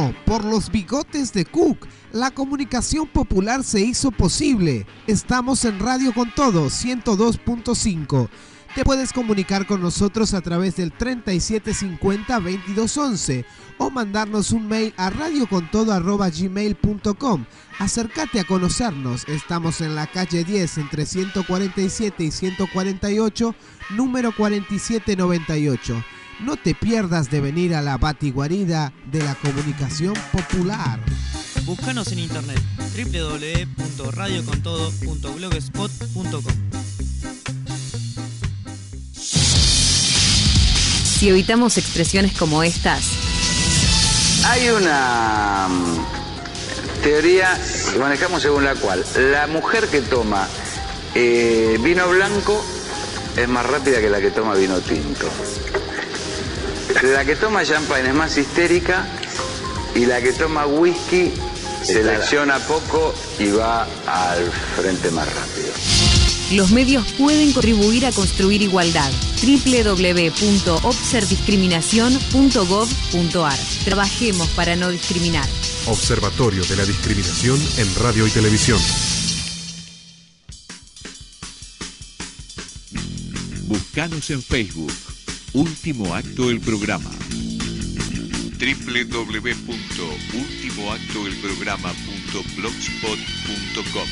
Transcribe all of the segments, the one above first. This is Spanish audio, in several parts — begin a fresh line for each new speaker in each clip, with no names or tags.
No, por los bigotes de Cook. La comunicación popular se hizo posible. Estamos en Radio Con Todo 102.5. Te puedes comunicar con nosotros a través del 3750-2211 o mandarnos un mail a radiocontodo@gmail.com. Acércate a conocernos. Estamos en la calle 10 entre 147 y 148, número 4798. No te pierdas de venir a la batiguarida de la comunicación popular.
Búscanos en internet www.radiocontodo.blogspot.com.
Si evitamos expresiones como estas.
Hay una teoría que manejamos según la cual la mujer que toma vino blanco es más rápida que la que toma vino tinto. La que toma champagne es más histérica y la que toma whisky selecciona poco y va al frente más rápido.
Los medios pueden contribuir a construir igualdad. www.observdiscriminacion.gov.ar. Trabajemos para no discriminar.
Observatorio de la Discriminación en Radio y Televisión.
Búscanos en Facebook. Último Acto del Programa. www.ultimoactodelprograma.blogspot.com.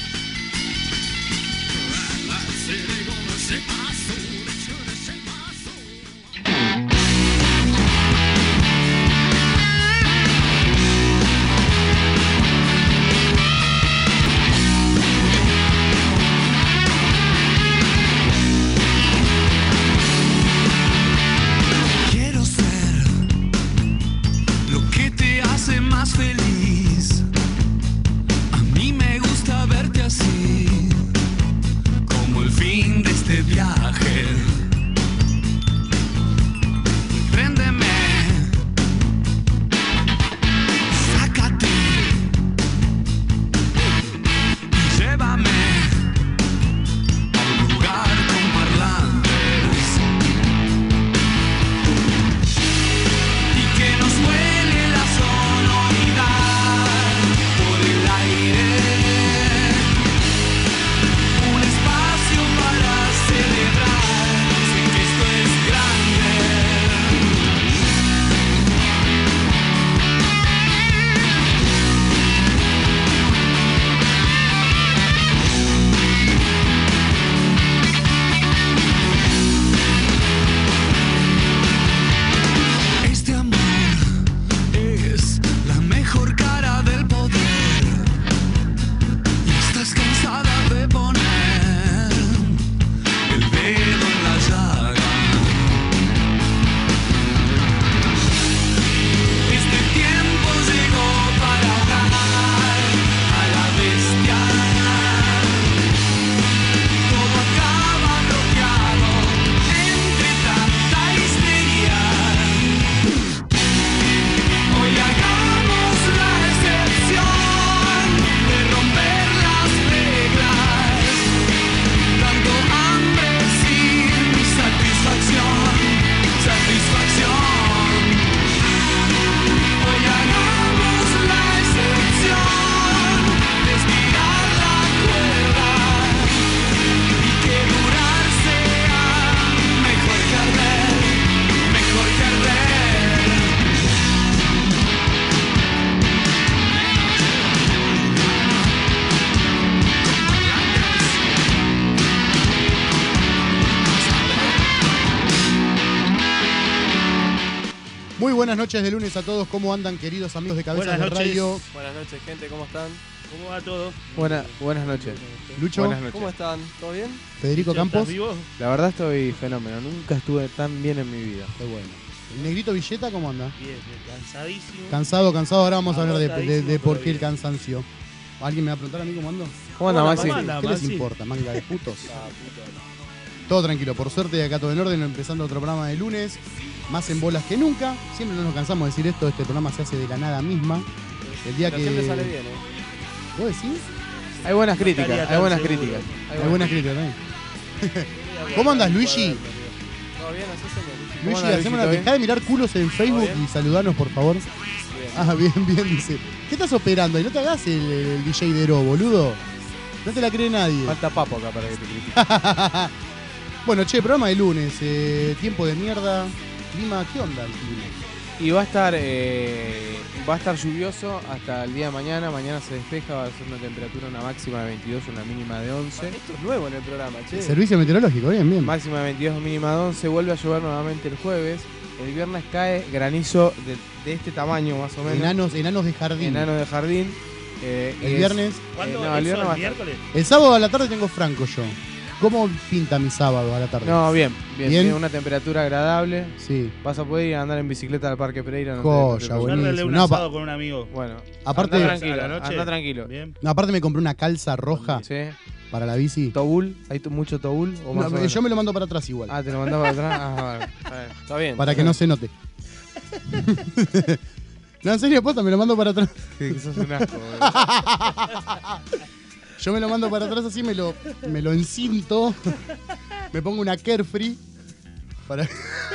Quiero ser lo que te hace más feliz. A mí me gusta verte así, como el fin de este viaje. Préndeme, sácate y llévame a un lugar con parlantes y que nos huele la sonoridad por el aire. Un espacio para celebrar, sé que esto es grande. Este amor es la mejor cara del poder y estás cansada de poner el dedo en la llaga. Este tiempo llegó para ahogar a la bestia. Todo acaba bloqueado entre tanta histeria. Hoy hagamos la excepción de romper las reglas. Tanto hambre sin satisfacción, satisfacción. Hoy hagamos la excepción de estirar la cuerda y que durar sea mejor que arder, mejor que arder.
Muy buenas noches de lunes a todos. ¿Cómo andan, queridos amigos de Cabezas de Radio?
Buenas noches, gente, ¿cómo están? ¿Cómo va todo?
Buenas noches.
Lucho,
Buenas noches.
¿Cómo están? ¿Todo bien?
Federico
Lucho,
Campos.
¿estás vivo?
La verdad estoy fenómeno. Nunca estuve tan bien en mi vida.
Qué bueno. El negrito Villeta, ¿cómo anda?
Bien, cansadísimo.
Cansado. Ahora vamos a hablar de
Agotadísimo,
por
pero
qué el
bien.
cansancio. ¿Alguien me va a preguntar a mí cómo ando?
¿Cómo anda, Maxi?
¿Qué les importa, manga de putos? Todo tranquilo, por suerte, acá todo en orden, empezando otro programa de lunes. Más en bolas que nunca. Siempre no nos cansamos de decir esto, este programa se hace de la nada misma. El día
Pero
que...
siempre sale bien,
¿Vos decís?
Hay buenas críticas,
estaría
hay
tan
buenas
seguro.
críticas.
Hay buenas críticas también. ¿Cómo andas, Luigi?
¿Todo bien? ¿Así, señor?
Luigi,
andas,
hacemos
Luigi?
una...
¿Todo bien?
Dejá de mirar culos en Facebook
bien?
y saludanos, por favor.
Bien,
Ah, bien, dice. ¿Qué estás operando? Y no te hagas el DJ de Ero, boludo. No te la cree nadie.
Falta papo acá para que te critique.
Bueno, che, programa de lunes. Tiempo de mierda. Clima, ¿qué onda el clima?
Y va a estar lluvioso hasta el día de mañana. Mañana se despeja, va a ser una temperatura, una máxima de 22, una mínima de 11.
Esto es nuevo en el programa, che.
Servicio meteorológico, bien.
Máxima de 22, mínima de 11. Vuelve a llover nuevamente el jueves. El viernes cae granizo de este tamaño más o menos.
Enanos de jardín.
Enanos de jardín.
El viernes.
¿Cuándo?
No, el viernes va a estar.
¿Miércoles?
El sábado a la tarde tengo franco yo. ¿Cómo pinta mi sábado a la tarde?
No, bien. Tiene una temperatura agradable.
Sí.
Vas a poder ir a andar en bicicleta al Parque Pereira.
Joya, buenísimo.
Darle un
No,
asado con un amigo.
Bueno,
aparte,
anda tranquilo.
Bien.
No, aparte me compré una calza roja
Sí.
para la bici.
¿Tobul? ¿Hay mucho tobul? ¿O más o menos?
Yo me lo mando para atrás igual.
Ah, ¿te lo mandás para atrás? Ah, vale.
Está bien.
Para que no se note. No, en serio, posta, me lo mando para atrás.
Que sos un asco, boludo.
Yo me lo mando para atrás así, me lo encinto. Me pongo una carefree para...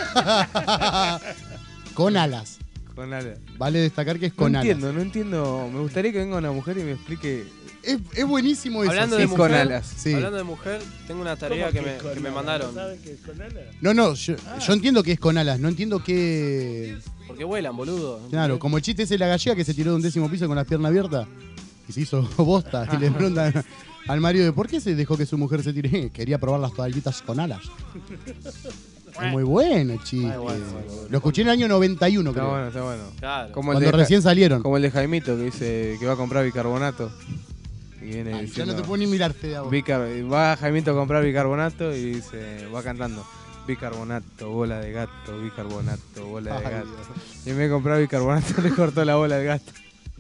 con alas.
Con alas.
Vale destacar que es con alas.
No entiendo. Me gustaría que venga una mujer y me explique.
Es buenísimo eso.
Hablando
sí.
de
Es
mujer,
con alas.
Sí.
Hablando de mujer, tengo una tarea que me mandaron.
¿Saben qué es con alas?
No, yo entiendo que es con alas, no entiendo que...
Porque vuelan, boludo.
Claro, como el chiste ese de la gallega que se tiró de un 10º piso con las piernas abiertas y se hizo bosta. Y le preguntan al marido de por qué se dejó que su mujer se tire. Quería probar las toallitas con alas. Es muy bueno el chiste. Lo escuché en el año 91, creo.
Está bueno.
Claro.
Como el
Cuando
de
recién salieron.
Como el de Jaimito que dice que va a comprar bicarbonato. Y viene
Ay, ya
diciendo,
no te puedo ni mirarte a vos.
Va Jaimito a comprar bicarbonato y dice, va cantando. Bicarbonato, bola de gato, bicarbonato, bola de
Ay,
gato.
Dios.
Y en vez de comprar bicarbonato le cortó la bola al gato.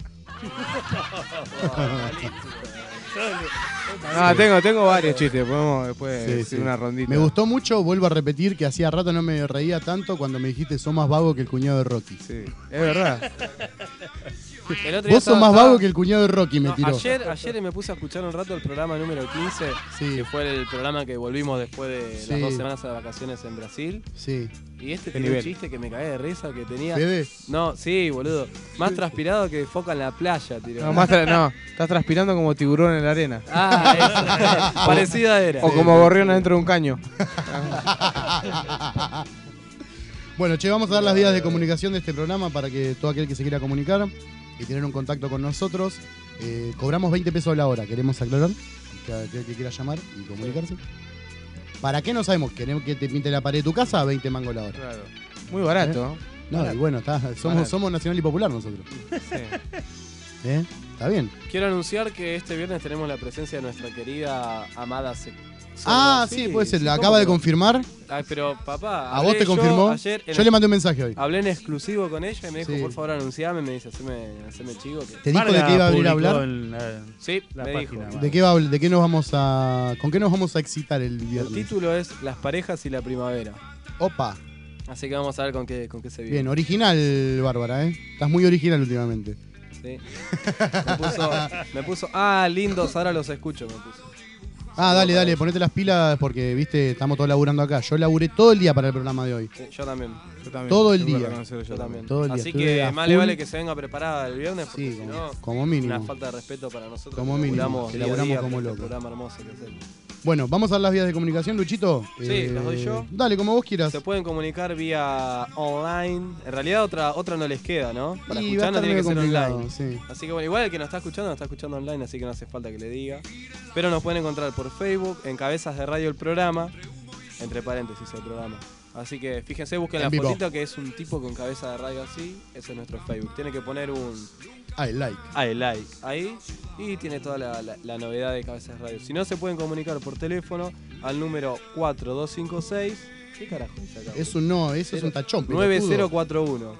Tengo varios chistes, podemos después
Sí,
decir
sí.
una rondita.
Me gustó mucho, vuelvo a repetir, que hacía rato no me reía tanto cuando me dijiste sos más vago que el cuñado de Rocky.
Sí, es verdad.
El otro día
Vos sos más vago que el cuñado de Rocky, me tiró.
Ayer me puse a escuchar un rato el programa número 15,
Sí.
que fue el programa que volvimos después de
Sí.
las 2 semanas de vacaciones en Brasil.
Sí.
Y este
¿Qué
tenía un
nivel?
chiste que me cagué de risa, que tenía...
Fede.
No, sí, boludo. Más transpirado que foca en la playa, tío.
No, estás transpirando como tiburón en la arena.
Ah, eso. Parecida era.
O como gorrión adentro de un caño.
Bueno, che, vamos a dar las vías de comunicación de este programa para que todo aquel que se quiera comunicar y tener un contacto con nosotros, cobramos 20 pesos la hora, queremos aclarar, que aquel que quiera llamar y comunicarse. ¿Para qué no sabemos? ¿Queremos que te pinte la pared de tu casa? 20 mangos la hora.
Claro. Muy barato.
No, y bueno, somos Nacional y Popular nosotros.
Sí.
Está bien.
Quiero anunciar que este viernes tenemos la presencia de nuestra querida amada
Sí, puede ser, la acaba de confirmar.
Ay, pero papá,
¿A vos te confirmó? Yo le mandé un mensaje hoy.
Hablé en exclusivo con ella y me dijo,
Sí.
por favor, anunciame. Me dice, haceme chico. Que...
¿Te dijo de qué iba a venir a hablar?
Sí,
la
me
página,
dijo.
¿De qué nos vamos a... ¿Con qué nos vamos a excitar el
El
viernes?
título es Las parejas y la primavera.
Opa.
Así que vamos a ver con qué se viene.
Bien, original, Bárbara, ¿eh? Estás muy original últimamente.
Sí. Me puso, lindos, ahora los escucho, me puso.
Dale, ponete las pilas porque, viste, estamos todos laburando acá. Yo laburé todo el día para el programa de hoy.
Sí, yo también.
Todo el
Tengo que
día.
reconocerlo
Yo también.
Todo el día.
Así
Estuve
que
a
más le
full.
vale que se venga preparada el viernes porque
Sí,
si no,
como mínimo.
una falta de respeto para nosotros.
Como
que
mínimo,
laburamos
que
día a
laburamos
día
como
por este
locos.
programa hermoso que hacemos.
Bueno, vamos a dar las vías de comunicación, Luchito.
Sí, las doy yo.
Dale, como vos quieras.
Se pueden comunicar vía online. En realidad otra no les queda, ¿no? Para
Y va a
escucharnos
estar
tiene que ser
medio complicado,
online.
sí.
Así que bueno, igual el que nos está escuchando online, así que no hace falta que le diga. Pero nos pueden encontrar por Facebook, en Cabezas de Radio el programa, entre paréntesis el programa. Así que fíjense, busquen
En
la
vivo.
fotito que es un tipo con cabeza de radio así. Ese es nuestro Facebook. Tiene que poner un
I like.
like ahí y tiene toda la novedad de Cabezas de Radio. Si no, se pueden comunicar por teléfono al número 4256. ¿Qué carajo dice acá?
Es un tachón. pelotudo.
9041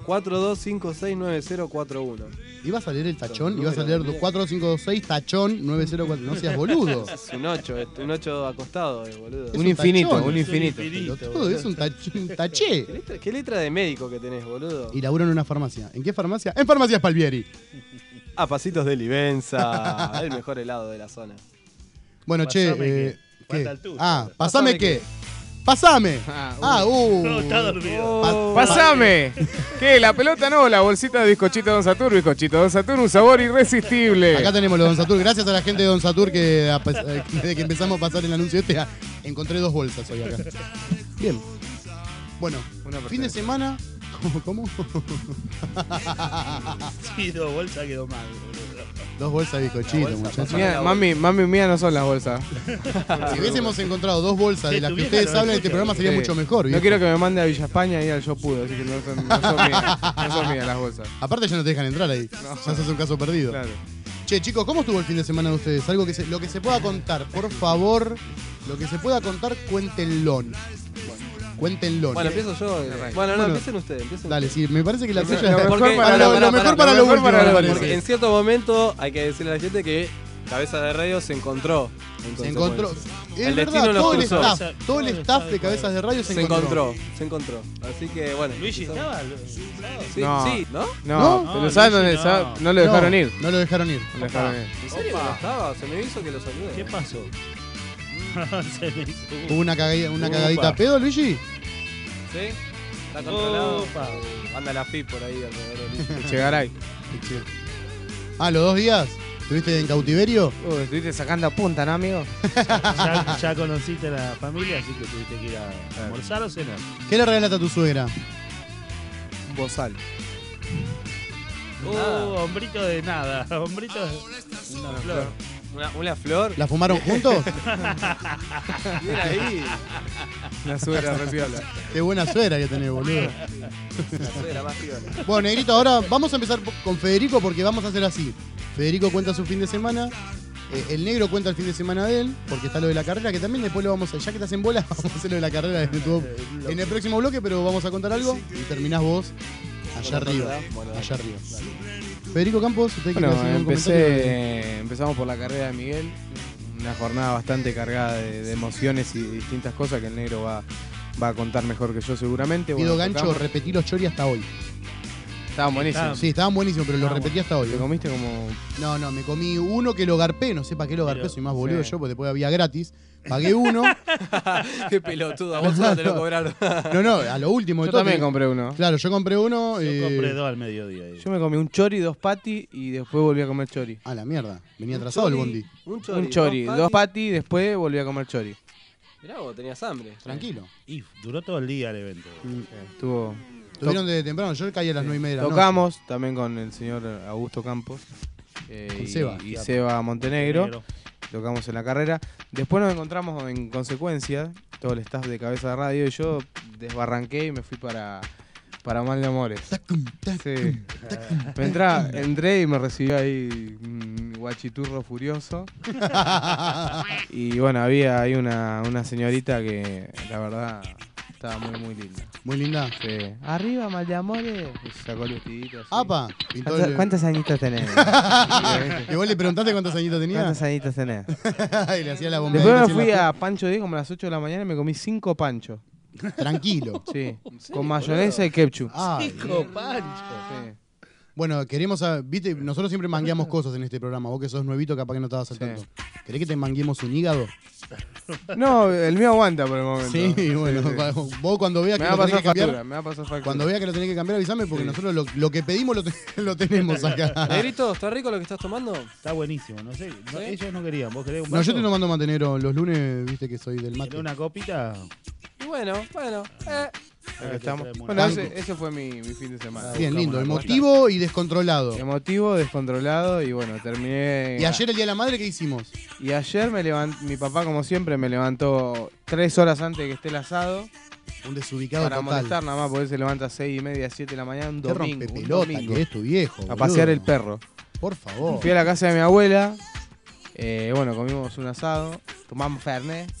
4256-9041.
Ibas a leer el tachón,
Son
ibas a leer
números,
4256 tachón 904. No seas boludo.
Es un 8 acostado, boludo.
Es
Un infinito,
tachón.
un infinito.
Pelotudo, es un taché.
¿Qué letra de médico que tenés, boludo?
Y laburo en una farmacia. ¿En qué farmacia? En Farmacias Palvieri.
A pasitos de Livenza, el mejor helado de la zona.
Bueno,
Pasame
che.
qué.
¿Qué?
Falta el tuyo.
Pasame
Pasame
qué. ¡Pasame!
No, está dormido.
¡Pasame! ¿Qué? ¿La pelota no? La bolsita de bizcochito Don Satur. Bizcochito Don Satur, un sabor irresistible.
Acá tenemos los Don Satur. Gracias a la gente de Don Satur que desde que empezamos a pasar el anuncio encontré 2 bolsas hoy acá. Bien. Bueno, fin de semana. ¿Cómo?
Sí, 2 bolsas quedó mal.
2 bolsas de bizcochito, muchachos.
Mami, mía no son las bolsas.
Si hubiésemos encontrado 2 bolsas de las que ustedes hablan, este programa sería mucho mejor.
No quiero que me mande a Villa España y al Yo Pudo, así que no son mías las bolsas.
Aparte ya no te dejan entrar ahí. Ya sos un caso perdido.
Claro.
Che, chicos, ¿cómo estuvo el fin de semana de ustedes? Algo que lo que se pueda contar, por favor. Lo que se pueda contar, cuéntenlo. Cuéntenlo.
Bueno, empiezo yo. Bueno, empiecen ustedes.
Dale, sí, me parece que la tuya
lo
es
mejor
para lo último, me
porque
parece.
en cierto momento hay que decirle a la gente que Cabeza de Radio se encontró.
Se encontró.
El
Es
destino
verdad,
los
todo el
cruzó.
staff, todo el staff de Cabezas de Radio se encontró.
Se encontró. Así que bueno.
Luigi estaba.
Sí,
No.
sí, ¿no?
No, pero ¿sabes dónde? No lo dejaron ir.
No lo dejaron ir.
No lo dejaron ir.
¿En serio no estaba? Se me hizo que lo saludé.
¿Qué pasó? Se me hizo.
¿Hubo una cagadita a pedo, Luigi?
¿Sí? ¿Está controlado?
Opa.
Anda la FIP por ahí alrededor.
Chegaray.
Ah, ¿los 2 días? ¿Estuviste en cautiverio?
Estuviste sacando punta, ¿no, amigo?
Ya conociste a la familia, así que tuviste que ir a almorzar o cenar.
¿Qué le regalaste a tu suegra?
Un bozal.
Hombrito de nada. Hombrito de una flor.
¿Una flor?
¿La fumaron juntos?
Mira ahí.
La suegra repiola.
Qué buena suegra que tenés, boludo.
La suegra más piola.
Bueno, Negrito, ahora vamos a empezar con Federico porque vamos a hacer así. Federico cuenta su fin de semana, el Negro cuenta el fin de semana de él, porque está lo de la carrera, que también después lo vamos a... Ya que estás en bola, vamos a hacer lo de la carrera en el próximo bloque, pero vamos a contar algo y terminás vos allá arriba. Allá arriba. Federico Campos, ¿usted quiere hacer un comentario?
Empezamos por la carrera de Miguel, una jornada bastante cargada de emociones y distintas cosas que el Negro va a contar mejor que yo seguramente.
Pido gancho, repetí los chori hasta hoy.
Estaban buenísimos.
Sí, estaban buenísimos, pero lo repetí hasta hoy.
¿Te comiste como...?
No, me comí uno que lo garpé, no sé para qué lo garpé, soy más boludo yo, porque después había gratis. Pagué uno.
Qué pelotudo, a vos no te lo cobraron.
No, a lo último de
Yo
todo.
también compré uno.
Claro, yo compré uno.
Yo compré 2 al mediodía.
Yo me comí un chori, 2 patty y después volví a comer chori.
Ah, la mierda. Venía atrasado el bondi.
Un chori, 2 patty y después volví a comer chori.
Mirá vos, tenías hambre.
Tranquilo.
Y duró todo el día el evento.
Estuvo...
Estuvieron de temprano, yo caí a las 9:30 de la noche.
Tocamos también con el señor Augusto Campos
Con Seba.
y Seba Montenegro. Tocamos en la carrera. Después nos encontramos en consecuencia, todo el staff de Cabeza de Radio, y yo desbarranqué y me fui para Mal de Amores. Sí. Entré y me recibió ahí un guachiturro furioso. Y bueno, había ahí una señorita que la verdad estaba muy linda.
Muy linda.
Sí. Arriba, Mal de Amores. Y sacó el vestidito así.
¡Apa!
¿Cuántos añitos tenés?
¿Y vos le preguntaste cuántos añitos tenía?
¿Cuántos añitos tenés?
Y le hacía la bomba.
Después me fui a Pancho Díaz como a las 8 de la mañana y me comí 5 panchos.
Tranquilo.
Sí, con mayonesa y ketchup.
Cinco panchos.
Sí.
Bueno, queremos, viste, nosotros siempre mangueamos cosas en este programa. Vos que sos nuevito, capaz que no estabas al tanto. ¿Querés que te manguemos un hígado?
No, el mío aguanta por el momento.
Sí, bueno, vos cuando veas que lo tenés que cambiar,
me va a pasar factura.
cuando veas que lo tenés que cambiar, avísame porque nosotros lo que pedimos lo tenemos acá.
Negrito, ¿está rico lo que estás tomando?
Está buenísimo, no sé. Ellos no querían. ¿Vos querés un
No,
vaso?
yo estoy tomando mantenero los lunes, viste que soy del mate.
¿Querés una copita?
Y bueno.
Acá estamos.
traemos
Bueno,
una-
ese fue mi fin de semana.
Bien, lindo,
una
emotivo y descontrolado.
Emotivo, descontrolado y bueno, terminé.
¿Y ayer el Día de la Madre qué hicimos?
Y ayer mi papá, como siempre, me levantó 3 horas antes de que esté el asado.
Un desubicado
Para
total.
molestar nada más, porque él se levanta a 6:30, 7 de la mañana, un
Qué
domingo.
rompepelota
un domingo.
que es tu viejo,
A
boludo.
pasear el perro.
Por favor.
Fui a la casa de mi abuela. Bueno, comimos un asado. Tomamos Fernet.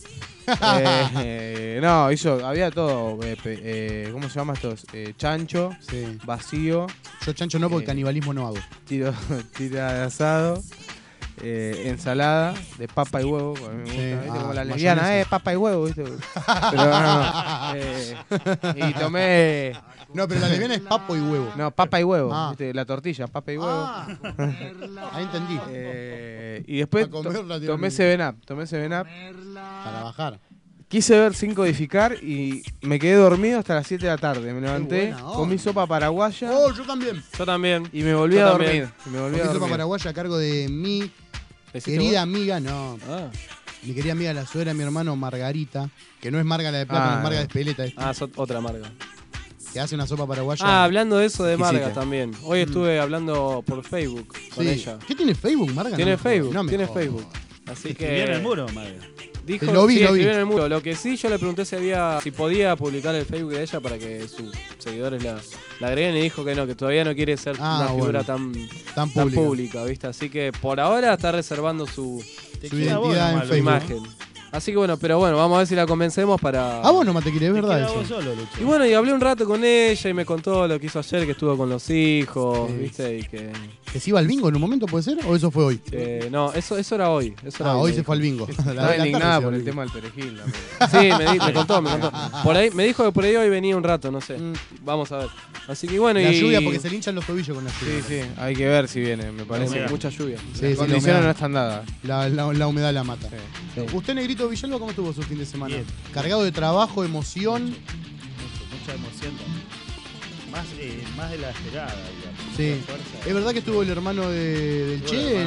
No, había todo. ¿Cómo se llama estos? Chancho,
Sí.
vacío,
Yo chancho no porque canibalismo no hago.
tira de asado, ensalada de papa y huevo. A mí me gusta,
Sí.
¿viste? Como la
Mayonesa.
lesbiana, papa y huevo, ¿viste? Pero no. Y tomé.
No, pero la lesbiana es papo y huevo.
No, papa y huevo,
Ah.
¿viste? La tortilla, papa y huevo.
Ahí entendí.
Y después
A comerla, Dios
tomé
mío.
7 Up. Tomé 7 Up.
Para bajar.
Quise ver sin codificar y me quedé dormido hasta las 7 de la tarde. Me levanté, comí sopa paraguaya.
Oh, yo también.
Yo también.
Y me volví a dormir.
Comí sopa paraguaya a cargo de mi querida amiga, mi querida amiga la suegra de mi hermano Margarita, que no es Marga la de plata, no es Marga de Espeleta.
Otra Marga.
Que hace una sopa paraguaya.
Hablando de eso de Marga también. Hoy estuve hablando por Facebook con ella.
¿Qué tiene Facebook, Marga?
Tiene Facebook, tiene Facebook. Así que...
Escribió en el muro, Marga.
Dijo,
lo vi.
en el muro. Lo que sí, yo le pregunté si podía publicar el Facebook de ella para que sus seguidores la agreguen y dijo que no, que todavía no quiere ser una figura tan pública, ¿viste? Así que por ahora está reservando su
identidad en
su
Facebook.
imagen. Así que bueno, vamos a ver si la convencemos para...
Vos nomás te querés, ¿verdad? Eso.
Solo, Lucho.
Y bueno, y hablé un rato con ella y me contó lo que hizo ayer, que estuvo con los hijos, ¿viste? Y que
se iba al bingo en un momento, ¿puede ser? ¿O eso fue hoy?
No, eso era hoy.
Hoy se fue al bingo.
Estaba indignada por el tema del perejil.
Sí, me contó. Por ahí, me dijo que por ahí hoy venía un rato, no sé. Vamos a ver. Así que bueno,
la lluvia, porque se le hinchan los tobillos con la lluvia.
Sí, hay que ver si viene, me parece.
Mucha lluvia.
Las condiciones no están dadas.
La humedad la mata.
Sí.
¿Usted, Negrito Villalba, cómo estuvo su fin de semana?
Bien.
Cargado de trabajo, emoción.
Mucha emoción también. Más de la esperada, digamos.
Sí. ¿Es verdad que estuvo el hermano del Che?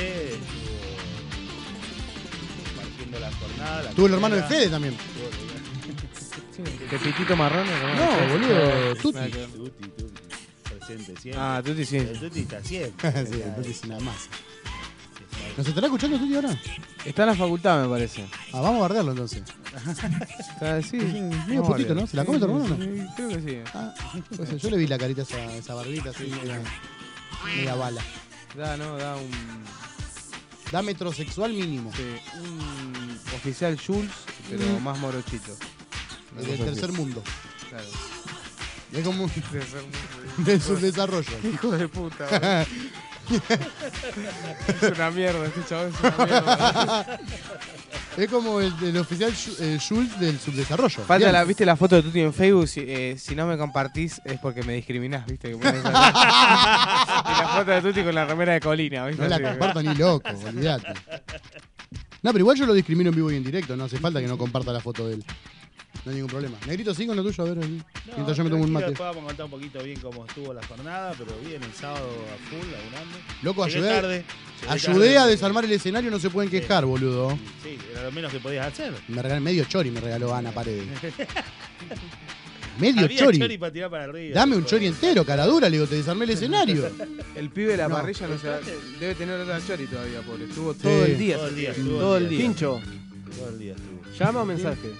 Partiendo la jornada.
Tuvo el hermano de Fede también.
Pepitito Marrón.
No, boludo. Tuti.
Presente siempre.
Tuti sí.
El Tuti está siempre.
Sí, el Tuti es una masa. ¿Nos estará escuchando Tuti ahora?
Está en la facultad, me parece.
Vamos a bardearlo entonces.
Sí.
Medio putito, ¿no? ¿Se la come tu hermano?
Sí, creo que sí.
Entonces, yo le vi la carita a esa barbita así, media bala.
Da un...
Da metrosexual mínimo.
Sí, un oficial Jules, pero más morochito.
Del tercer mundo.
Claro.
Es como un... del subdesarrollo.
Hijo de puta, es una mierda, este chabón es una mierda.
Es como el oficial Jules del subdesarrollo.
Falta ¿viste la foto de Tuti en Facebook? Si no me compartís es porque me discriminás, ¿viste? Y la foto de Tuti con la remera de Colina, ¿viste?
No la comparto ni loco, olvidate. No, pero igual yo lo discrimino en vivo y en directo, no hace falta que no comparta la foto de él. No hay ningún problema. Negrito, sí con lo tuyo, a ver, mientras yo me tomo un mate.
Después vamos a contar un poquito bien cómo estuvo la jornada, pero bien, el sábado a full, laburando.
Loco,
Llegué
ayudé a desarmar el escenario, no se pueden quejar, boludo.
Sí, era lo menos que podías hacer.
Me regaló medio chori, me regaló Ana Paredes. Medio
Había
chori.
para tirar para arriba.
Dame un chori entero, cara dura, le digo, te desarmé el escenario.
El pibe de la parrilla no se debe tener otra chori todavía, pobre. Estuvo todo el día.
Todo el día.
Pincho.
Todo el día estuvo.
¿Llama o mensaje?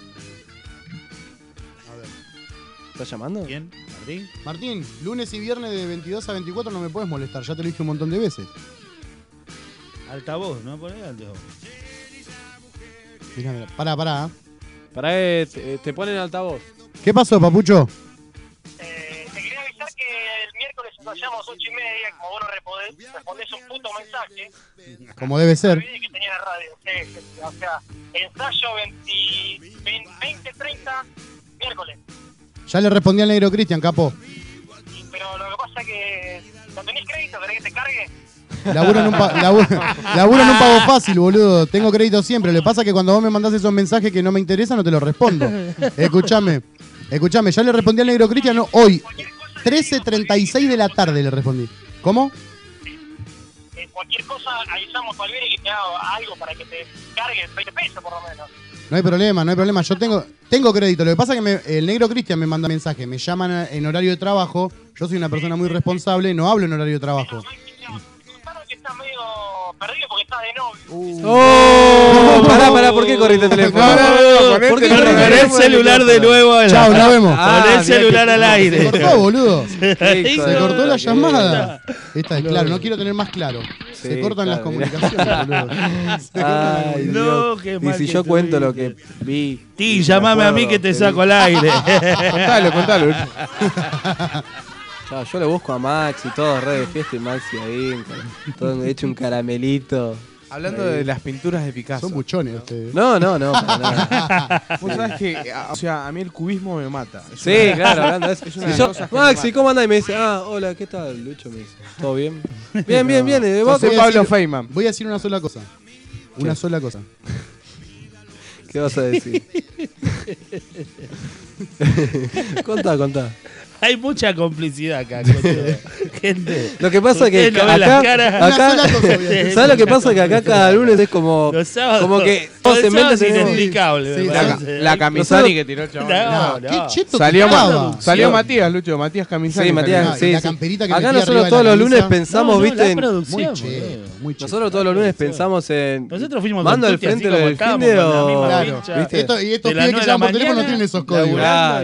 A ver.
¿Estás llamando?
¿Quién? ¿Martín?
Martín, lunes y viernes de 22 a 24 no me puedes molestar, ya te lo dije un montón de veces.
Altavoz, ¿no? Poné altavoz.
Mirá, pará.
Para te ponen altavoz.
¿Qué pasó, papucho?
Te quería avisar que el miércoles ensayamos 8:30, como vos no respondés un puto mensaje.
Como debe ser.
Me olvidé que tenía la radio. Sí. O sea, ensayo 20:30, miércoles.
Ya le respondí al negro Cristian, capo.
Pero lo que pasa es que no tenés crédito, ¿querés que te cargue?
Laburo en un pago fácil, boludo. Tengo crédito siempre. Lo que pasa es que cuando vos me mandás esos mensajes que no me interesan, no te los respondo. Escuchame, ya le respondí al negro Cristian hoy. 13:36 de la tarde le respondí. ¿Cómo?
Cualquier cosa avisamos a Palmieri que te haga algo para que te cargue 20 pesos por lo menos.
No hay problema. Yo tengo crédito. Lo que pasa es que el negro Cristian me manda mensajes. Me llaman en horario de trabajo. Yo soy una persona muy responsable. No hablo en horario de trabajo.
Que estás medio perdido porque estás de novio.
¡Oh! Pará, ¿por qué corriste el teléfono?
¿Por qué corriste el celular de nuevo?
Chao, nos vemos.
Pon el celular al aire.
Se cortó, boludo. Se
Se
cortó la llamada. Esta es claro, no quiero tener más claro. Se cortan las comunicaciones, boludo.
Ay,
No, qué mal.
Y si yo cuento lo que vi.
Ti, llamame a mí que te saco al aire.
Contalo.
Yo lo busco a Max y todo, re de fiesta y Maxi ahí, todo hecho un caramelito.
Hablando de las pinturas de Picasso.
Son buchones ustedes.
No, para nada.
Vos sabés que, o sea, a mí el cubismo me mata.
Sí, claro, hablando de eso.
Es una de
Y
las
yo,
cosas que
Maxi,
me
¿cómo andás? Y me dice, hola, ¿qué tal, Lucho? Me dice, ¿todo bien? Bien. ¿De vos?
Soy Pablo Feynman.
Voy a decir una sola cosa. Una sola cosa.
¿Qué vas a decir? Contá.
Hay mucha complicidad acá, gente.
Lo que pasa es que acá ¿sabes lo que pasa? Que acá cada lunes es como que
todos se meten es inexplicable.
La Camisani que tiró el chaval.
Qué cheto
salió Matías, Lucho, Matías Camisani.
Sí, Matías, sí.
La camperita que
acá nosotros todos los lunes pensamos, ¿viste?
Muy cheto.
Nosotros todos los lunes pensamos en
nosotros fuimos
mando al frente lo del fin de o
¿viste? Y estos pibes que llaman por teléfono no tienen esos códigos.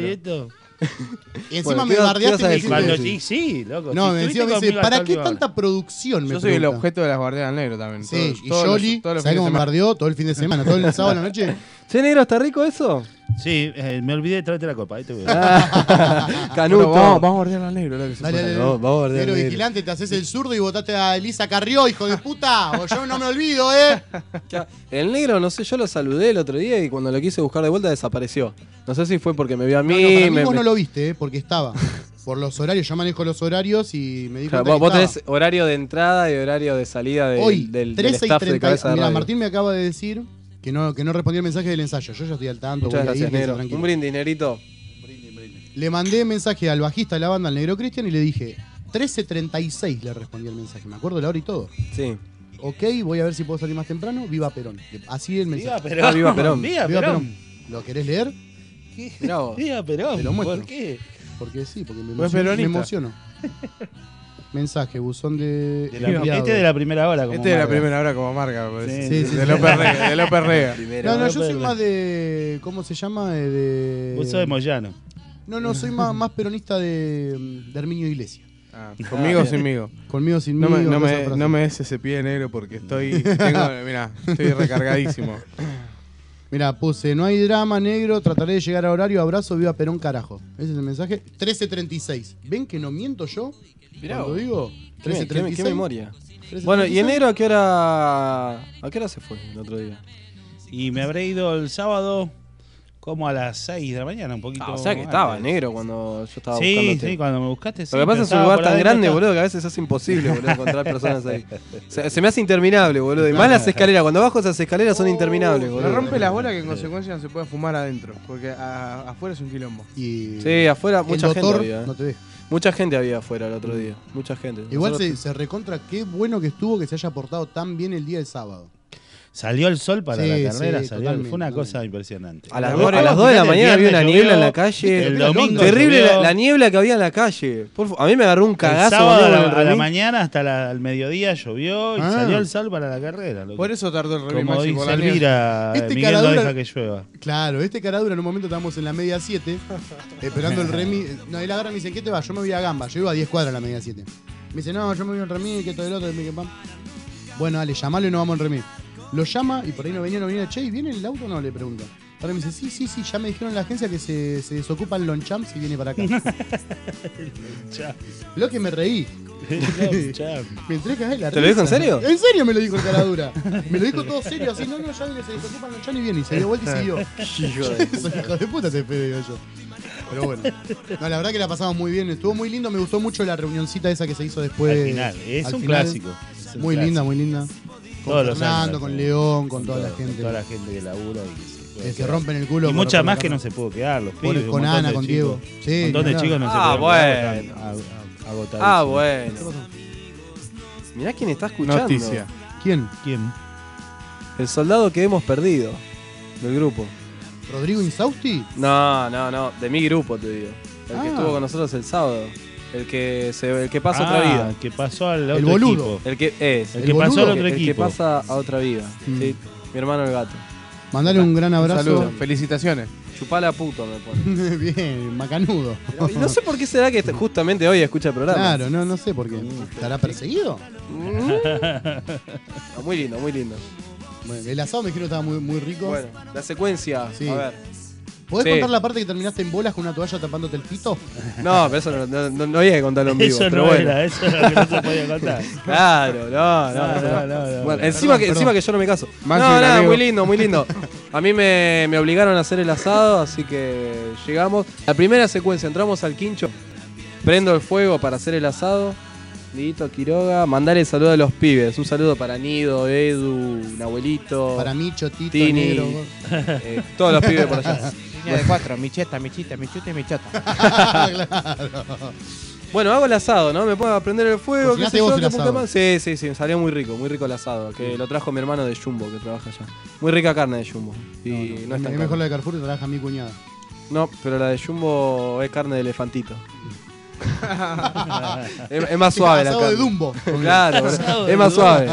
Y encima me bardeaste y
sí, loco.
No, me decía, ¿para qué tanta producción?
Yo soy el objeto de las guardias al negro también.
Sí, y Jolly, ¿sabes cómo me bardeó todo el fin de semana? Todo el sábado a la noche.
¿Sí, negro, está rico eso?
Sí, me olvidé de traerte la copa. Ahí te voy.
Canuto.
Vamos a guardiar al negro.
Dale. Vamos a guardiar al negro. Vigilante, te haces el zurdo y votaste a Elisa Carrió, hijo de puta. O yo no me olvido,
El negro, no sé, yo lo saludé el otro día y cuando lo quise buscar de vuelta desapareció. No sé si fue porque me vio a mí.
Vos no lo viste, porque estaba. Por los horarios, yo manejo los horarios y me di cuenta que
vos tenés horario de entrada y horario de salida del staff de Cabeza de Radio.
Mira, Martín me acaba de decir que no respondí el mensaje del ensayo. Yo ya estoy al tanto.
Muchas gracias, negro. Un brindis, negrito.
Le mandé mensaje al bajista de la banda, al negro Cristian, y le dije 13:36 le respondí el mensaje. Me acuerdo la hora y todo.
Sí.
Ok, voy a ver si puedo salir más temprano. Viva Perón. Así el mensaje.
Viva Perón.
Viva Perón. ¿Lo querés leer?
¿Qué? Viva Perón.
Te lo muestro.
¿Por qué?
Porque sí, porque me emociono. Mensaje, buzón de
este de la primera hora.
Este de la primera hora como marca.
Sí,
de López Rega.
No, yo soy más de... ¿Cómo se llama?
Vos sos de Moyano.
No, soy más peronista de Herminio Iglesias.
Conmigo o sinmigo.
Conmigo sinmigo.
No me des ese pie negro porque estoy recargadísimo.
Mirá, puse, no hay drama, negro, trataré de llegar a horario, abrazo, viva Perón, carajo. Ese es el mensaje. 13:36. ¿Ven que no miento yo?
Mirá,
cuando digo 13:36.
¿Qué memoria? Bueno, ¿y en enero a qué hora se fue el otro día?
Y me habré ido el sábado como a las 6 de la mañana, un poquito.
O sea que estaba negro cuando yo estaba buscando.
Sí, cuando me buscaste.
Lo que pasa es un lugar tan grande, boludo, que a veces es imposible, boludo, encontrar personas ahí. Se me hace interminable, boludo. Y más las escaleras, cuando bajo esas escaleras son interminables, boludo.
Me rompe las bolas que en consecuencia no se puede fumar adentro, porque afuera es un quilombo.
Sí, afuera mucha gente había.
No te deja.
Mucha gente había afuera el otro día, mucha gente.
Igual se recontra, qué bueno que estuvo que se haya portado tan bien el día del sábado.
Salió el sol para la carrera, fue una cosa impresionante.
A las 2 de la mañana había una niebla en la calle.
El domingo
terrible la niebla que había en la calle. A mí me agarró un cagazo.
El sábado a la mañana hasta el mediodía llovió y salió el sol para la carrera.
Por eso tardó el Remy
Como
Maxi
dice Elvira, Miguel no deja que llueva.
Claro, caradura en un momento estábamos en la media 7 esperando el Remy. No, él agarra y me dice, ¿qué te va? Yo me voy a Gamba, yo iba a 10 cuadras a la media 7. Me dice, no, yo me voy en Remy, que todo el otro, bueno, dale, llamalo y nos vamos en Remy. Lo llama y por ahí no venía, che, ¿y viene el auto o no? Le pregunta. Ahora me dice, sí, ya me dijeron en la agencia que se desocupa el Lonchamp si viene para acá. Lo que me reí. Me entré a la
¿Te lo dijo en serio?
En serio me lo dijo el caradura. Me lo dijo todo serio, así, no, ya viene, se desocupa el Lonchamp y viene. Y se dio vuelta y siguió. Eso, hijo de puta, te fue, digo yo. Pero bueno. No, la verdad que la pasamos muy bien. Estuvo muy lindo, me gustó mucho la reunioncita esa que se hizo después.
Al final, es un clásico.
Muy linda, muy linda. Con Fernando, con León, con toda la gente.
Toda la gente que labura y
se rompen el culo.
Y mucha más que no se pudo quedar, los pibes.
Con Ana, con Diego.
Sí, un montón de chicos no se pudieron
quedar. Bueno. Mirá quién está escuchando.
Noticia.
¿Quién?
El soldado que hemos perdido del grupo.
¿Rodrigo Insausti?
No, de mi grupo te digo. El que estuvo con nosotros el sábado. El que pasa a otra vida.
El que pasó al otro
el boludo.
equipo.
El que
pasó al otro equipo.
El que pasa a otra vida. Sí, mi hermano el gato.
Mandale un gran abrazo.
Saludos, felicitaciones.
Chupala puto me pone.
Bien, macanudo.
Y no sé por qué será que justamente hoy escucha el programa.
Claro, no sé por qué. ¿Estará perseguido?
No, muy lindo, muy lindo.
Bueno, el asado me dijeron que estaba muy, muy rico.
Bueno, la secuencia,
sí.
A ver.
¿Podés contar la parte que terminaste en bolas con una toalla tapándote el pito?
No, pero eso no había que contarlo en vivo.
Eso
pero
no
bueno.
era, eso era lo que no se podía contar.
Claro, no. Bueno, encima que yo no me caso.
No,
muy lindo, muy lindo. A mí me obligaron a hacer el asado, así que llegamos. La primera secuencia, entramos al quincho, prendo el fuego para hacer el asado. Nidito Quiroga, mandale saludo a los pibes. Un saludo para Nido, Edu, Nahuelito.
Para Micho, Tito,
Tini,
Negro.
Todos los pibes por allá.
Línea de 4, Micheta, Michita, Michuta y Michota.
Claro.
Bueno, hago el asado, ¿no? Me pongo a prender el fuego.
¿Cocinaste vos el asado?
Sí, salió muy rico el asado. Que lo trajo mi hermano de Jumbo, que trabaja allá. Muy rica carne de Jumbo. Y no es tan
mejor la de Carrefour y trabaja mi cuñada.
No, pero la de Jumbo es carne de elefantito. es más suave la carne.
De Dumbo.
Claro, es más suave.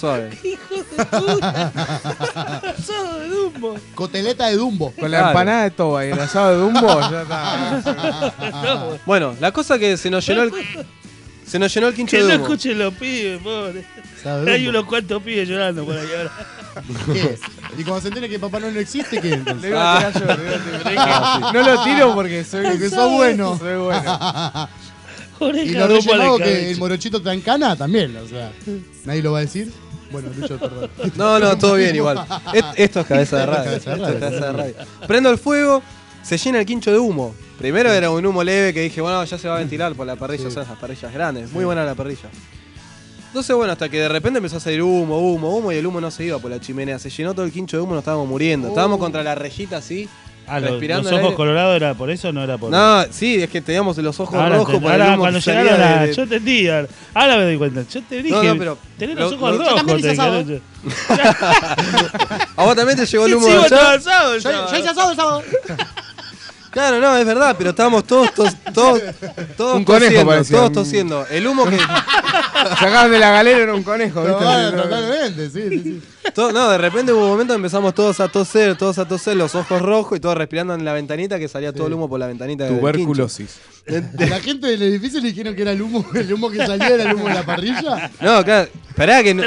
Asado de Dumbo.
Coteleta de Dumbo.
Con la empanada de toba y el asado de Dumbo, ya está.
Bueno, la cosa que se nos llenó el quincho
que
de
no
Dumbo.
escuchen los pibes, pobre. Hay unos cuantos pibes llorando por ahí ahora.
¿Qué? Y cuando se entera que Papá Noel no existe, ¿qué?
Le iba a tirar yo. No lo tiro porque soy bueno. Soy bueno.
Y lo rellenado que el morochito está en cana también, o sea, nadie lo va a decir. Bueno, Lucho, perdón.
No, todo bien igual. Esto es cabeza de radio. Prendo el fuego, se llena el quincho de humo. Primero era un humo leve que dije, bueno, ya se va a ventilar por la parrilla, o sea, esas parrillas grandes. Muy buena la parrilla. Entonces, bueno, hasta que de repente empezó a salir humo y el humo no se iba por la chimenea. Se llenó todo el quincho de humo, nos estábamos muriendo. Estábamos contra la rejita así.
Respirando los ojos colorados era por eso, no era por.
No, sí, es que teníamos los ojos rojos por el humo
cuando
que
llegaron
salía
yo te entendí, ahora me doy cuenta. Yo te dije,
pero
tenés los ojos rojos.
A vos también te llegó el humo de
allá. Yo hice asado el sábado.
Claro, no, es verdad, pero estábamos todos
un conejo parecía.
Todos tosiendo. El humo que
sacaban de la galera era un conejo, ¿viste?
Totalmente, sí.
No, de repente hubo un momento que empezamos todos a toser, los ojos rojos y todos respirando en la ventanita que salía todo el humo por la ventanita.
Tuberculosis.
¿A la gente del edificio le dijeron que era el humo que salía era el humo de la parrilla?
No, claro, esperá que no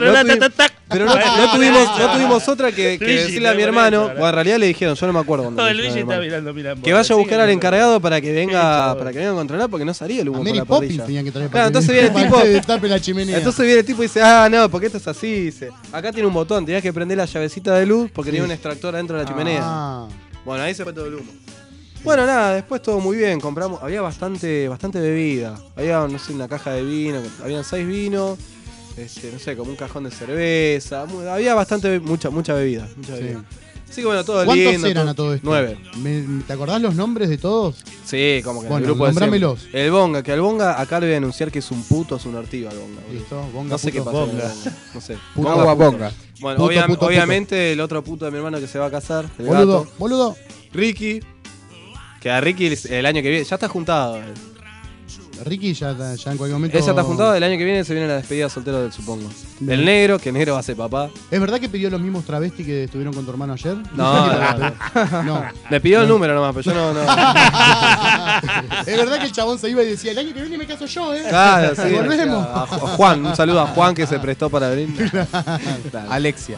tuvimos otra que decirle a mi hermano. Bueno, en realidad le dijeron, yo no me acuerdo dónde.
No, Luigi está mirando.
Que vaya a buscar al encargado para que venga a controlar porque no salía el humo por la parrilla.
Claro,
entonces viene el tipo
tape la chimenea.
Entonces viene el tipo y dice, no, porque esto es así, dice. Acá tiene un botón, tenías que prender la llavecita de luz porque tenía un extractor adentro de la chimenea. Bueno, ahí se fue todo el humo. Bueno, nada, después todo muy bien, compramos, había bastante bebida. Había, no sé, una caja de vino, habían 6 vinos, no sé, como un cajón de cerveza, había mucha bebida. Así que bueno, todo lindo.
¿Cuántos eran a todo esto?
9.
¿Te acordás los nombres de todos?
Sí, como que
bueno,
el grupo
nombrámelos.
El Bonga, que al Bonga acá le voy a anunciar que es un puto, es un ortiva el Bonga.
Listo, Bonga,
no sé qué pasa. No sé.
Bonga.
Bueno, obviamente el otro puto de mi hermano que se va a casar, el
boludo.
Ricky. Que a Ricky el año que viene ya está juntado.
Ricky ya en cualquier momento.
Ella está juntado, el año que viene se viene la despedida soltero del supongo.
Bien.
El negro, que el negro va a ser papá.
¿Es verdad que pidió los mismos travestis que estuvieron con tu hermano ayer?
No. Me pidió el número nomás, pero yo no.
Es verdad que el chabón se iba y decía, el año que viene me caso yo,
Claro, sí.
Volvemos.
A Juan, un saludo a Juan que se prestó para venir.
Claro. Alexia.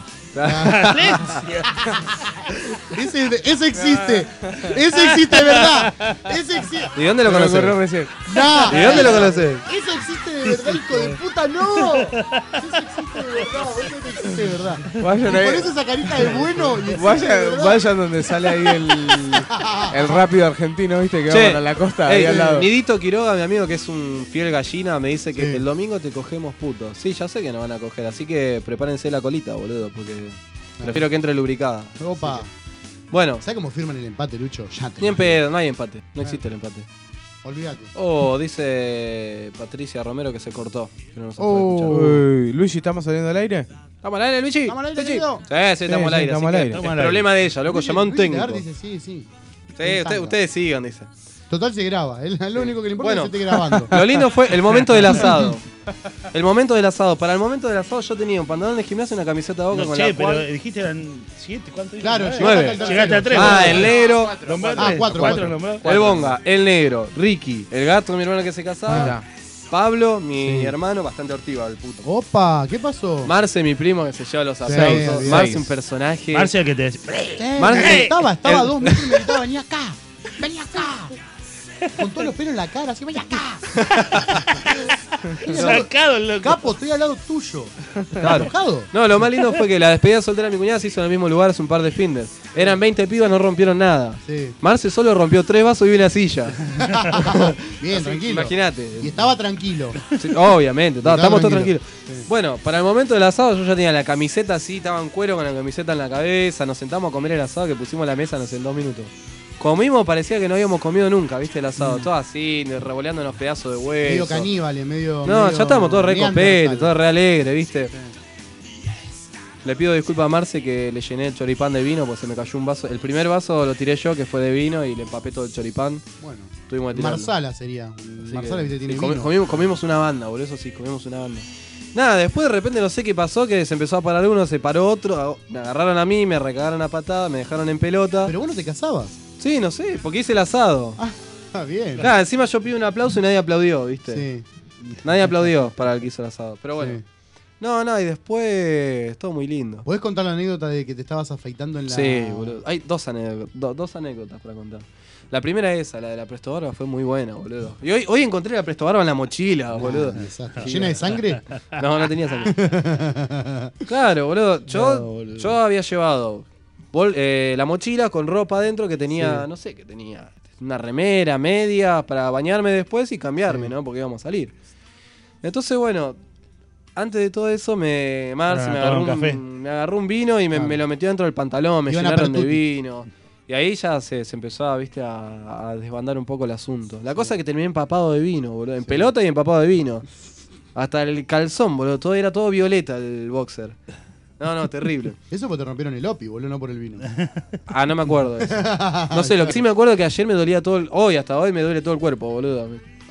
Ese existe. Ese existe de verdad. Ese existe.
¿Y dónde lo conoces?
No.
¿Y dónde lo conoces?
Eso existe de verdad, hijo de puta, no. Eso existe de verdad.
Vayan
y pones esa carita de bueno y
vayan donde sale ahí el rápido argentino, viste, que va para la costa ahí al lado.
Nidito Quiroga, mi amigo que es un fiel gallina, me dice que el domingo te cogemos putos. Sí, ya sé que nos van a coger, así que prepárense la colita, boludo, porque prefiero que entre lubricada.
Opa.
Bueno.
¿Sabes cómo firman el empate, Lucho?
Ni en pedo, no hay empate. No existe el empate.
Olvídate.
Dice Patricia Romero que se cortó. Que no nos puede escuchar.
Luigi, ¿estamos saliendo al aire?
¿Estamos al aire, Luigi?
¿Estamos al aire,
Sí, estamos al aire.
Estamos al aire.
Es problema de ella, loco, llamó a un técnico.
Dice, sí.
Sí, ustedes sigan, dice.
Total se graba, lo único que le importa es que se esté grabando.
Lo lindo fue el momento del asado. Para el momento del asado yo tenía un pantalón de gimnasio y una camiseta de Boca con la cual...
pero dijiste eran 7, ¿cuánto?
Claro,
9.
Llegaste a 3.
El negro.
4.
El Bonga, el negro, Ricky, el gato, mi hermano que se casaba. Pablo, mi hermano, bastante ortiva el puto.
Opa, ¿qué pasó?
Marce, mi primo que se lleva los aplausos. Marce, un personaje.
Marce, el que te decía.
Estaba a 2 metros y me gritaba, vení acá. Con todos los pelos en la cara, así, vení acá.
Sacado el loco.
Capo, estoy al lado tuyo.
Claro. No, lo más lindo fue que la despedida soltera de mi cuñada se hizo en el mismo lugar hace un par de fines. Eran 20 pibas, no rompieron nada.
Sí.
Marce solo rompió 3 vasos y una silla.
Bien, tranquilo.
Imagínate.
Y estaba tranquilo.
Sí, obviamente, estamos todos
tranquilo.
tranquilos. Sí. Bueno, para el momento del asado yo ya tenía la camiseta así, estaba en cuero con la camiseta en la cabeza. Nos sentamos a comer el asado que pusimos la mesa, no sé, en 2 minutos. Comimos, parecía que no habíamos comido nunca, ¿viste? El asado, todo así, revoleando unos pedazos de hueso.
Medio caníbales, medio.
No,
medio
ya estábamos todos re copete, todo re alegre, ¿viste?
Sí.
Le pido disculpas a Marce que le llené el choripán de vino porque se me cayó un vaso. El primer vaso lo tiré yo, que fue de vino, y le empapé todo el choripán.
Bueno, Marsala sería. Marsala, viste, tiene vino.
Comimos una banda, boludo, eso sí, comimos una banda. Nada, después de repente no sé qué pasó, que se empezó a parar uno, se paró otro, me agarraron a mí, me recagaron a patada, me dejaron en pelota.
Pero vos no te casabas.
Sí, no sé, porque hice el asado.
Ah, bien.
Claro, encima yo pido un aplauso y nadie aplaudió, ¿viste?
Sí.
Nadie aplaudió para el que hizo el asado, pero bueno.
Sí.
No, y después todo muy lindo.
¿Podés contar la anécdota de que te estabas afeitando en la...?
Sí, boludo. Hay dos anécdotas para contar. La primera esa, la de la Presto Barba, fue muy buena, boludo. Y hoy encontré la Presto Barba en la mochila, boludo.
¿Llena de sangre?
No tenía sangre. Claro, boludo. Yo había llevado la mochila con ropa adentro que tenía, no sé qué tenía. Una remera, media, para bañarme después y cambiarme, ¿no? Porque íbamos a salir. Entonces, bueno, antes de todo eso, Marce me agarró un vino y me lo metió dentro del pantalón, me llenaron de vino. Y ahí ya se empezó a desbandar un poco el asunto. La cosa es que terminé empapado de vino, boludo. En pelota y empapado de vino. Hasta el calzón, boludo. Era todo violeta el boxer. No, terrible.
Eso porque te rompieron el opi, boludo, no por el vino.
No me acuerdo de eso. No sé, lo que sí me acuerdo es que ayer me dolía hasta hoy me duele todo el cuerpo, boludo.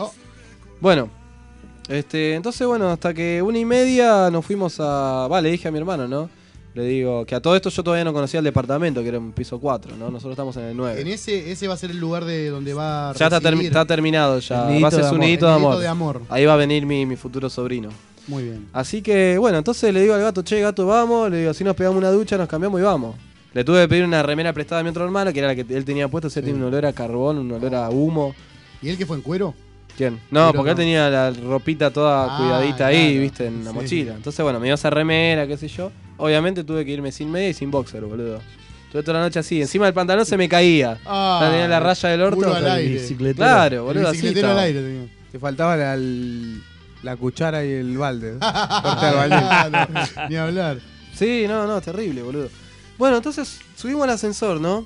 Bueno. Entonces, bueno, hasta que 1:30 nos fuimos le dije a mi hermano, ¿no? Le digo que a todo esto yo todavía no conocía el departamento, que era en piso 4, ¿no? Nosotros estamos en el 9.
En ese va a ser el lugar de donde va a
ya está terminado ya. Va a ser su nidito de amor. Ahí va a venir mi futuro sobrino.
Muy bien.
Así que, bueno, entonces le digo al gato, che, gato, vamos. Le digo, así nos pegamos una ducha, nos cambiamos y vamos. Le tuve que pedir una remera prestada a mi otro hermano, que era la que él tenía puesta. O sea, tiene un olor a carbón, un olor a humo.
¿Y él que fue en cuero?
¿Quién? No, porque él tenía la ropita toda cuidadita ahí, viste, en la mochila. Entonces, bueno, me dio esa remera, qué sé yo. Obviamente tuve que irme sin media y sin boxer, boludo. Tuve toda la noche así. Encima del pantalón se me caía. Tenía la raya del orto.
Al aire.
Claro, boludo, así
al aire tenía.
Te faltaba la cuchara y el balde.
Ni hablar.
Sí, no, terrible, boludo. Bueno, entonces subimos al ascensor, ¿no?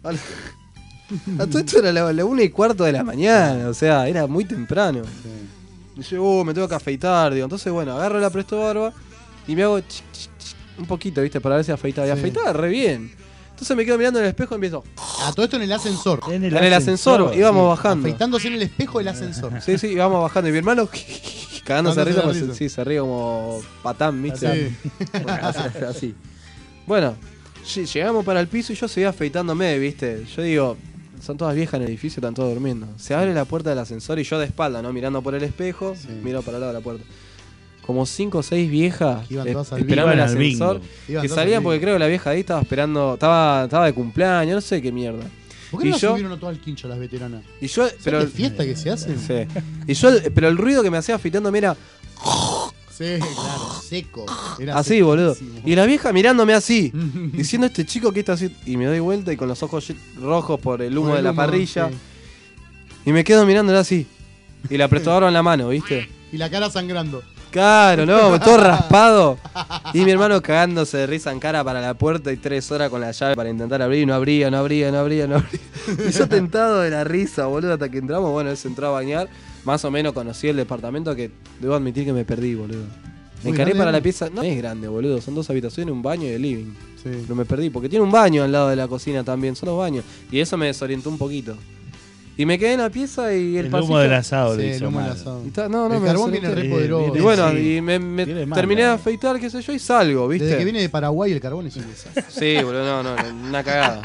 A todo esto era la 1:15 de la mañana, o sea, era muy temprano. Sí. Y yo, me tengo que afeitar, digo. Entonces, bueno, agarro la Presto Barba y me hago un poquito, ¿viste? Para ver si afeitaba. Y afeitaba re bien. Entonces me quedo mirando en el espejo y empiezo.
Todo esto en el ascensor.
En el ascensor, íbamos bajando.
Afeitándose en el espejo del ascensor.
Sí, íbamos bajando. Y mi hermano cagándose de risa, pues, sí, se ríe como patán, ¿viste? Sí. Así. Bueno, llegamos para el piso y yo seguía afeitándome, ¿viste? Yo digo, son todas viejas en el edificio, están todos durmiendo. Se abre la puerta del ascensor y yo de espalda, ¿no? Mirando por el espejo, miro para el lado de la puerta. Como 5 o 6 viejas esperando el ascensor. Que salían porque creo que la vieja ahí estaba esperando, estaba de cumpleaños, no sé qué mierda.
¿Por qué no subieron todo al quincho las veteranas?
Y yo, pero
¿qué fiesta que se hacen?
Sí. Y pero el ruido que me hacía afeitándome era...
Sí, claro, seco.
Era así, boludo. Y la vieja mirándome así, diciendo, este chico que está así. Y me doy vuelta y con los ojos rojos por el humo de la parrilla. Sí. Y me quedo mirándola así. Y la Presto Barba en la mano, ¿viste?
Y la cara sangrando.
Claro, no, todo raspado. Y mi hermano cagándose de risa en cara para la puerta y 3 horas con la llave para intentar abrir y no abría. Y yo tentado de la risa, boludo, hasta que entramos. Bueno, él se entró a bañar. Más o menos conocí el departamento, que debo admitir que me perdí, boludo. Me encaré para la pieza. No es grande, boludo. Son 2 habitaciones, un baño y el living. Sí. Pero me perdí, porque tiene un baño al lado de la cocina también. Son 2 baños. Y eso me desorientó un poquito. Y me quedé en la pieza y el pasillo.
Humo del asado,
sí, el humo del asado.
El
carbón viene re poderoso.
Y bueno, y me terminé de afeitar, qué sé yo, y salgo, ¿viste?
Desde que viene de Paraguay el carbón es un desastre.
Sí, boludo, no, una cagada.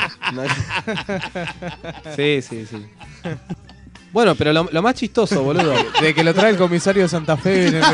Sí. Bueno, pero lo más chistoso, boludo.
De que lo trae el comisario de Santa Fe.
No,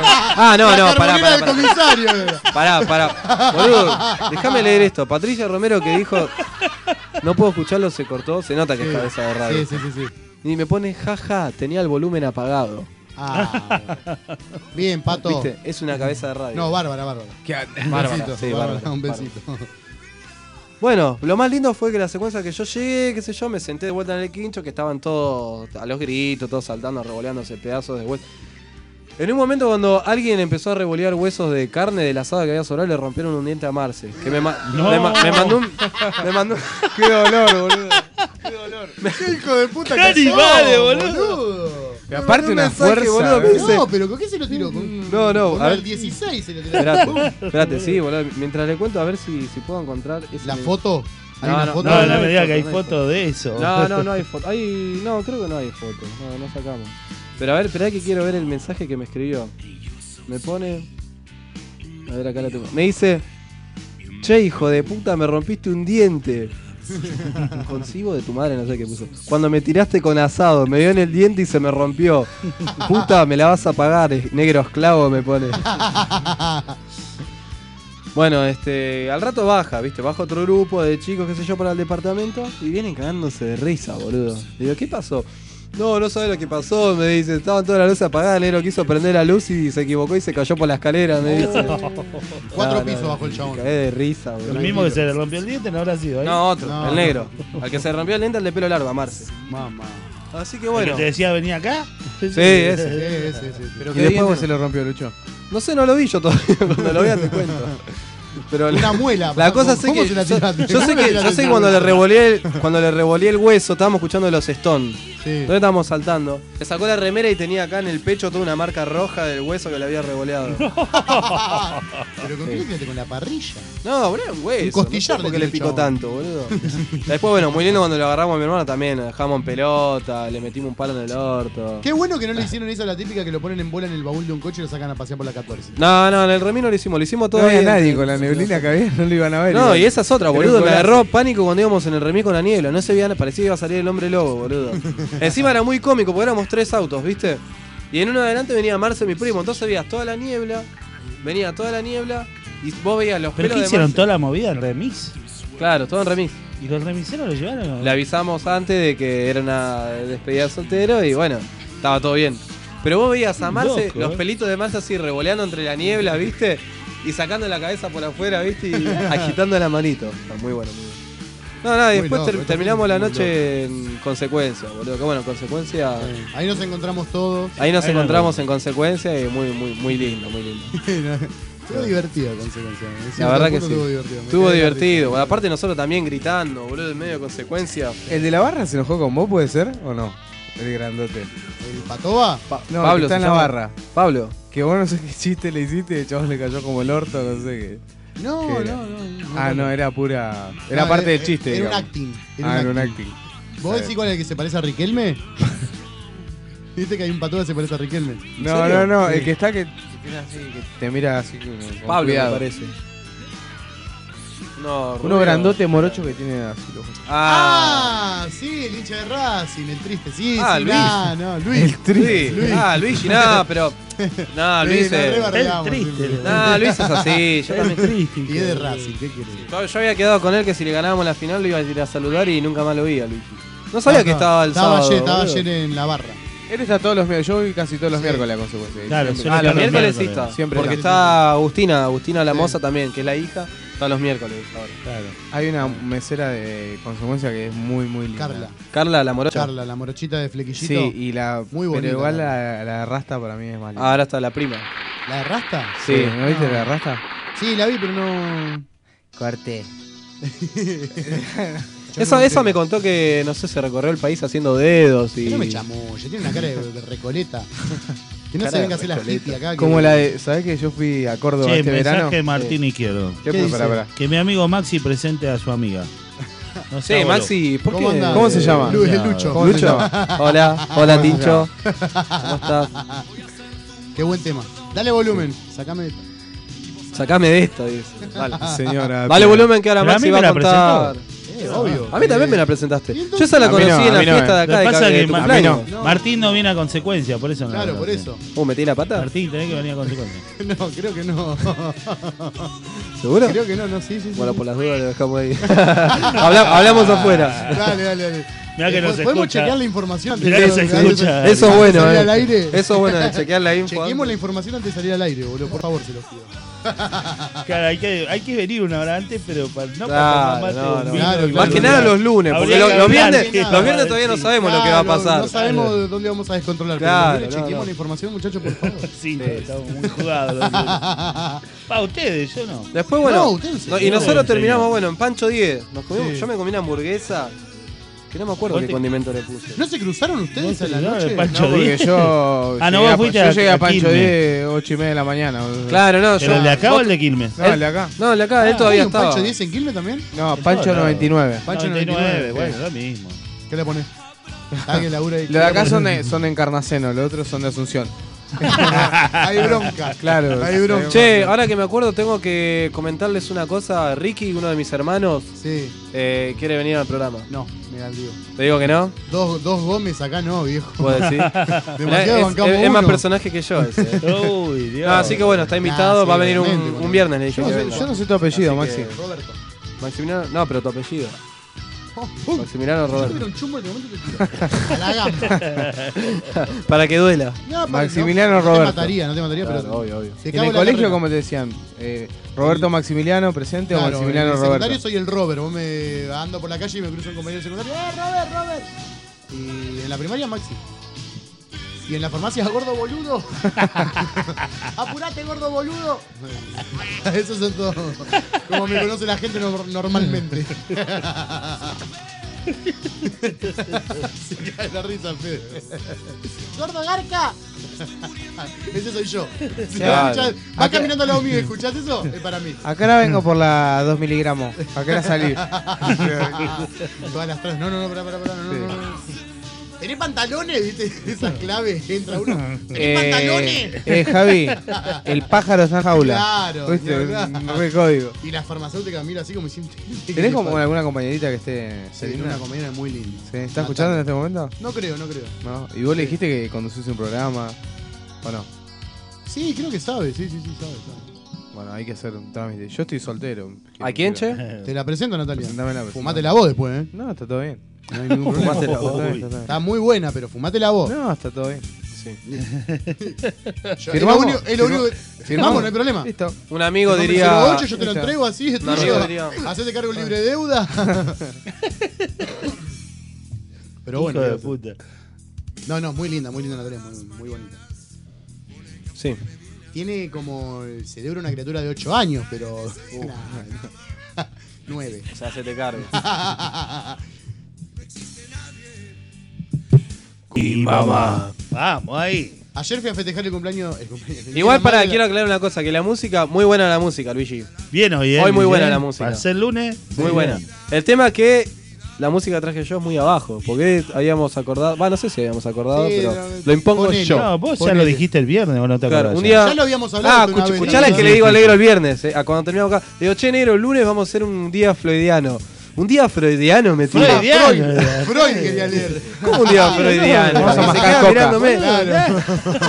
pará. Boludo, déjame leer esto. Patricia Romero, que dijo, no puedo escucharlo, se cortó. Se nota que es cabeza de radio.
Sí.
Y me pone, jaja, tenía el volumen apagado.
Bien, Pato.
¿Viste? Es una cabeza de radio.
No, bárbara.
Bárbara, sí,
Bárbara, un besito.
Bueno, lo más lindo fue que la secuencia que yo llegué, qué sé yo, me senté de vuelta en el quincho, que estaban todos a los gritos, todos saltando, revoleándose pedazos de hueso. En un momento cuando alguien empezó a revolear huesos de carne del asado que había sobrado, le rompieron un diente a Marce. Que me mandó un...
Qué dolor, boludo. Qué dolor.
¡Qué hijo de puta
¡Qué animales, boludo!
Y aparte una fuerza,
boludo,
No, pero ¿con qué se lo tiró?
No,
con
a ver.
el 16 se lo tiró.
Espérate, sí, boludo. Mientras le cuento, a ver si puedo encontrar...
¿La foto?
¿Hay una foto?
No, no me diga que hay foto de eso.
No hay foto. No, creo que no hay foto. No sacamos. Pero a ver, esperá que quiero ver el mensaje que me escribió. Me pone... A ver, acá la tengo. Me dice... Che, hijo de puta, me rompiste un diente. Concibo de tu madre, no sé qué puso. Cuando me tiraste con asado, me dio en el diente y se me rompió. Puta, me la vas a pagar, negro esclavo, me pone. Bueno, al rato baja, ¿viste? Baja otro grupo de chicos, qué sé yo, para el departamento y vienen cagándose de risa, boludo. Digo, ¿qué pasó? No sabes lo que pasó, me dice. Estaban todas las luces apagadas, el negro quiso prender la luz y se equivocó y se cayó por la escalera, me dice.
4 pisos bajo el chabón.
Me cagué de risa, boludo.
El mismo que se le rompió el diente no habrá sido, ¿eh?
No, otro, el negro. Al que se rompió el diente, el de pelo largo, a Marce.
Mamá.
Así que bueno.
¿El que te decía venía acá?
Sí, ese.
Pero ¿qué diente se lo rompió, Lucho?
No sé, no lo vi yo todavía. Cuando lo vea te cuento. Pero
una muela.
La cosa es que yo sé que cuando le revoleé el hueso, estábamos escuchando los Stones.
Sí.
Entonces estábamos saltando. Le sacó la remera y tenía acá en el pecho toda una marca roja del hueso que le había revoleado.
¿Pero con qué le tiraste? ¿Con la parrilla?
No, boludo, un hueso.
Un costillar.
No sé por qué le picó tanto, boludo. Después, bueno, muy lindo cuando lo agarramos a mi hermano también. Lo dejamos en pelota, le metimos un palo en el orto.
Qué bueno que no le hicieron esa la típica que lo ponen en bola en el baúl de un coche y lo sacan a pasear por la 14.
No, en el Remí no lo hicimos todo.
No había nadie con la neblina que había, no lo iban a ver.
No, y esa es otra, boludo. Me agarró pánico cuando íbamos en el Remí con la niebla. No se veía, parecía que iba a salir el hombre lobo, boludo. Encima era muy cómico porque éramos 3 autos, ¿viste? Y en uno adelante venía Marce, mi primo. Entonces veías toda la niebla. Venía toda la niebla. Y vos veías los pelos de
¿Pero qué hicieron? ¿Toda la movida en remix?
Claro, todo en remix.
¿Y los remiseros lo llevaron?
Le avisamos antes de que era una despedida de soltero y bueno, estaba todo bien. Pero vos veías a Marce,
loco,
los pelitos de Marce así revoleando entre la niebla, ¿viste? Y sacando la cabeza por afuera, ¿viste? Y agitando la manito. Está muy bueno, muy bueno. No, y después terminamos la noche en Consecuencia, boludo. Que bueno, Consecuencia.
Ahí nos encontramos todos.
Ahí nos encontramos en Consecuencia y muy lindo, muy lindo.
Estuvo divertido Consecuencia.
La verdad que sí. Estuvo divertido. Aparte nosotros también gritando, boludo, en medio de Consecuencia.
¿El de la barra se enojó con vos, puede ser? ¿O no? El grandote.
¿El Patoba?
No,
Pablo
está en la barra.
Pablo.
Que vos no sé qué chiste le hiciste, el chabón le cayó como el orto, no sé qué. No, era pura... Era parte del chiste,
Era
digamos.
un acting.
Era un acting.
¿Vos decís cuál es el que se parece a Riquelme? ¿Viste que hay un Patoba que se parece a Riquelme?
No, el que está que tiene así, que te mira así con
Pablo,
cuidado.
me parece. No,
uno grandote morocho que tiene así los ojos.
Sí, el hincha de Racing, el triste. Sí,
Luis.
Luis.
El triste.
Luis.
Luis, pero... Luis
es triste.
Luis es así. Yo también
triste.
Y es de Racing, ¿qué querés?
Yo había quedado con él que si le ganábamos la final lo iba a ir a saludar y nunca más lo vi a Luis. No sabía que estaba el sábado.
Estaba ayer en la barra.
Él está todos los miércoles, yo voy casi todos los miércoles a Consecuencia.
Claro,
los miércoles sí está.
Siempre
porque está Agustina la moza también, que es la hija, está los miércoles ahora.
Claro. Hay una mesera de Consecuencia que es muy linda.
Carla, la morocha.
Carla, la morochita de flequillito.
Sí, y muy bonita. Pero igual la de Rasta para mí es más linda.
Ahora está la prima.
¿La de Rasta?
Sí, ¿no viste la de Rasta?
Sí, la vi, pero no...
Corté.
Esa me contó que, no sé, se recorrió el país haciendo dedos y...
No me chamulle, tiene una cara de recoleta. Que no se venga a hacer la hippie acá.
Como la de... ¿Sabés que yo fui a Córdoba este verano?
Mensaje Martín Izquierdo.
¿Qué dice?
Que mi amigo Maxi presente a su amiga.
No sé, Maxi, ¿por qué?
¿Cómo se llama?
Lucho.
Lucho. Hola, Tincho. ¿Cómo estás?
Qué buen tema. Dale volumen,
sacame de esto, dice. Dale.
Señora.
Dale volumen que ahora Maxi va a contar.
Obvio.
A mí también me la presentaste. Yo esa la conocí en la fiesta de acá.
Pasa que
no.
Martín no viene a Consecuencia, por eso no.
Claro, por eso.
¿Metí la pata?
Martín, tenés que venir a Consecuencia.
No, creo que no.
¿Seguro?
Creo que no, sí.
Bueno, por las dudas lo dejamos ahí. Hablamos afuera.
Dale.
Mirá que no se
¿Podemos
escucha.
chequear la información antes
Mirá que se escucha.
Eso es bueno,
salir al aire?
Eso es bueno, de chequear la info.
Chequemos la información antes de salir al aire, boludo. Por favor, se los pido.
Claro, hay que venir una hora antes, pero no
Claro,
para tomar mate
no,
un
no.
vino,
Claro,
Más que nada los lunes, porque
Habría que
los
hablar
viernes,
de
los viernes todavía no
sí.
sabemos lo que va a pasar.
No sabemos dónde vamos a descontrolar.
Claro,
pero
no,
chequemos
no.
la información, muchachos, por favor.
Sí, no, estamos muy jugados. Para ustedes, yo no.
Después, bueno,
No, ustedes sí.
y nosotros
Señor.
terminamos, bueno, en Pancho 10.
Sí.
Yo me comí una hamburguesa, que no me acuerdo
¿Vos
qué
te-
condimento le puse.
¿No se cruzaron ustedes
¿No
en la
se
noche?
cruzaron? Pancho
No, porque
10.
yo
Ah, no,
llegué
vos
a-
fuiste
yo
a-
llegué a
a
Pancho
Quilmes.
10, 8:30 de la mañana. boludo.
Claro, no,
¿Pero
yo.
el de acá o el de Quilmes?
No, el de acá.
No, el de acá, él
¿Hay
todavía
un Pancho
estaba.
10 en Quilmes también?
No,
En
Pancho
todos lados.
99.
Pancho
99,
99,
bueno, lo mismo.
¿Qué le pones? Alguien labura ahí.
Los de acá son de Encarnaceno, los otros son de Asunción.
Hay bronca.
Claro.
Hay bronca.
Che, ahora que me acuerdo, tengo que comentarles una cosa. Ricky, uno de mis hermanos,
Sí.
quiere venir al programa.
No, me da el digo.
¿Te digo que no?
Dos Gómez acá no, viejo.
¿Puedo decir?
Demasiado bancamos
es más
uno.
personaje que yo ese.
Uy, Dios.
No, así que bueno, está invitado,
sí,
va a venir
obviamente,
un
boludo.
viernes, le dije
Yo
que
no,
venga.
sé, yo no sé tu apellido,
Así que-
Maxi.
Roberto.
Maximiliano, no, pero tu apellido.
Oh,
Maximiliano
yo
Roberto.
tuviera un chumbo en este momento te tiro. A la gamba.
Para que duela.
No,
Maximiliano
no,
Roberto.
No te mataría,
Claro,
pero.
obvio, obvio.
te
En
cago
el
la
colegio,
carrera.
¿cómo te decían? ¿Roberto Maximiliano presente
Claro,
o Maximiliano
en el
Roberto?
secundario soy el Robert. Vos me ando por la calle y me cruzo un compañero de secundario. Robert! Y en la primaria, Maxi. Y en la farmacia, gordo boludo. Apurate, gordo boludo. Esos son todos. Como me conoce la gente normalmente. Se cae la risa, Fede. ¡Gordo Garca! Ese soy yo. Si
Claro.
lo escuchás, va caminando al lado mío y escuchás eso, es para mí.
Acá ahora vengo por la 2 miligramos. Acá era salir.
Todas las tres. No, pará, no. ¿Tenés pantalones? ¿Viste? Esa clave entra uno. ¿Tenés pantalones?
Javi, el pájaro está en jaula.
Claro,
¿Viste?
ni hablar.
Un re código.
Y la farmacéutica mira así como diciendo.
¿Tenés como alguna compañerita que esté
Sí,
linda?
una compañera muy linda.
¿Sí? ¿Está escuchando en este momento?
No creo.
No. ¿Y vos le dijiste que conducís un programa? ¿O no?
Sí, creo que sabe. Sí, sabe.
Bueno, hay que hacer un trámite. Yo estoy soltero.
¿A quién, che?
Te la presento, Natalia.
Presentámela.
Fumate la voz después, ¿eh?
No, está todo bien.
No hay ningún problema.
Fumate la voz.
Está bien.
Está muy buena, pero fumate la voz.
No, está todo bien.
Sí.
¿Firmamos?
Es lo único que. Firmamos, no hay problema.
Listo.
Un amigo
Te
diría.
compro 08, yo te lo
Listo.
entrego así, es
Un amigo
tuyo.
diría.
Hacete cargo libre de deuda. Pero bueno.
Hijo de puta.
No, muy linda Natalia, muy bonita.
Sí.
Tiene como el cerebro de una criatura de 8 años, pero. 9.
O sea, se te carga.
Y mamá. Vamos ahí.
Ayer fui a festejar el cumpleaños.
Igual quiero aclarar una cosa, que la música, muy buena la música, Luigi.
Bien hoy,
Hoy muy buena
bien.
la música.
Para ser lunes.
Muy buena. El tema es que la música que traje yo es muy abajo, porque habíamos acordado, no sé si habíamos acordado,
Sí,
pero
no,
lo impongo
ponele.
yo.
No, vos ya
Ponele.
lo dijiste el viernes, ¿o no te
Claro,
acordás?
un
ya?
día.
Ya lo habíamos hablado. una vez,
Escuchala
¿no?
que le digo al negro el viernes, cuando terminamos acá. Le digo, che, negro, el lunes vamos a hacer un día freudiano. ¿Un día freudiano me tira?
Freudiano.
Freud quería leer.
¿Cómo un día freudiano?
Vamos a
Se
mascar
queda
coca.
mirándome.
Claro.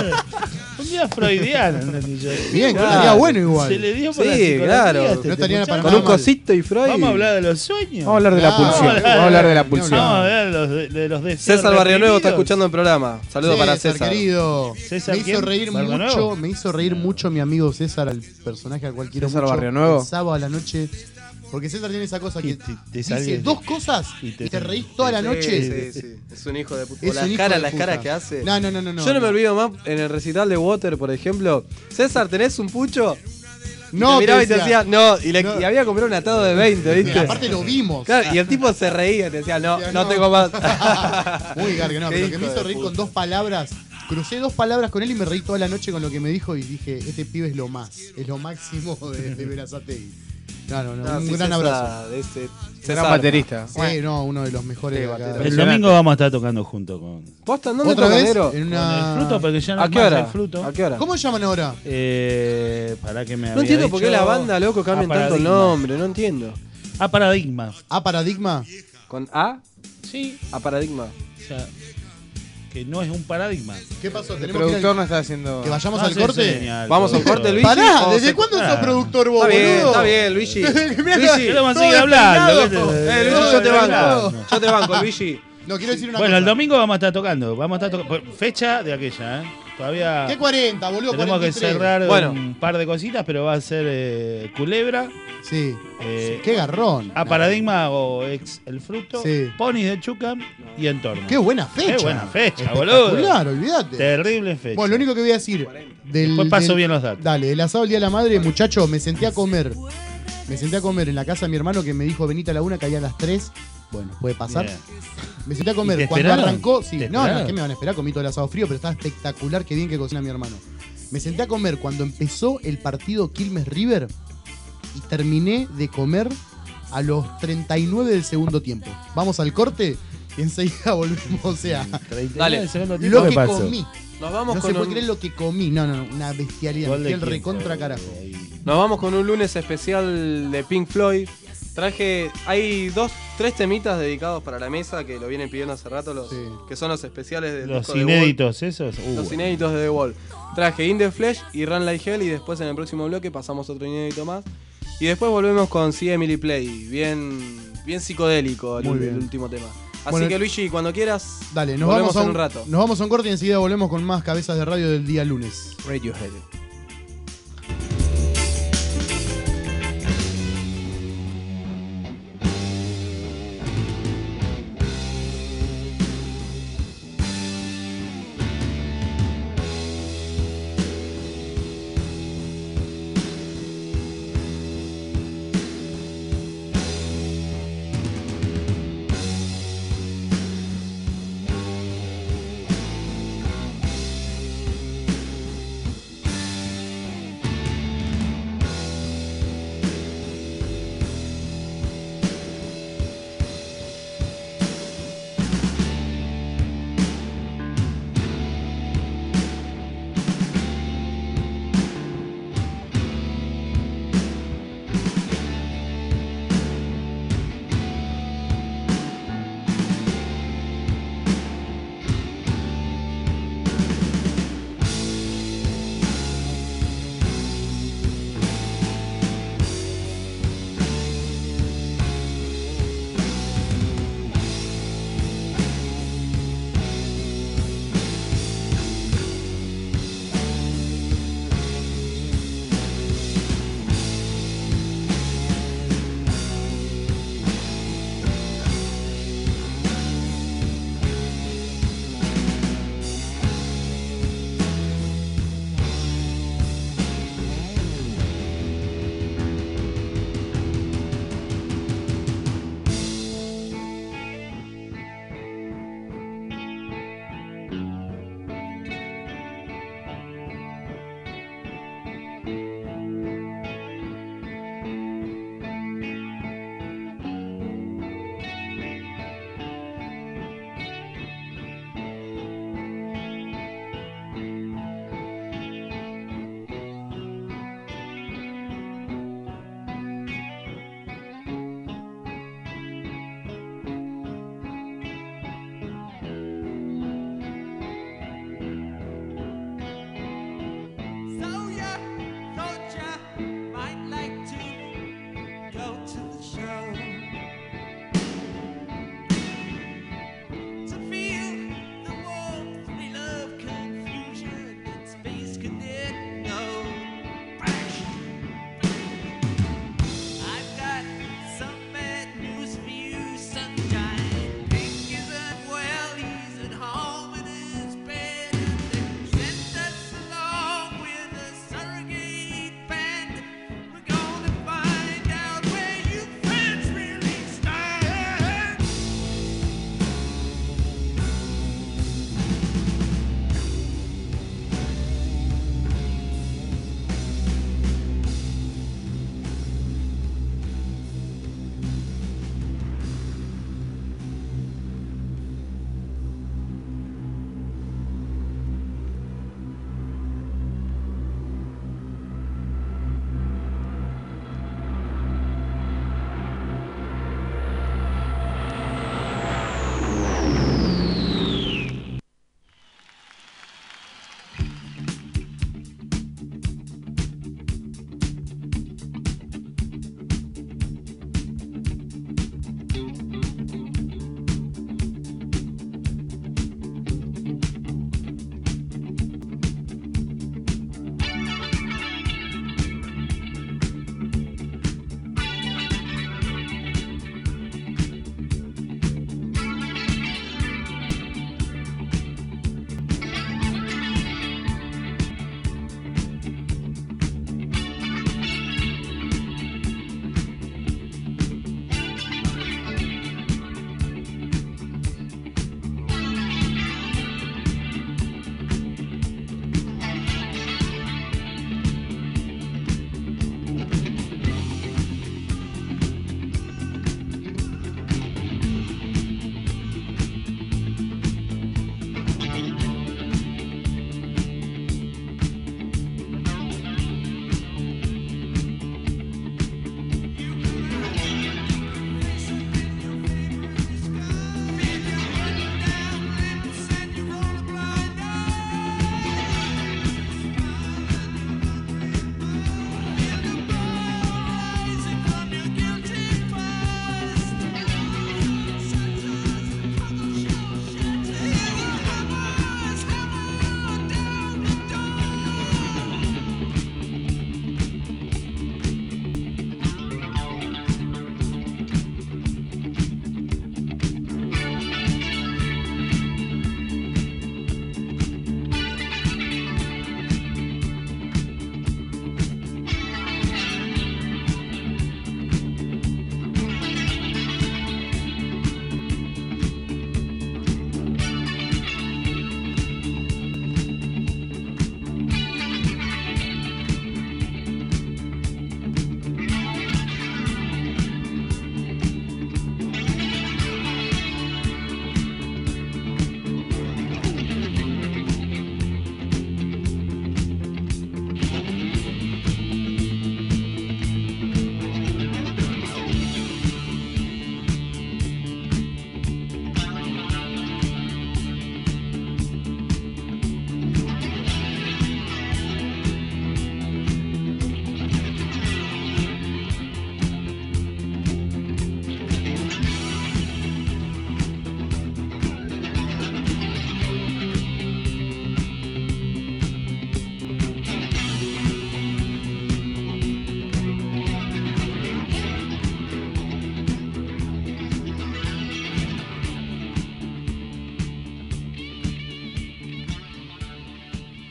Un día freudiano, entendí yo.
Bien,
Claro.
estaría bueno igual.
Se le dio por
Sí,
la psicología,
claro.
este
No estaría
muchacho.
para
Con un
mal.
cosito y Freud.
Vamos a hablar de los sueños.
Vamos a hablar de la
Claro.
pulsión. Vamos a hablar de la pulsión.
Vamos a hablar de los deseos
César Barrio Nuevo está
reprimidos.
escuchando el programa. Saludos para César.
querido.
César,
me hizo
¿quién?
reír
¿Barrio
mucho.
Nuevo?
Me hizo reír mucho mi amigo César, el personaje al cual quiero
César
mucho.
Barrio Nuevo.
El sábado a la noche. Porque César tiene esa cosa que
Y te
dice
sale-
dos cosas y te reís toda la
Sí,
noche.
sí. Es un hijo de puta.
Es
Las
un hijo
caras,
de
las
puta.
caras que hace.
No.
Yo no me olvido más en el recital de Water, por ejemplo. César, ¿tenés un pucho?
No,
te miraba y te
decía.
decía, no, y
No.
y había comprado un atado de 20,
Y
¿viste?
aparte lo vimos.
Claro, y el tipo se reía y te decía, no,
Decía,
no
no.
tengo más.
Muy garga, no,
Qué
pero que
hijo
me hizo
de
reír
puta.
con dos palabras. Crucé dos palabras con él y me reí toda la noche con lo que me dijo y dije, este pibe es lo más, es lo máximo de Berazategui. No,
No,
un
sí,
gran
César,
abrazo.
Gran baterista.
Sí, no, uno de los mejores
Sí,
de acá.
batero.
El domingo vamos a estar tocando junto con
¿Posta? ¿Dónde
¿Otra
toca,
vez?
negro?
En
el
una...
fruto, porque ya no
¿A
es
qué
más
hora?
el fruto.
¿A qué hora?
¿Cómo llaman ahora?
Para que me
No
había
entiendo por qué
dicho
la banda, loco, cambian tanto el
Paradigma.
nombre, no entiendo.
A Paradigma.
¿A Paradigma?
¿Con A?
Sí.
A Paradigma.
O sea, que no es un paradigma.
¿Qué pasó?
El
Tenemos que ir
productor
al...
no está haciendo.
¿Que vayamos
No
al
hace
corte?
señal,
Vamos a un
productor.
corte, Luigi.
Pará,
o
¿desde
se-
cuándo sos
Ah.
productor vos,
Está
boludo?
bien, Luigi.
Mirá,
Luigi.
Que vamos a
todo
seguir hablando.
despeinado.
Luigi, yo te
Todo
banco.
despeinado.
Yo te banco, Luigi.
No, quiero decir una
Bueno,
cosa.
el domingo vamos a estar tocando. Fecha de aquella, ¿eh? Todavía.
¿Qué 40, boludo?
Tenemos
43.
que cerrar
Bueno.
un par de cositas, pero va a ser Culebra.
Sí. Qué garrón.
Paradigma o ex El Fruto.
Sí.
Ponis de Chucam y Entorno.
Qué buena fecha.
Qué buena fecha, boludo.
Espectacular, olvídate.
Terrible fecha.
Bueno, lo único que voy a decir.
Después paso bien los datos.
Dale, el asado del Día de la Madre, muchacho, me senté a comer. Me senté a comer en la casa de mi hermano que me dijo venite a la 1, caía a las 3. Bueno, puede pasar.
Bien.
Me senté a
¿Y
comer.
te
Cuando
esperaron?
arrancó, sí.
¿Te
No,
esperaron?
¿qué me van a esperar? Comí todo el asado frío, pero estaba espectacular, qué bien que cocina mi hermano. Me senté a comer cuando empezó el partido Quilmes River y terminé de comer a los 39 del segundo tiempo. Vamos al corte y enseguida volvemos. O sea,
Dale.
lo que comí.
Nos vamos
No
con
se puede
un-
creer lo que comí. No, una bestialidad.
Gol
Me
de
fui al
quién
recontra
fue,
carajo.
Nos vamos con un lunes especial de Pink Floyd. Hay 3 temitas dedicados para la mesa que lo vienen pidiendo hace rato, que son los especiales del
Los
disco de Wall.
inéditos, esos.
Los inéditos de The Wall. Traje In The Flesh y Run Like Hell y después en el próximo bloque pasamos otro inédito más. Y después volvemos con See Emily Play, bien psicodélico el último tema. Así
Bueno,
que Luigi, cuando quieras,
Dale, nos
volvemos
vamos a
en un rato.
Nos vamos a un corte y enseguida volvemos con más cabezas de radio del día lunes.
Radiohead.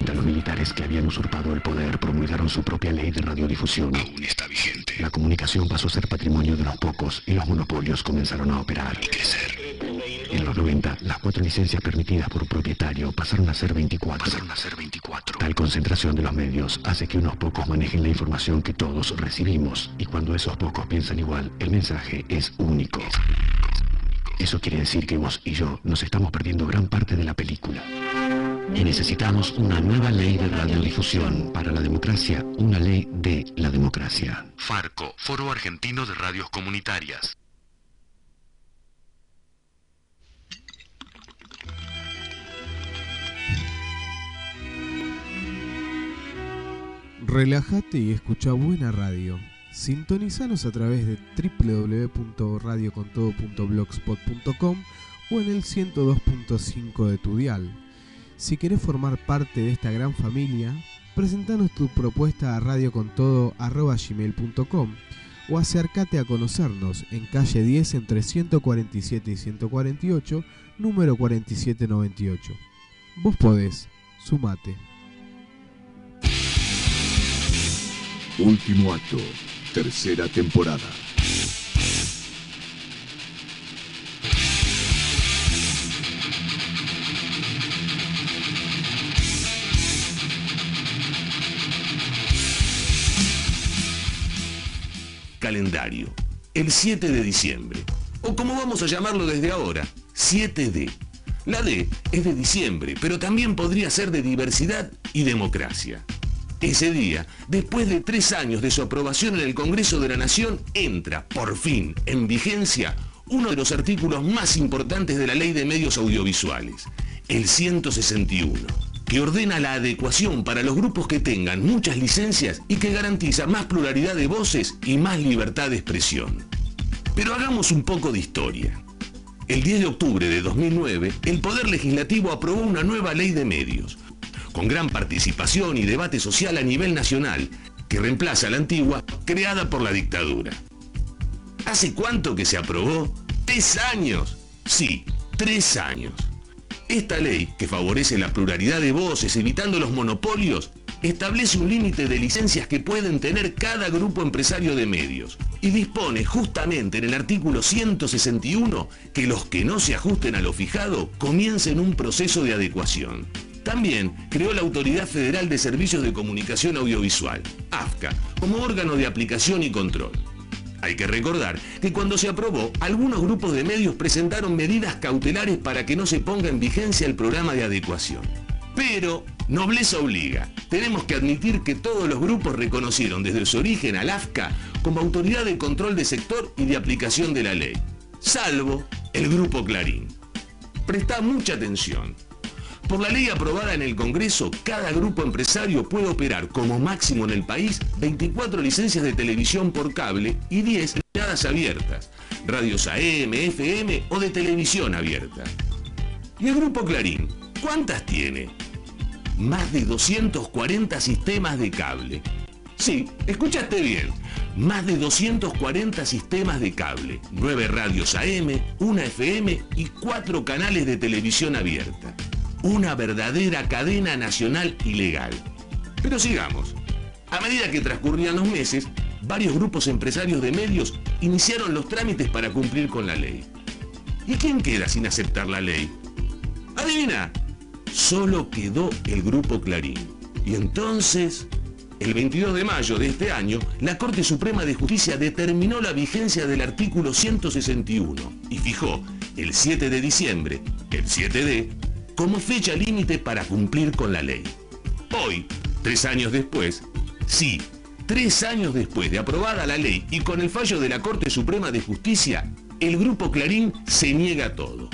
90 los militares que habían usurpado el poder promulgaron su propia ley de radiodifusión.
Aún está vigente.
La comunicación pasó a ser patrimonio de los pocos y los monopolios comenzaron a operar
y crecer.
En los 90, las 4 licencias permitidas por propietario pasaron a ser 24. Tal concentración de los medios hace que unos pocos manejen la información que todos recibimos, y cuando esos pocos piensan igual, el mensaje es único. Eso quiere decir que vos y yo nos estamos perdiendo gran parte de la película. Y necesitamos una nueva ley de radiodifusión para la democracia, una ley de la democracia.
Farco, Foro Argentino de Radios Comunitarias.
Relájate y escucha buena radio. Sintonizanos a través de www.radiocontodo.blogspot.com o en el 102.5 de tu dial. Si querés formar parte de esta gran familia, presentanos tu propuesta a radiocontodo@gmail.com o acércate a conocernos en calle 10 entre 147 y 148, número 4798. Vos podés, sumate.
Último acto, tercera temporada.
Calendario. El 7 de diciembre. O como vamos a llamarlo desde ahora, 7D. La D es de diciembre, pero también podría ser de diversidad y democracia. Ese día, después de 3 años de su aprobación en el Congreso de la Nación, entra, por fin, en vigencia, uno de los artículos más importantes de la Ley de Medios Audiovisuales, el 161, que ordena la adecuación para los grupos que tengan muchas licencias y que garantiza más pluralidad de voces y más libertad de expresión. Pero hagamos un poco de historia. El 10 de octubre de 2009, el Poder Legislativo aprobó una nueva ley de medios, con gran participación y debate social a nivel nacional, que reemplaza a la antigua, creada por la dictadura. ¿Hace cuánto que se aprobó? 3 años. Sí, 3 años. Esta ley, que favorece la pluralidad de voces evitando los monopolios, establece un límite de licencias que pueden tener cada grupo empresario de medios y dispone justamente en el artículo 161 que los que no se ajusten a lo fijado comiencen un proceso de adecuación. También creó la Autoridad Federal de Servicios de Comunicación Audiovisual, AFCA, como órgano de aplicación y control. Hay que recordar que cuando se aprobó, algunos grupos de medios presentaron medidas cautelares para que no se ponga en vigencia el programa de adecuación. Pero, nobleza obliga, tenemos que admitir que todos los grupos reconocieron desde su origen al AFCA como autoridad de control de sector y de aplicación de la ley, salvo el Grupo Clarín. Prestá mucha atención. Por la ley aprobada en el Congreso, cada grupo empresario puede operar como máximo en el país 24 licencias de televisión por cable y 10 señales abiertas, radios AM, FM o de televisión abierta. ¿Y el Grupo Clarín cuántas tiene? Más de 240 sistemas de cable. Sí, escuchaste bien. Más de 240 sistemas de cable, 9 radios AM, 1 FM y 4 canales de televisión abierta. Una verdadera cadena nacional ilegal. Pero sigamos. A medida que transcurrían los meses, varios grupos empresarios de medios iniciaron los trámites para cumplir con la ley. ¿Y quién queda sin aceptar la ley? ¡Adivina! Solo quedó el Grupo Clarín. Y entonces, el 22 de mayo de este año, la Corte Suprema de Justicia determinó la vigencia del artículo 161 y fijó el 7 de diciembre, el 7D, como fecha límite para cumplir con la ley. Hoy, 3 años después, sí, 3 años después de aprobada la ley y con el fallo de la Corte Suprema de Justicia, el Grupo Clarín se niega a todo.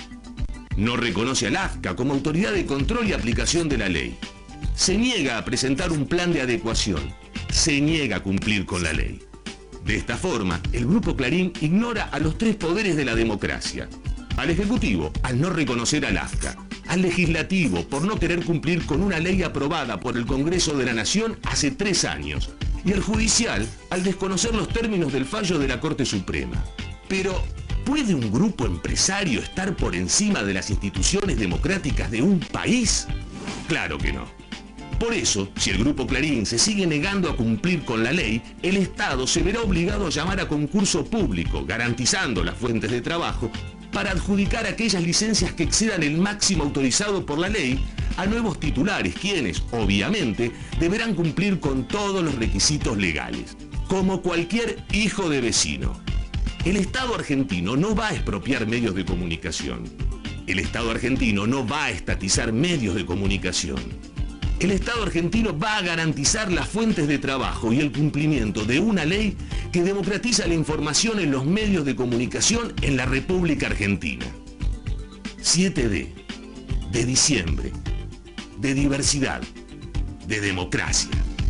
No reconoce al AFCA como autoridad de control y aplicación de la ley. Se niega a presentar un plan de adecuación. Se niega a cumplir con la ley. De esta forma, el Grupo Clarín ignora a los 3 poderes de la democracia. Al Ejecutivo, al no reconocer al AFCA. Al Legislativo, por no querer cumplir con una ley aprobada por el Congreso de la Nación hace 3 años. Y al Judicial, al desconocer los términos del fallo de la Corte Suprema. Pero, ¿puede un grupo empresario estar por encima de las instituciones democráticas de un país? Claro que no. Por eso, si el Grupo Clarín se sigue negando a cumplir con la ley, el Estado se verá obligado a llamar a concurso público, garantizando las fuentes de trabajo, para adjudicar aquellas licencias que excedan el máximo autorizado por la ley a nuevos titulares, quienes, obviamente, deberán cumplir con todos los requisitos legales, como cualquier hijo de vecino. El Estado argentino no va a expropiar medios de comunicación. El Estado argentino no va a estatizar medios de comunicación. El Estado argentino va a garantizar las fuentes de trabajo y el cumplimiento de una ley que democratiza la información en los medios de comunicación en la República Argentina. 7D, de diciembre, de diversidad, de democracia.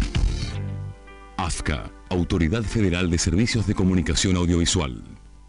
AFCA, Autoridad Federal de Servicios de Comunicación Audiovisual.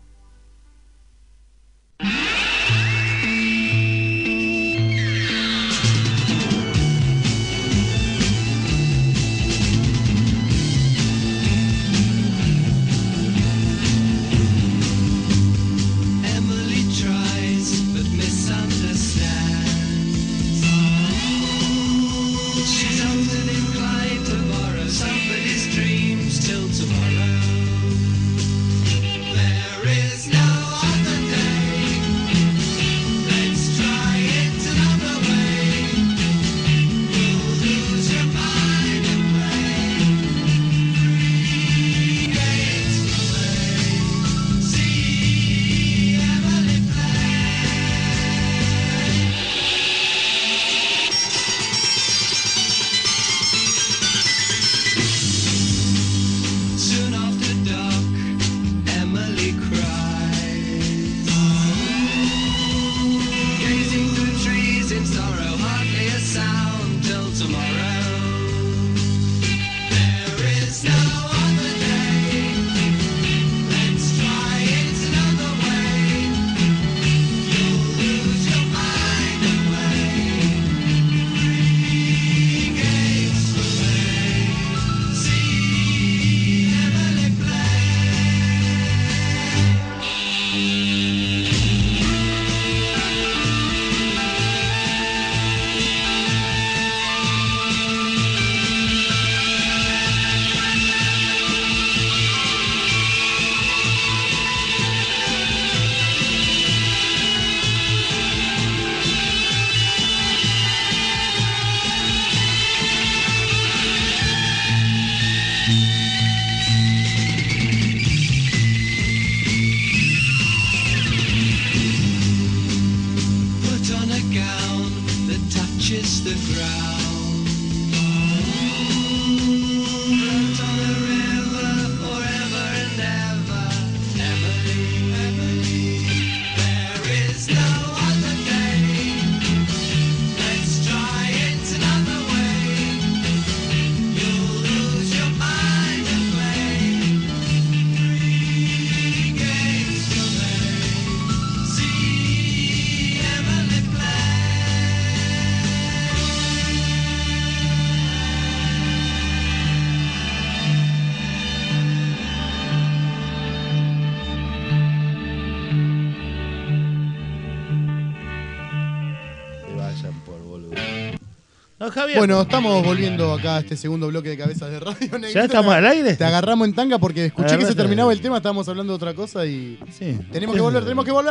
Bueno, estamos volviendo acá a este segundo bloque de Cabezas de Radio. Negrita.
¿Ya estamos al aire?
Te agarramos en tanga porque escuché que se terminaba el tema, estábamos hablando de otra cosa y...
Sí.
Tenemos que volver.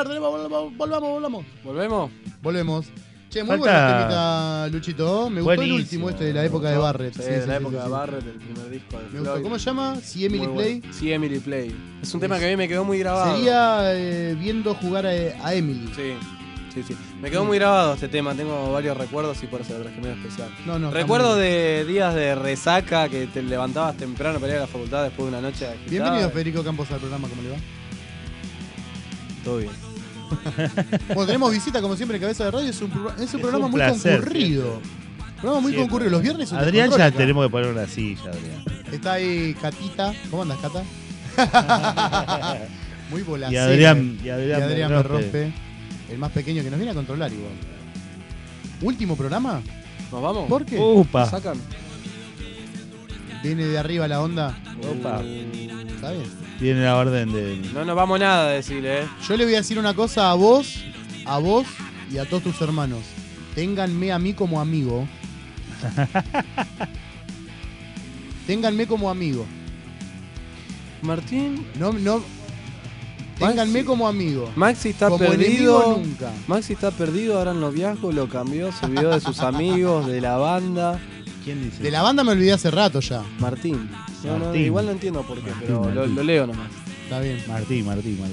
Volvamos.
¿Volvemos?
Volvemos. Che, muy bueno el temita, Luchito. Me gustó el último de la época de Barrett.
Sí, de la época de Barrett, el primer disco de
me gustó. ¿Cómo se llama? Si Emily Play.
Si Emily Play. Es un tema que a mí me quedó muy grabado.
Sería viendo jugar a Emily.
Sí. Me quedó muy grabado este tema, tengo varios recuerdos y por eso lo traje medio especial. Recuerdo de días de resaca que te levantabas temprano para ir a la facultad después de una noche.
Bienvenido Federico Campos al programa, ¿cómo le va?
Todo bien.
Bueno, tenemos visita como siempre en Cabeza de Radio, es un programa muy concurrido. Programa muy concurrido, los viernes.
Adrián ya tenemos que poner una silla, Adrián.
Está ahí Catita, ¿cómo andas, Cata? Muy volacera.
Y Adrián
me rompe. El más pequeño que nos viene a controlar igual. ¿Último programa?
¿Nos vamos?
¿Por qué?
Upa.
¿Sacan?
Viene de arriba la onda.
Opa.
¿Sabes?
Viene la orden de...
No nos vamos nada a decirle,
Yo le voy a decir una cosa a vos y a todos tus hermanos. Ténganme a mí como amigo Ténganme como amigo.
Martín.
No. Ténganme como amigo.
Maxi está
como
perdido.
enemigo nunca.
Maxi está perdido, ahora en noviazgo, lo cambió, se olvidó de sus amigos, de la banda.
¿Quién dice?
De la banda me olvidé hace rato ya.
Martín. No,
Martín.
igual no entiendo por qué, pero
Martín.
lo leo nomás.
Está bien.
Martín.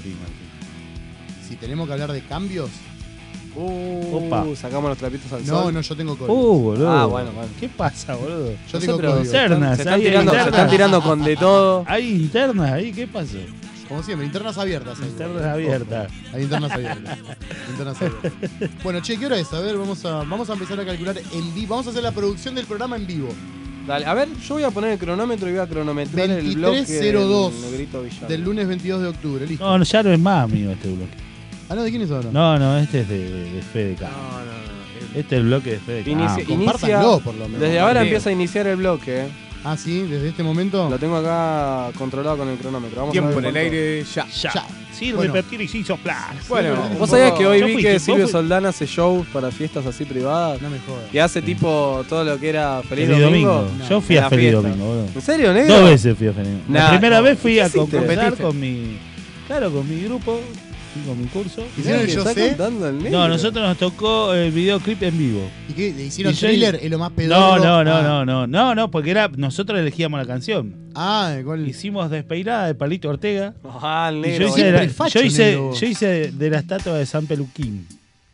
Si tenemos que hablar de cambios.
Opa.
Sacamos los trapitos al
No,
sol.
no, yo tengo código.
Boludo.
Ah, bueno.
¿Qué pasa, boludo?
Yo tengo
pero
código.
internas,
Se
hay
están tirando con de todo.
Hay internas ahí, ¿qué pasó?
Como siempre, internas abiertas. Ahí,
Internas abiertas.
Hay internas abiertas. Internas abiertas. Bueno, che, ¿qué hora es? A ver, vamos a empezar a calcular en vivo. Vamos a hacer la producción del programa en vivo.
Dale, a ver, yo voy a poner el cronómetro y voy a cronometrar el bloque
23:02
del Negrito Villar.
del lunes 22 de octubre. Listo.
No, ya no es más mío este bloque.
Ah, no, ¿de quién es ahora?
No, este es de Fede K. Este es el bloque de Fede K.
compártanlo, por lo menos.
Desde ahora empieza a iniciar el bloque.
Ah, sí, desde este momento.
Lo tengo acá controlado con el cronómetro. Vamos
Tiempo
a
en
ver
el aire, ya.
Sirve,
Bueno.
repetir y sin soplar.
Bueno, vos sabías que hoy
Yo
vi
fui,
que
vos
Silvio
fui-
Soldán hace shows para fiestas así privadas.
No me jodas.
Y hace tipo todo lo que era Feliz
Feliz
Domingo.
Domingo. Yo fui
en
a
la
Feliz
fiesta.
Domingo, boludo.
¿En serio, negro?
2 veces fui a Feliz Domingo. La
Nah,
primera vez fui a
¿qué hiciste?
concursar con mi grupo, con mi curso.
¿Hicieron el
¿Qué
Yo
está
sé?
contando el negro?
No, nosotros nos tocó el videoclip en vivo.
¿Y qué? ¿Le hicieron
Y yo-
thriller? ¿Es lo más pedorro?
No, porque nosotros elegíamos la canción.
Ah, ¿cuál?
Hicimos Despeinada de Palito Ortega.
Ah, el
Y
negro.
yo
Siempre facho, negro.
hice de la estatua de San Peluquín.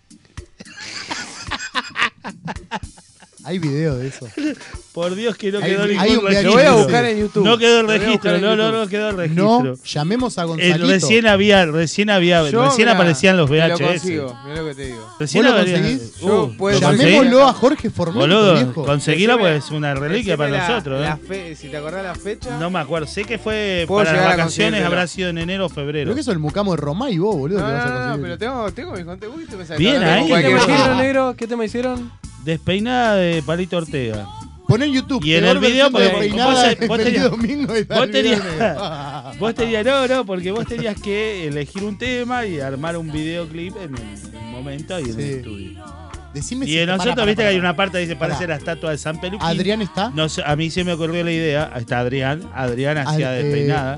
Hay video de eso.
Por Dios que no
Hay-
quedó
hay
ningún
un
registro.
Lo voy a
buscar en YouTube.
No quedó el
Lo voy a
registro,
buscar en
no
YouTube.
quedó el registro.
No, llamemos a Gonzalito.
Recién
Mirá,
aparecían los
Te lo
VHS.
consigo, mirá lo que te digo.
Recién
¿Vos lo
aparecían-
conseguís?
Yo puedo
¿lo
conseguir.
Llamémoslo a Jorge Formico,
Boludo,
viejo.
conseguirlo
Decime-
porque es una reliquia para
decime
nosotros.
si te acordás la fecha.
No me acuerdo, sé que fue
Puedo
para las
llegar a
vacaciones,
conseguírtelo.
habrá sido en enero o febrero.
Creo que eso es el mucamo de Romay, vos, boludo.
No,
que vas a
no,
conseguir.
pero tengo mis contactos. Uy, tú me sabes
Bien
hablar
ahí.
con
¿Qué
cualquier
tema
cosa.
hicieron, negro? ¿Qué tema hicieron?
Despeinada de Palito Ortega.
Poné en YouTube.
Y en
peor
el video,
versión de
porque
Despeinada
vos-
de
vos
Feliz
tenías-
Domingo y
Vos
tal
tenías,
video.
vos tenías, porque vos tenías que elegir un tema y armar un videoclip en el momento y en
Sí.
el estudio.
Decime
Y nosotros,
para,
viste que hay
para.
una parte que dice
Pará.
parece la estatua de San Peluquín.
¿Adrián está?
No sé, a mí se me ocurrió la idea. Está Adrián hacía Despeinada.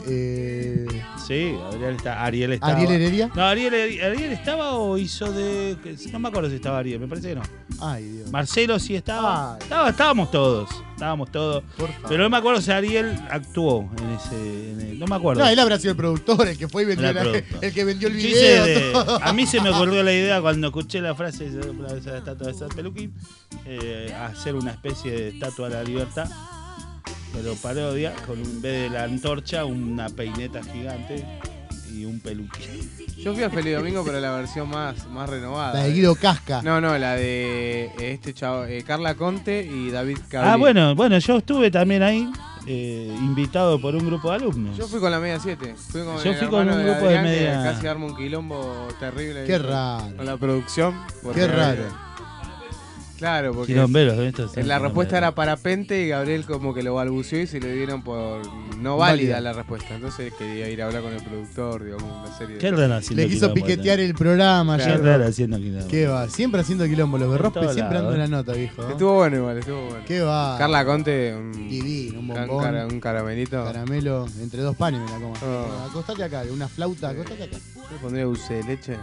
Sí, Adrián está. Ariel estaba.
¿Ariel Heredia?
No, Ariel estaba o hizo de. No me acuerdo si estaba Ariel, me parece que no.
Ay, Dios.
Marcelo sí estaba.
Ay.
Estábamos todos.
Por favor.
Pero no me acuerdo si Ariel actuó no me acuerdo.
No, él habrá sido el productor, el que fue y vendió,
Era productor.
el que vendió el
Yo
video.
hice
todo.
a mí se me ocurrió la idea cuando escuché la frase de esa estatua de San Peluquín, hacer una especie de estatua de la libertad, pero parodia, con en vez de la antorcha, una peineta gigante y un peluquín.
Yo fui a Feliz Domingo, pero la versión más renovada.
La de Guido Casca.
No, la de este chavo, Carla Conte y David Cabrera.
Ah, bueno, yo estuve también ahí, invitado por un grupo de alumnos.
Yo fui con la media 7.
Yo fui con un
de
grupo de
Adrián, que
media-
casi arma un quilombo terrible.
Qué
ahí
raro.
Con la producción.
Qué raro.
Claro, porque
Quilomberos, estos son
la respuesta
quilomberos.
era parapente y Gabriel como que lo balbuceó y se le dieron por no válida la respuesta. Entonces quería ir a hablar con el productor, digamos, una serie
Qué
de...
raro haciendo
Le quiso
quilombo,
piquetear el programa
Qué
ayer.
raro haciendo quilombo.
¿Qué va? Siempre haciendo quilombo. Los berrospes
todos
siempre
lados,
ando en la nota, viejo.
Estuvo bueno igual, estuvo bueno.
¿Qué va?
Carla Conte,
Divino, un bombón.
un caramelito.
Caramelo entre dos panes me la como.
Oh.
Acostate acá, una flauta, acostate acá.
¿Le pondría dulce de leche?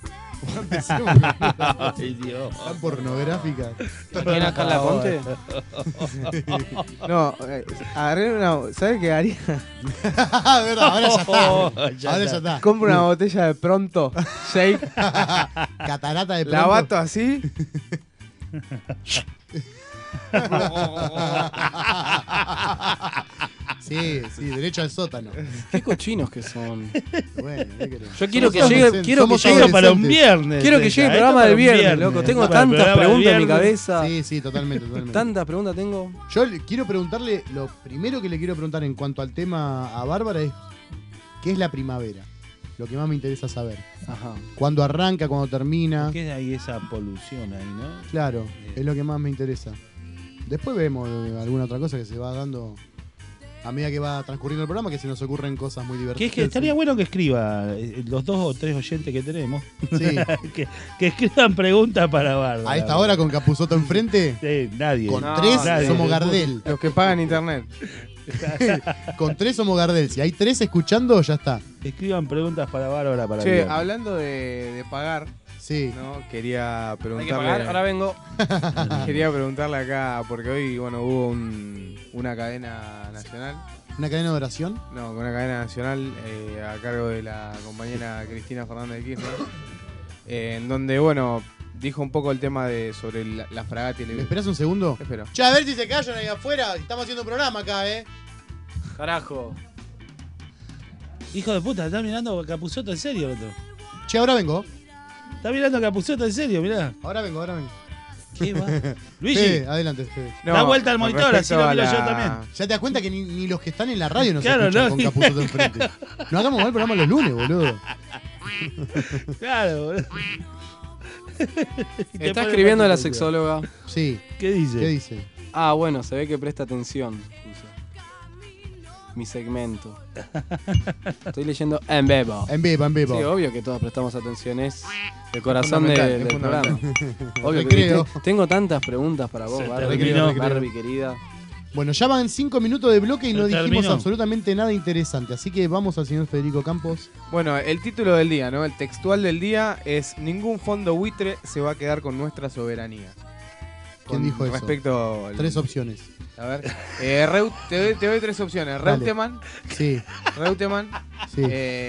Ay, Dios.
Tan pornográfica.
¿Quién acá la Conte?
No, agarré una... ¿Sabes qué haría?
Verdad, ahora ya está. Ahora ya está.
Compro una botella de Pronto Shake,
Catarata de
la
pronto.
bato así.
Sí, derecho al sótano.
Qué cochinos que son.
Bueno, ¿qué querés?
Yo quiero que
Somos
llegue,
adolescentes,
quiero que
somos
llegue
Esto para un
adolescentes.
viernes.
Quiero que llegue el programa del viernes, loco. Tengo
Para el
tantas
programa del
preguntas en mi
viernes.
cabeza.
Sí, totalmente.
Tantas preguntas tengo.
Yo quiero preguntarle, lo primero que le quiero preguntar en cuanto al tema a Bárbara es, ¿qué es la primavera? Lo que más me interesa saber.
Ajá.
¿Cuándo arranca, cuándo termina?
¿Qué hay esa polución ahí, no?
Claro, es lo que más me interesa. Después vemos alguna otra cosa que se va dando a medida que va transcurriendo el programa, que se nos ocurren cosas muy divertidas.
Que es que estaría bueno que escriba los 2 o 3 oyentes que tenemos.
Sí.
que escriban preguntas para Bárbara.
A esta hora con Capusotto enfrente.
Sí, nadie.
Con 3 somos Gardel.
Los que pagan internet.
Con 3 somos Gardel. Si hay 3 escuchando, ya está.
Escriban preguntas para Bárbara para
Che,
el
hablando de pagar,
sí.
¿no? Quería preguntarle.
Hay que pagar, ahora vengo.
Quería preguntarle acá, porque hoy hubo una cadena nacional.
¿Una cadena de oración?
No, una cadena nacional a cargo de la compañera Cristina Fernández de Kirchner. En donde, dijo un poco el tema sobre la fragata y
¿Me esperás un segundo?
Espero.
Che, a ver si se callan ahí afuera. Estamos haciendo un programa acá,
Carajo.
Hijo de puta, está mirando a Capusotto en serio, el otro.
Che, ahora vengo.
Está mirando a Capusotto en serio, mirá.
Ahora vengo.
¿Qué va? Luigi.
Fede, adelante, Fede.
Da vuelta al monitor, así lo miro yo también.
Ya te das cuenta que ni los que están en la radio nos
Claro,
escuchan
no.
con Capusotto enfrente. No hagamos mal el programa los lunes, boludo.
Claro, boludo.
Está escribiendo la sexóloga.
Sí.
¿Qué dice?
Ah, bueno, se ve que presta atención. Mi segmento. Estoy leyendo en vivo.
En vivo.
Sí, obvio que todos prestamos atención. Es el corazón del programa. Obvio
Te
que
creo.
tengo tantas preguntas para vos, Barbie, querida.
Bueno, ya van 5 minutos de bloque y no dijimos
terminó.
absolutamente nada interesante. Así que vamos al señor Federico Campos.
Bueno, el título del día, ¿no? El textual del día es: ningún fondo buitre se va a quedar con nuestra soberanía.
¿Quién dijo eso?
Respecto al...
3 opciones.
A ver, te doy 3 opciones.
Dale.
Reutemann.
Sí.
Reutemann.
Sí.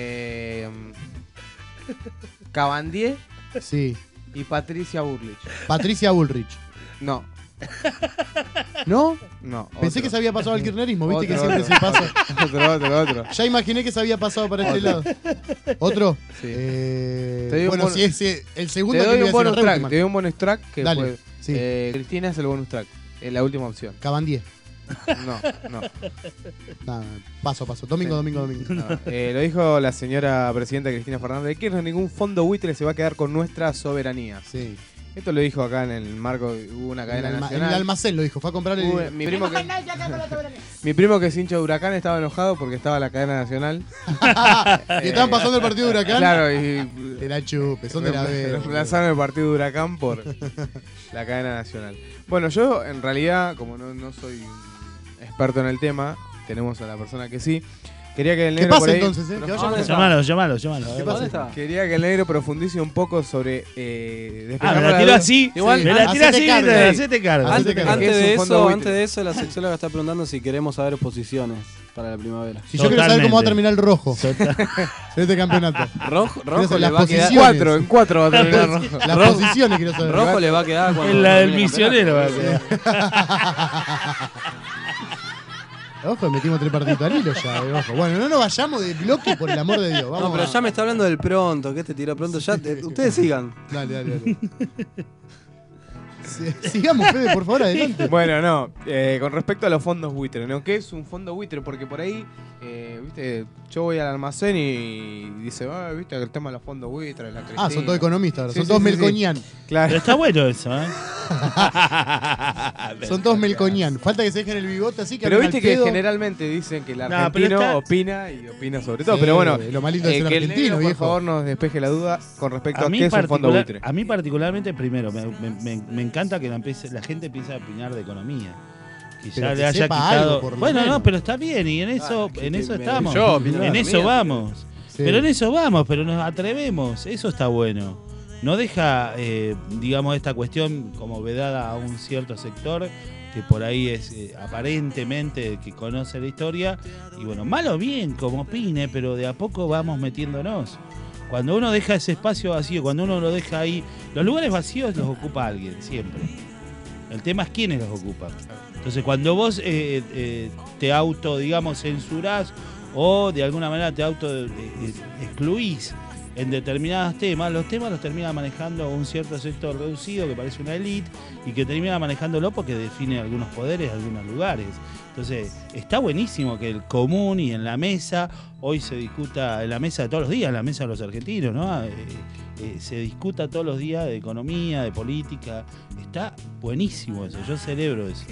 Cabandier.
Sí.
Y Patricia Bullrich.
Patricia Bullrich.
No.
¿No?
No.
Pensé que se había pasado al kirchnerismo, viste que
Otro,
siempre se pasa.
Otro.
Ya imaginé que se había pasado para este lado. ¿Otro?
Sí.
Bueno, si es el segundo
te
que
doy
le
un
voy a
bonus
decir a
track.
Reutemann.
Te doy un bonus track que
Dale,
fue.
sí.
Cristina es el bonus track. Es la última opción.
Cabandier.
No.
Nada, paso. Domingo.
No. Lo dijo la señora presidenta Cristina Fernández de Kirchner: ningún fondo buitre se va a quedar con nuestra soberanía.
Sí.
Esto lo dijo acá en el marco, hubo una cadena
En
nacional.
el almacén lo dijo, fue a comprar el...
Mi primo que es hincha de Huracán estaba enojado porque estaba la cadena nacional.
Y estaban pasando el partido de Huracán.
Claro, y
Te la chupe, son de la vez.
reemplazaron el partido de Huracán por la cadena nacional. Bueno, yo en realidad, como no soy experto en el tema, tenemos a la persona que sí. Quería que el negro
¿Qué pasa
por ahí,
entonces,
pero-
Que vaya
Llamalo.
¿Qué pasa?
Quería que el negro profundice un poco sobre
Me la tiró así.
Igual,
me la tiró así.
Hacete
cargo.
Antes
¿Qué es un fondo buitre?
de eso, la sexóloga está preguntando si queremos saber posiciones para la primavera.
Si yo quiero saber cómo va a terminar el rojo en este campeonato.
Rojo
saber
le
las
va a quedar.
posiciones.
En 4 va a terminar rojo.
Las posiciones quiero saber.
Rojo le va a quedar cuando
En la del
termine el
misionero va a quedar.
Ojo, metimos 3 partiditos al hilo ya, ojo. Bueno, no nos vayamos de bloque, por el amor de Dios. Vamos
No, pero ya me está hablando del pronto, que te tiró pronto. Ya, ustedes sigan.
Dale. Sigamos, Fede, por favor, adelante.
Bueno, no. Con respecto a los fondos buitre, ¿no? ¿Qué es un fondo buitre? Porque por ahí, viste, yo voy al almacén y dice, viste, el tema de los fondos buitre, la Cristina.
Son todos economistas ahora,
Sí,
son todos
sí,
melcoñán.
Claro.
Pero está bueno eso, ¿eh?
Son todos melcoñán. Falta que se dejen el bigote así que
Pero
hablen
viste
al
que
pedo.
generalmente dicen que el
No, pero
argentino
está-
opina y opina sobre todo.
Sí,
Pero bueno,
lo más lindo de ser
que el
argentino,
negro, por
viejo.
favor, nos despeje la duda con respecto a qué es un fondo buitre.
A mí particularmente, primero, me encanta que la gente empiece a opinar de economía. Que
Pero
ya
que
le haya
sepa
quitado.
algo, por lo
Bueno,
menos.
no, pero está bien, y en eso estamos.
Yo opino
en
de
eso
economía.
vamos.
Sí.
Pero en eso vamos, pero nos atrevemos. Eso está bueno. No deja, digamos, esta cuestión como vedada a un cierto sector que por ahí es aparentemente el que conoce la historia. Y bueno, mal o bien, como opine, pero de a poco vamos metiéndonos. Cuando uno deja ese espacio vacío, cuando uno lo deja ahí, los lugares vacíos los ocupa alguien, siempre. El tema es quiénes los ocupan. Entonces, cuando vos te auto, digamos, censurás o de alguna manera te auto excluís en determinados temas, los temas los termina manejando un cierto sector reducido que parece una élite y que termina manejándolo porque define algunos poderes, algunos lugares. Entonces, está buenísimo que el común y en la mesa, hoy se discuta en la mesa de todos los días, en la mesa de los argentinos, ¿no? Se discuta todos los días de economía, de política. Está buenísimo eso, yo celebro eso.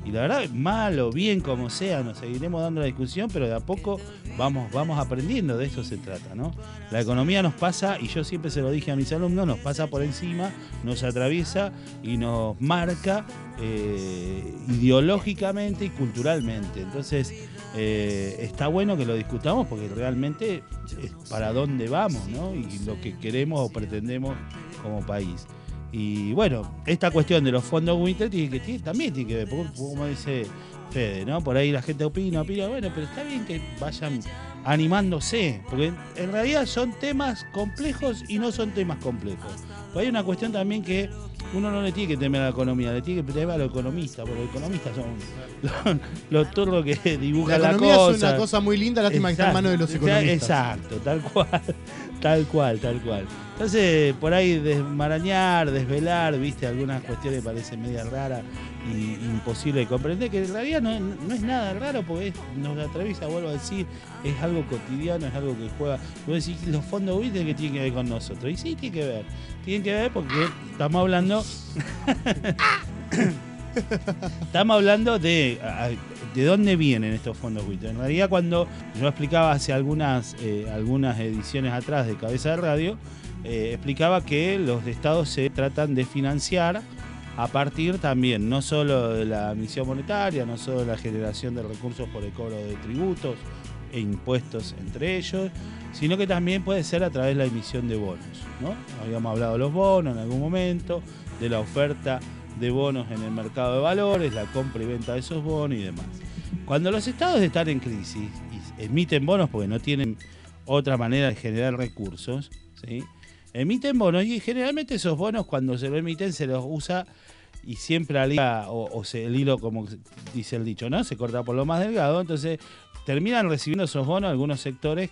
Y la verdad, mal o bien como sea, nos seguiremos dando la discusión, pero de a poco vamos aprendiendo, de eso se trata, ¿no? La economía nos pasa, y yo siempre se lo dije a mis alumnos, nos pasa por encima, nos atraviesa y nos marca ideológicamente y culturalmente. Entonces, está bueno que lo discutamos porque realmente es para dónde vamos, ¿no? Y lo que queremos o pretendemos como país. Y bueno, esta cuestión de los fondos Winter también tiene que ver, porque, como dice Fede, ¿no? Por ahí la gente opina, bueno, pero está bien que vayan animándose, porque en realidad son temas complejos y no son temas complejos. Pero hay una cuestión también que uno no le tiene que temer a la economía, le tiene que temer a los economistas, porque los economistas son los turros que dibujan la cosa.
La economía es una cosa muy linda, lástima que está en manos de los economistas.
Exacto, tal cual. Entonces, por ahí desmarañar, desvelar, viste, algunas cuestiones parecen media raras y imposible de comprender, que en realidad no es nada raro, porque nos atraviesa, vuelvo a decir, es algo cotidiano, es algo que juega. Vos decís, los fondos ¿viste? Que tienen que ver con nosotros. Y sí, tienen que ver porque estamos hablando de dónde vienen estos fondos WIT. En realidad, cuando yo explicaba hace algunas ediciones atrás de Cabeza de Radio, explicaba que los estados se tratan de financiar a partir también no solo de la emisión monetaria, no solo de la generación de recursos por el cobro de tributos e impuestos entre ellos, sino que también puede ser a través de la emisión de bonos, ¿no? Habíamos hablado de los bonos en algún momento, de la oferta de bonos en el mercado de valores, la compra y venta de esos bonos y demás. Cuando los estados están en crisis y emiten bonos porque no tienen otra manera de generar recursos, ¿sí? Emiten bonos y generalmente esos bonos cuando se lo emiten se los usa y siempre al hilo, el hilo, como dice el dicho, ¿no? Se corta por lo más delgado, entonces terminan recibiendo esos bonos algunos sectores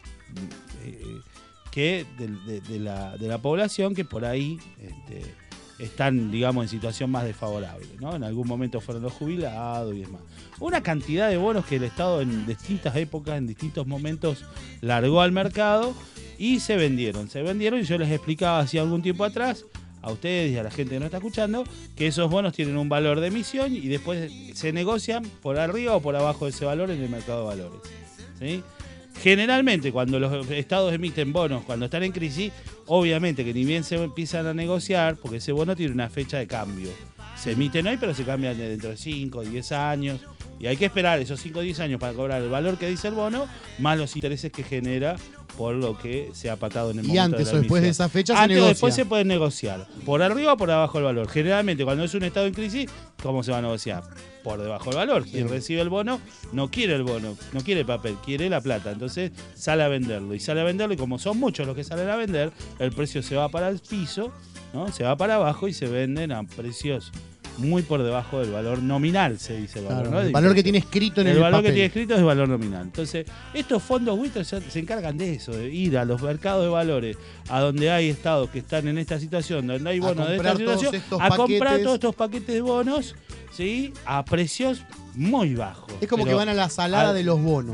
que de la población que por ahí están, digamos, en situación más desfavorable, ¿no? En algún momento fueron los jubilados y demás. Una cantidad de bonos que el Estado en distintas épocas, en distintos momentos, largó al mercado y se vendieron y yo les explicaba hacía algún tiempo atrás a ustedes y a la gente que nos está escuchando que esos bonos tienen un valor de emisión y después se negocian por arriba o por abajo de ese valor en el mercado de valores, ¿sí? Generalmente cuando los estados emiten bonos cuando están en crisis, obviamente que ni bien se empiezan a negociar porque ese bono tiene una fecha de cambio, se emiten hoy pero se cambian dentro de 5 o 10 años y hay que esperar esos 5 o 10 años para cobrar el valor que dice el bono más los intereses que genera por lo que se ha patado en el momento.
Y antes o después de esa fecha
se negocia. Después se puede negociar. Por arriba o por abajo del valor. Generalmente cuando es un estado en crisis, ¿cómo se va a negociar? Por debajo del valor. Quien recibe el bono no quiere el bono, no quiere el papel, quiere la plata. Entonces sale a venderlo. Y como son muchos los que salen a vender, el precio se va para el piso, ¿no? Se va para abajo y se venden a precios muy por debajo del valor nominal, se dice el valor,
claro,
¿no?
El valor que tiene escrito en el papel.
El valor que tiene escrito es el valor nominal. Entonces, estos fondos WIT se encargan de eso, de ir a los mercados de valores, a donde hay estados que están en esta situación, donde hay bonos de esta situación, a comprar todos estos paquetes de bonos, ¿sí? A precios muy bajos.
Es como que van a la salada de los bonos.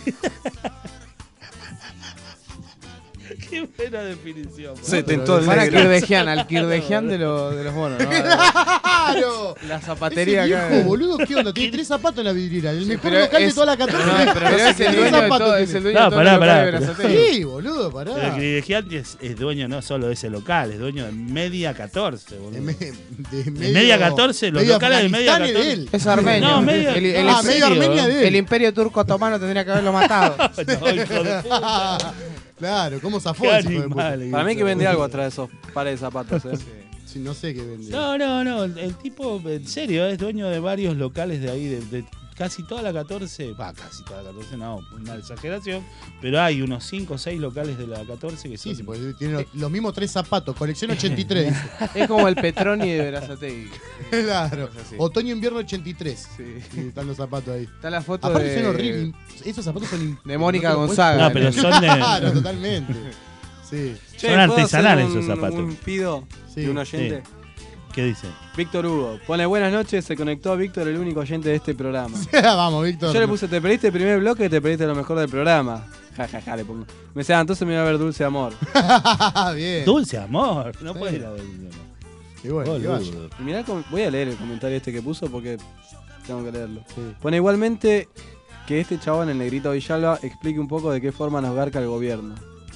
Qué buena definición.
Se tentó el al Kirdejian de los bonos, ¿no?
¡Claro!
La zapatería
ese
acá.
Viejo, boludo, ¿qué onda? Tiene 3 zapatos en la vidriera. El mejor local de toda la 14.
No, pero es el dueño de todo. Es el dueño de todo
pará.
Sí, boludo, pará.
Pero el Kirdejian es dueño no solo de ese local, es dueño de Media 14, boludo.
De
Media 14, los locales de Media 14.
Es armenio.
No, medio
Armenia de él.
El imperio turco otomano tendría que haberlo matado.
No, hijo de puta.
Claro, ¿cómo zafó
ese
hijo de puta?
Para mí que vende algo atrás de esos pares de zapatos,
Sí, no sé qué vende.
No, el tipo, en serio, es dueño de varios locales de ahí, de casi toda la 14, casi toda la 14, no, una exageración, pero hay unos 5 o 6 locales de la 14 que
sí,
son...
porque tiene los mismos 3 zapatos, colección 83, dice.
Es como el Petroni de Berazategui.
Claro, otoño-invierno 83.
Sí.
Y están los zapatos ahí.
Está la foto
aparte son horribles, esos zapatos son...
De Mónica Gonzaga.
No, pero son de...
Claro, totalmente. Sí.
Son artesanales esos zapatos.
Un pido de un oyente.
Sí. ¿Qué dice?
Víctor Hugo. Pone buenas noches, se conectó a Víctor, el único oyente de este programa.
Vamos, Víctor.
Yo le puse, te perdiste el primer bloque, te perdiste lo mejor del programa. Ja, le pongo. Me decía, entonces me iba a ver Dulce Amor.
Bien.
Dulce Amor, no puede ir a ver Dulce Amor.
Qué bueno,
y mirá, voy a leer el comentario este que puso porque tengo que leerlo. Sí. Bueno, igualmente que este chabón, el negrito Villalba, explique un poco de qué forma nos garca el gobierno.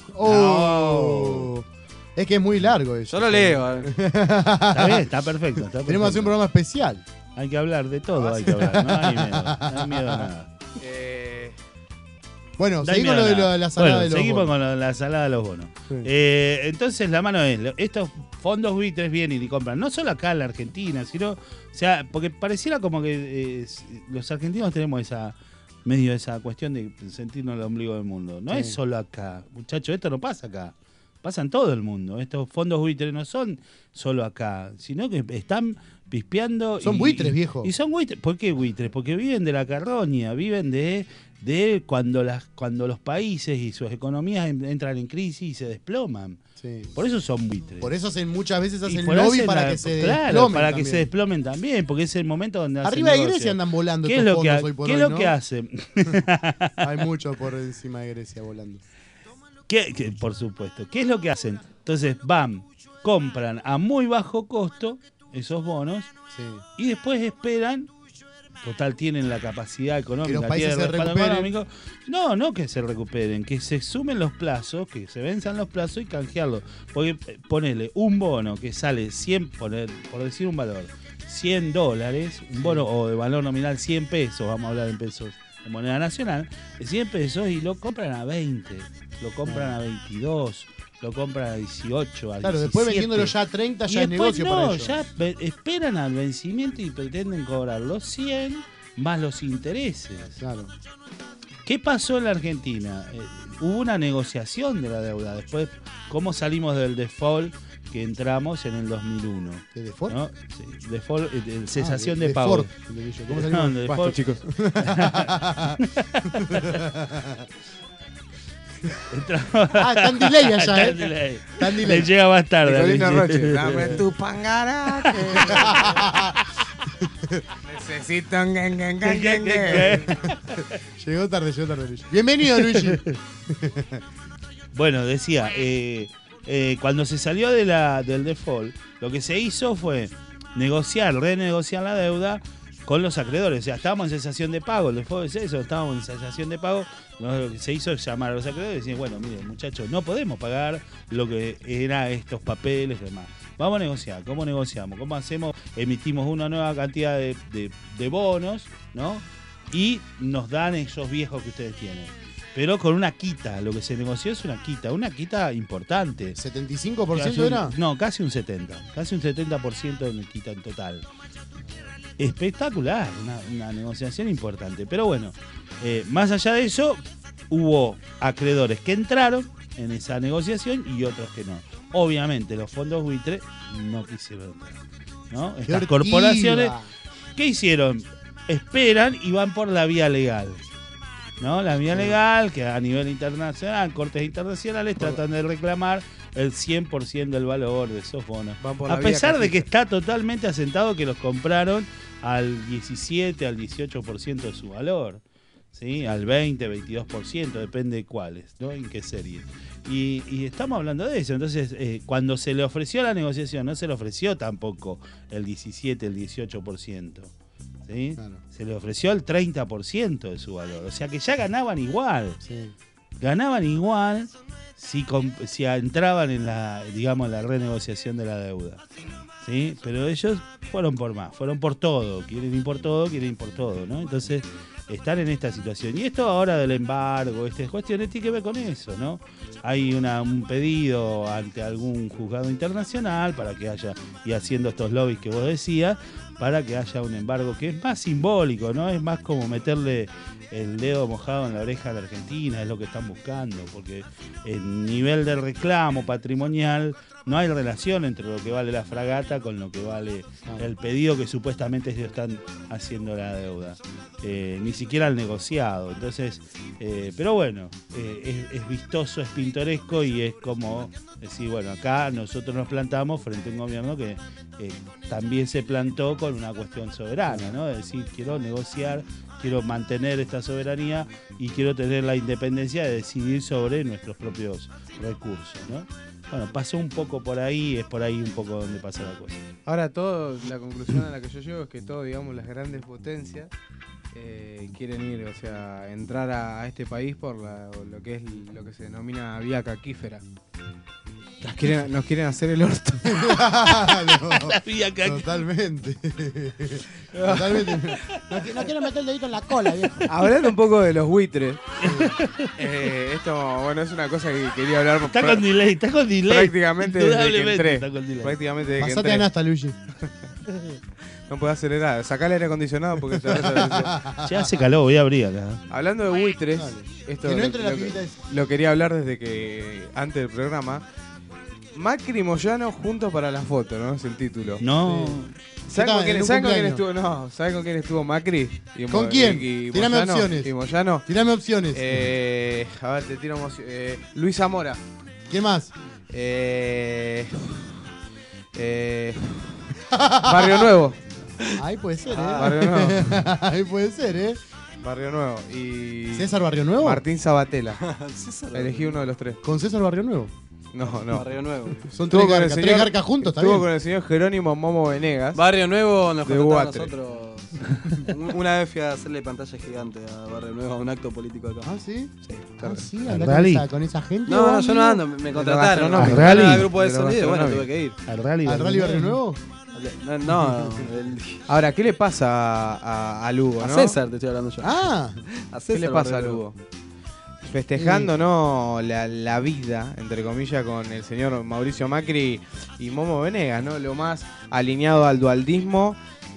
¡Oh! Es que es muy largo eso.
Yo lo leo.
Está bien, está perfecto.
Tenemos que hacer un programa especial.
Hay que hablar de todo, hay que hablar. No hay miedo a nada.
Bueno, seguimos con lo de la salada de los
seguimos
bonos.
con la salada de los bonos. Sí. Entonces la mano es, estos fondos buitres vienen y compran, no solo acá en la Argentina, sino, o sea, porque pareciera como que los argentinos tenemos esa cuestión de sentirnos el ombligo del mundo. No es solo acá, muchachos, esto no pasa acá. Pasa en todo el mundo. Estos fondos buitres no son solo acá, sino que están pispeando.
Son buitres, viejo.
Y son buitres. ¿Por qué buitres? Porque viven de la carroña, viven de cuando los países y sus economías entran en crisis y se desploman. Sí. Por eso son buitres.
Por eso muchas veces hacen lobby para que se desplomen.
Para que se desplomen también, porque es el momento donde
arriba de Grecia andan volando estos fondos hoy por hoy, ¿no?
¿Qué es lo que hacen?
Hay mucho por encima de Grecia volando.
Por supuesto. ¿Qué es lo que hacen? Entonces compran a muy bajo costo esos bonos y después esperan. Total, tienen la capacidad económica,
que los países se recuperen.
No que se recuperen, que se sumen los plazos, que se venzan los plazos y canjearlo. Porque ponele un bono que sale 100, por decir un valor, $100, un bono o de valor nominal 100 pesos, vamos a hablar en pesos de moneda nacional, de 100 pesos y lo compran a 20, lo compran a 22. Lo compran a 18, a 17.
Claro, después vendiéndolo ya a 30 ya es negocio para ellos.
Ya esperan al vencimiento y pretenden cobrar los 100 más los intereses.
Claro.
¿Qué pasó en la Argentina? Hubo una negociación de la deuda. Después, ¿cómo salimos del default que entramos en el 2001?
¿De default?
¿No? Sí, default, cesación de pago.
¿Cómo salimos?
De default, chicos.
Está en delay allá,
Está en delay. Le llega más tarde.
Dame tu pangarache. Necesito un
Llegó tarde, Luigi. Bienvenido, Luigi.
Bueno, decía, cuando se salió del default, lo que se hizo fue renegociar la deuda con los acreedores. O sea, estábamos en cesación de pago, el default es eso, estábamos en cesación de pago. Lo que se hizo es llamar a los acreedores y decir, bueno, miren, muchachos, no podemos pagar lo que era estos papeles y demás. Vamos a negociar. ¿Cómo negociamos? ¿Cómo hacemos? Emitimos una nueva cantidad de bonos, ¿no? Y nos dan esos viejos que ustedes tienen. Pero con una quita. Lo que se negoció es una quita importante.
¿75% era?
No, casi un 70%. Casi un 70% de quita en total. Espectacular, una negociación importante. Pero bueno, más allá de eso, hubo acreedores que entraron en esa negociación y otros que no. Obviamente los fondos buitre no quisieron entrar, ¿no? Estas corporaciones, ¿qué hicieron? Esperan y van por la vía legal, ¿no? La vía legal, que a nivel internacional, cortes internacionales, tratan de reclamar el 100% del valor de esos bonos. A pesar de que está totalmente asentado que los compraron al 17, al 18% de su valor, ¿sí? Al 20, 22%, depende de cuáles, ¿no? En qué serie. Y estamos hablando de eso. Entonces, cuando se le ofreció la negociación, no se le ofreció tampoco el 17, el 18%. ¿Sí? Claro. Se le ofreció el 30% de su valor. O sea que ya ganaban igual. Sí. Ganaban igual si entraban en la renegociación de la deuda. ¿Sí? Pero ellos fueron por más, fueron por todo. Quieren ir por todo, ¿no? Entonces, están en esta situación. Y esto ahora del embargo, estas cuestiones tiene que ver con eso, ¿no? Hay un pedido ante algún juzgado internacional para que haya, y haciendo estos lobbies que vos decías, para que haya un embargo que es más simbólico, ¿no? Es más como meterle el dedo mojado en la oreja a la Argentina, es lo que están buscando, porque el nivel de reclamo patrimonial, no hay relación entre lo que vale la fragata con lo que vale el pedido que supuestamente ellos están haciendo la deuda. Ni siquiera el negociado. Entonces, pero bueno, es vistoso, es pintoresco y es como decir, bueno, acá nosotros nos plantamos frente a un gobierno que también se plantó con una cuestión soberana, ¿no? Es decir, quiero negociar, quiero mantener esta soberanía y quiero tener la independencia de decidir sobre nuestros propios recursos, ¿no? Bueno, pasó un poco por ahí, es por ahí un poco donde pasa la cosa.
Ahora la conclusión a la que yo llego es que todos, digamos, las grandes potencias quieren ir, o sea, entrar a este país por lo que se denomina vía caquífera. Nos quieren hacer el orto.
La vía caquífera.
Totalmente. Totalmente.
No quiero meter el dedito en la cola, viejo.
Hablando un poco de los buitres. Esto, bueno, es una cosa que quería hablar.
Está con delay.
Prácticamente desde que entré. Prácticamente desde que
Pasate
entré.
a Nasta, Luigi.
No puedo acelerar. Sacá el aire acondicionado porque
ya hace calor, voy a abrir acá.
Hablando de buitres, esto
que no entre la pibita
lo quería hablar desde que antes del programa. Macri y Moyano juntos para la foto, ¿no? Es el título.
No.
¿Saben con quién estuvo? No, ¿saben con quién estuvo Macri?
¿Con quién? Tírame
Moyano,
opciones.
¿Y Moyano?
Tírame opciones.
A ver, te tiro Luis Zamora.
¿Qué más?
Barrio Nuevo.
Ahí puede ser,
Barrio Nuevo.
Ahí puede ser,
Barrio Nuevo. Y
¿César Barrio Nuevo?
Martín Sabatella. Elegí uno de los tres.
¿Con César Barrio Nuevo?
No.
Barrio Nuevo.
Son tres garcas juntos, ¿está bien?
Estuvo con el señor Jerónimo Momo Venegas.
Barrio Nuevo nos contrataron
Guatre.
nosotros. Una vez fui a hacerle pantalla gigante a Barrio Nuevo, a un acto político acá.
¿Ah, sí?
Sí.
Ah, sí, andá con esa gente.
No, yo no ando, me contrataron.
¿Al rally?
Al grupo de sonido, bueno, tuve que ir.
¿Al rally
Barrio Nuevo?
No,
Ahora, ¿qué le pasa a Lugo,
a
no?
César te estoy hablando yo.
Ah,
a César.
¿Qué le pasa a Lugo? Festejando, ¿no? La vida, entre comillas, con el señor Mauricio Macri y Momo Venegas, ¿no? Lo más alineado al dualdismo.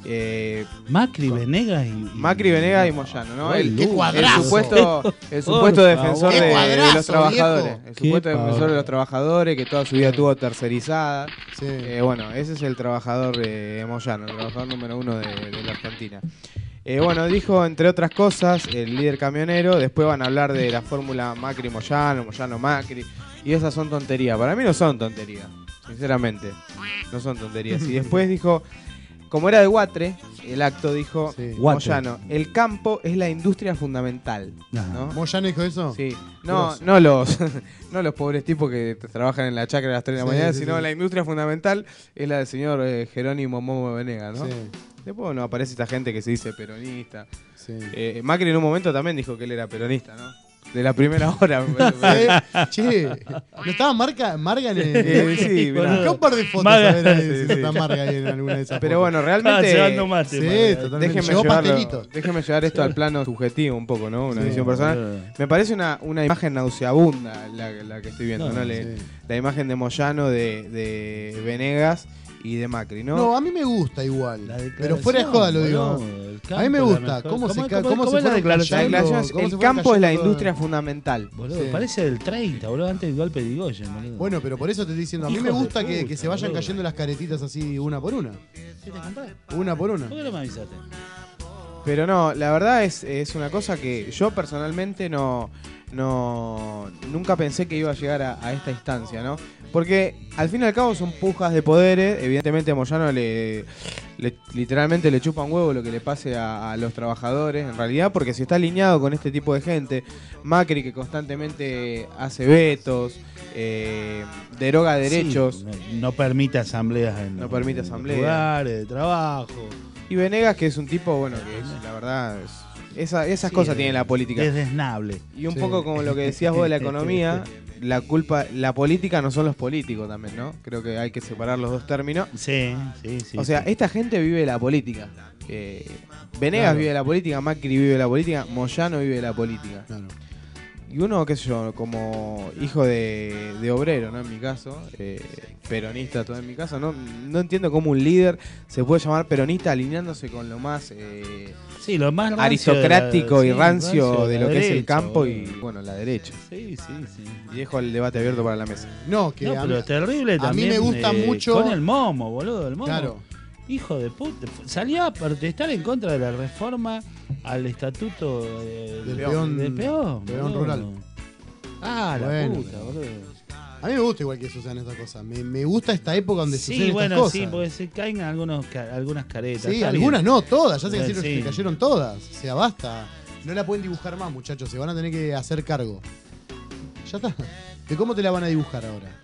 Macri, Venegas y
Macri, Venegas y Moyano, ¿no?
¡Qué cuadrazo!
El supuesto defensor
¡Qué
de
cuadrazo,
los trabajadores.
viejo!
El supuesto defensor de los trabajadores que toda su vida tuvo tercerizada.
Sí.
Bueno, ese es el trabajador Moyano, el trabajador número 1 de la Argentina. Bueno, dijo, entre otras cosas, el líder camionero. Después van a hablar de la fórmula Macri-Moyano, Moyano-Macri. Y esas son tonterías. Para mí no son tonterías, sinceramente. No son tonterías. Y después dijo, como era de Guatre, el acto dijo, Moyano, el campo es la industria fundamental. ¿no?
¿Moyano dijo eso?
Sí. No los pobres tipos que trabajan en la chacra a las 3 de la mañana, sino la industria fundamental es la del señor Jerónimo Momo Venegas, ¿no? Sí. Después aparece esta gente que se dice peronista. Sí. Macri en un momento también dijo que él era peronista, ¿no? De la primera hora.
Che, ¿no estaba Marga en el...?
Sí,
mirá. Un par de fotos a ver si está Marga ahí en alguna de esas
Pero
fotos.
bueno, realmente...
llevando mate,
sí, totalmente.
Déjeme llevar esto al plano subjetivo un poco, ¿no? Una visión personal. Me parece una imagen nauseabunda la que estoy viendo, ¿no? La imagen de Moyano, de Venegas y de Macri, ¿no?
No, a mí me gusta igual. Pero fuera de joda lo digo. A mí me gusta. ¿Cómo se fue la declaración?
El campo es la industria fundamental.
Boludo, parece del 30, boludo, antes del golpe de Irigoyen, boludo.
Bueno, pero por eso te estoy diciendo, a mí me gusta que se vayan cayendo las caretitas así una por una.
¿Qué te comprás?
Una por una.
¿Por qué no me avisaste?
Pero no, la verdad es una cosa que yo personalmente nunca pensé que iba a llegar a esta instancia, ¿no? Porque al fin y al cabo son pujas de poderes. Evidentemente a Moyano literalmente le chupa un huevo lo que le pase a los trabajadores, en realidad, porque si está alineado con este tipo de gente, Macri que constantemente hace vetos, deroga derechos.
Sí, no permite asambleas en lugares de trabajo.
Y Venegas, que es un tipo, bueno, que la verdad esas cosas tiene la política.
Es desnable.
Y un poco como lo que decías vos de la economía, la política no son los políticos también, ¿no? Creo que hay que separar los dos términos.
Sí.
O sea, esta gente vive de la política. Venegas vive de la política, Macri vive de la política, Moyano vive de la política. Claro. Y uno, qué sé yo, como hijo de obrero, ¿no? En mi caso, peronista todo en mi caso, no entiendo cómo un líder se puede llamar peronista alineándose con lo más...
lo más
aristocrático y rancio de lo que
derecha,
es el campo y, bueno, la derecha.
Sí.
Y dejo el debate abierto para la mesa.
Pero es terrible también.
A mí me gusta mucho...
Con el Momo, boludo, el Momo.
Claro.
Hijo de puta. Salió a protestar en contra de la reforma al estatuto del peón
rural.
Ah, la puta, boludo.
A mí me gusta igual que sucedan estas cosas. Me gusta esta época donde suceden estas cosas.
Sí, porque se caen algunas caretas.
Sí, algunas no, todas. Ya sé que se cayeron todas. O sea, basta. No la pueden dibujar más, muchachos. Se van a tener que hacer cargo. Ya está. ¿De cómo te la van a dibujar ahora?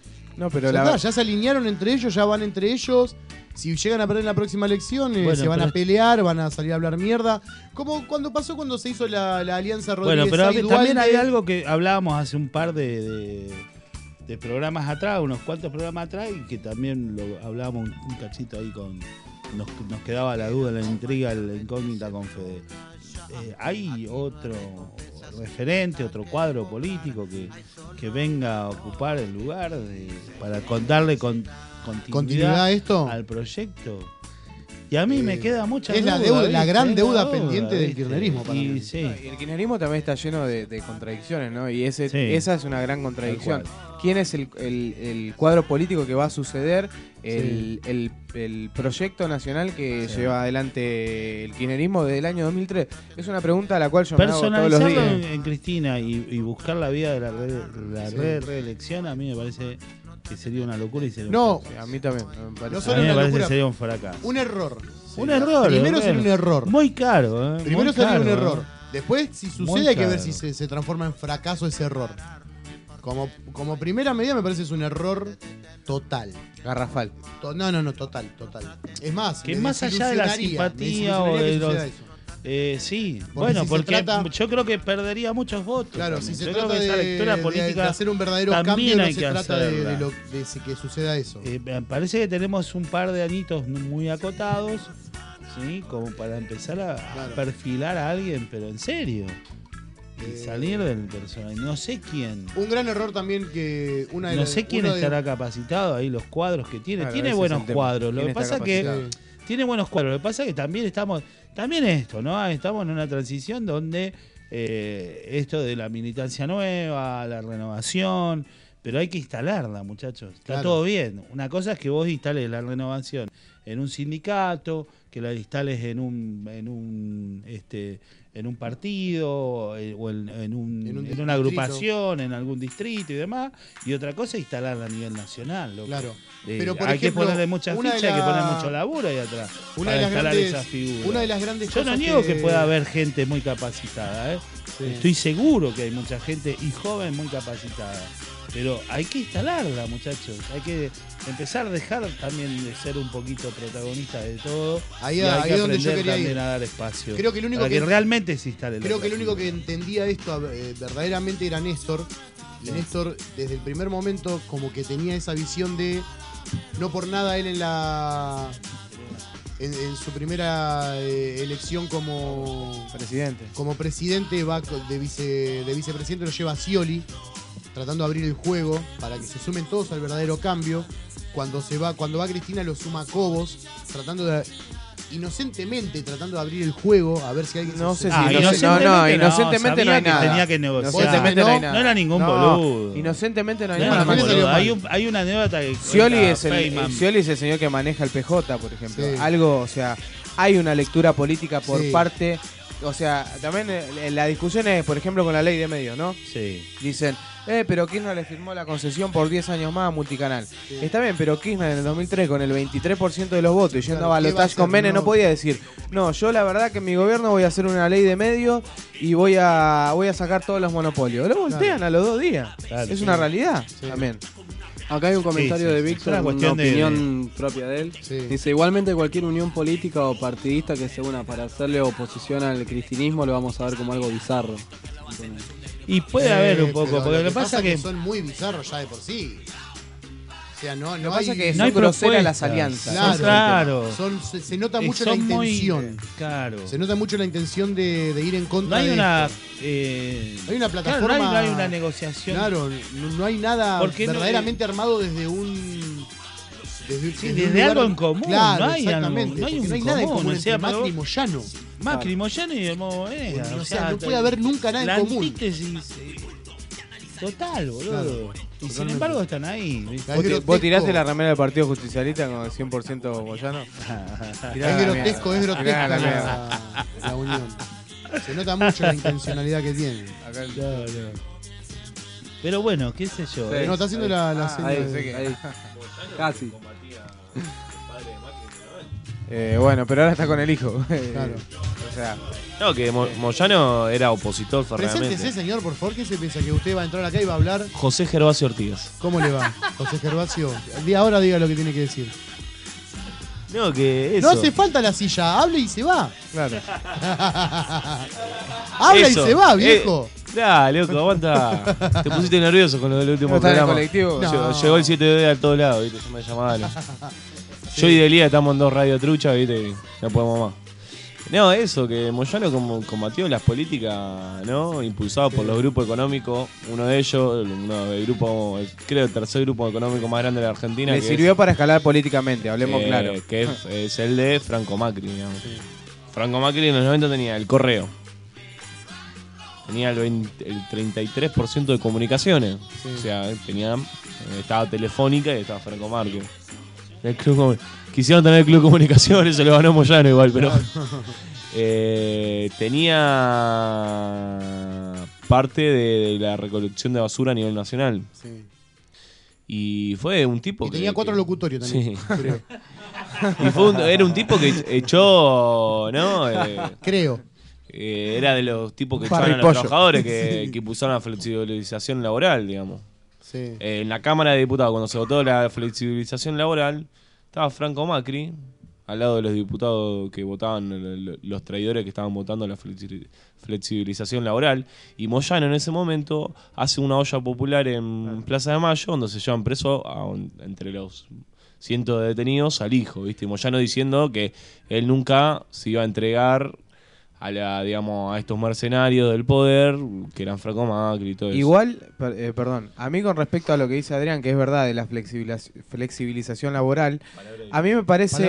No, pero
ya se alinearon entre ellos, ya van entre ellos. Si llegan a perder en la próxima elección, se van a pelear, van a salir a hablar mierda. Como cuando se hizo la alianza Rodríguez.
Bueno, pero también hay algo que hablábamos hace un par de programas atrás, unos cuantos programas atrás, y que también lo hablábamos un cachito ahí nos quedaba la duda, la intriga, la incógnita con Fede. ¿Hay otro referente, otro cuadro político que venga a ocupar el lugar para darle continuidad
a esto
al proyecto? Y a mí me queda mucha duda.
Es la gran deuda pendiente del kirchnerismo. Para mí.
Sí. Y el kirchnerismo también está lleno de contradicciones, ¿no? Y esa es una gran contradicción. ¿Quién es el cuadro político que va a suceder el proyecto nacional que lleva adelante el kirchnerismo desde el año 2003? Es una pregunta a la cual yo me hago todos los días.
En Cristina y buscar la vía de la reelección, a mí me parece que sería una locura y sería
a mí también me parece.
A mí me parece que sería un fracaso.
Un error.
Un error.
Primero sería un error.
Muy caro.
Primero sería un error. Después, si sucede, hay que ver si se transforma en fracaso ese error. Como primera medida me parece que es un error total.
Garrafal.
No, total. Es más,
que más allá de la simpatía o de los... sí, bueno, porque yo creo que perdería muchos votos.
Claro,
también.
si se trata de esa lectura política de hacer un verdadero cambio, no se trata de que suceda eso.
Me parece que tenemos un par de añitos muy acotados, ¿sí? Como para empezar a perfilar a alguien, pero en serio. Y salir del personaje. No sé quién.
Un gran error también que
no sé quién estará capacitado ahí, los cuadros que tiene. Tiene buenos cuadros. Lo que pasa que tiene buenos cuadros. Lo que pasa es que también estamos ¿no? Estamos en una transición donde esto de la militancia nueva, la renovación, pero hay que instalarla, muchachos. Está todo bien. Una cosa es que vos instales la renovación en un sindicato, que la instales en un partido o en una agrupación, en algún distrito y demás, y otra cosa es instalarla a nivel nacional. Loco.
Claro. Pero
hay que ponerle mucha ficha, hay que poner mucho laburo ahí atrás para instalar esas figuras.
Una de las grandes
Yo no niego que pueda haber gente muy capacitada, Estoy seguro que hay mucha gente y joven muy capacitada. Pero hay que instalarla, muchachos. Hay que empezar a dejar también de ser un poquito protagonista de todo.
Hay
que
donde yo quería
también
ir.
A dar espacio.
Creo que el único
para que realmente se instale.
Creo que el único que entendía esto verdaderamente era Néstor. Y Néstor, desde el primer momento, como que tenía esa visión de... No por nada él en su primera elección como presidente va de vicepresidente, lo lleva a Scioli, tratando de abrir el juego para que se sumen todos al verdadero cambio. Cuando va Cristina lo suma a Cobos, inocentemente tratando de abrir el juego a ver si alguien
inocentemente no hay nada.
Tenía que negociar. No era ningún boludo.
Inocentemente no hay nada.
Hay una anécdota que
Scioli es el señor que maneja el PJ, por ejemplo. Algo, o sea, hay una lectura política por parte. O sea, también la discusión es, por ejemplo, con la ley de medios, ¿no?
Sí.
Dicen, pero Kirchner le firmó la concesión por 10 años más a Multicanal. Sí. Está bien, pero Kirchner en el 2003 con el 23% de los votos y yendo a balotaje con Menem no podía decir, no, yo la verdad que en mi gobierno voy a hacer una ley de medios y voy a sacar todos los monopolios. Lo voltean a los 2 días. Es una realidad también.
Acá hay un comentario de Víctor, una opinión propia de él. Sí. Dice, igualmente cualquier unión política o partidista que se una para hacerle oposición al cristinismo lo vamos a ver como algo bizarro.
Y puede haber un poco, porque
lo que pasa es que son muy bizarros ya de por sí. O sea, no
pasa que son groseras las alianzas.
Claro. Se nota mucho la intención. Se nota mucho la intención de ir en contra
hay
de
una
esto. Hay una plataforma.
No hay una negociación.
Claro, no hay nada verdaderamente armado desde
desde algo en común.
Claro,
no hay
exactamente.
No hay
nada en común entre Macri y Moyano.
Macri, Moyano y el Modo Moneda.
O sea, no puede haber nunca nada en común.
Total, boludo. Y sin embargo están ahí.
¿Vos tiraste la remera del Partido Justicialista con 100% Moyano?
Es grotesco la unión. Se nota mucho la intencionalidad que tienen.
Pero bueno, qué sé yo.
No, está haciendo la señal.
Ahí. Casi.
Bueno, pero ahora está con el hijo.
Claro.
O sea,
No, que Moyano era opositor
Preséntese,
ferreamente.
señor, por favor. ¿Qué se piensa? ¿Que usted va a entrar acá y va a hablar?
José Gervasio Ortigas.
¿Cómo le va, José Gervasio? Ahora diga lo que tiene que decir.
No, que eso.
No hace falta la silla, hable y se va.
claro.
Habla
Eso.
y se va, viejo.
Dale, loco, aguanta. Te pusiste nervioso con lo del último
¿No está en el
programa.
colectivo?
No.
Llegó el 7D a todos lados, ¿viste? Yo me llamaba. Yo y Delía estamos en 2 radio truchas, ¿viste? Y no podemos más. No, eso, que Moyano combatió las políticas, ¿no? Impulsadas por los grupos económicos. Uno de ellos, uno del grupo, creo el tercer grupo económico más grande de la Argentina.
Le
que
sirvió para escalar políticamente, hablemos claro.
Que es el de Franco Macri, digamos. Franco Macri en los 90 tenía el correo. Tenía el 33% de comunicaciones.
Sí.
O sea, estaba Telefónica y estaba Franco Macri. Quisieron tener el Club de Comunicaciones, se lo ganó Moyano igual, pero... tenía parte de la recolección de basura a nivel nacional.
Sí.
Y fue un tipo
Y tenía 4 locutorios también,
Sí.
creo.
Y era un tipo que echó, ¿no?
Creo.
Era de los tipos que
Parry
echaban a los
pollo.
trabajadores que
Sí.
impulsaron la flexibilización laboral, digamos.
Sí.
En la Cámara de Diputados, cuando se votó la flexibilización laboral, estaba Franco Macri, al lado de los diputados que votaban, los traidores que estaban votando la flexibilización laboral, y Moyano en ese momento hace una olla popular en Plaza de Mayo, donde se llevan preso entre los cientos de detenidos al hijo, ¿viste? Y Moyano diciendo que él nunca se iba a entregar a estos mercenarios del poder, que eran Franco Macri y todo eso.
Igual, perdón, a mí con respecto a lo que dice Adrián, que es verdad, de la flexibilización laboral, a mí me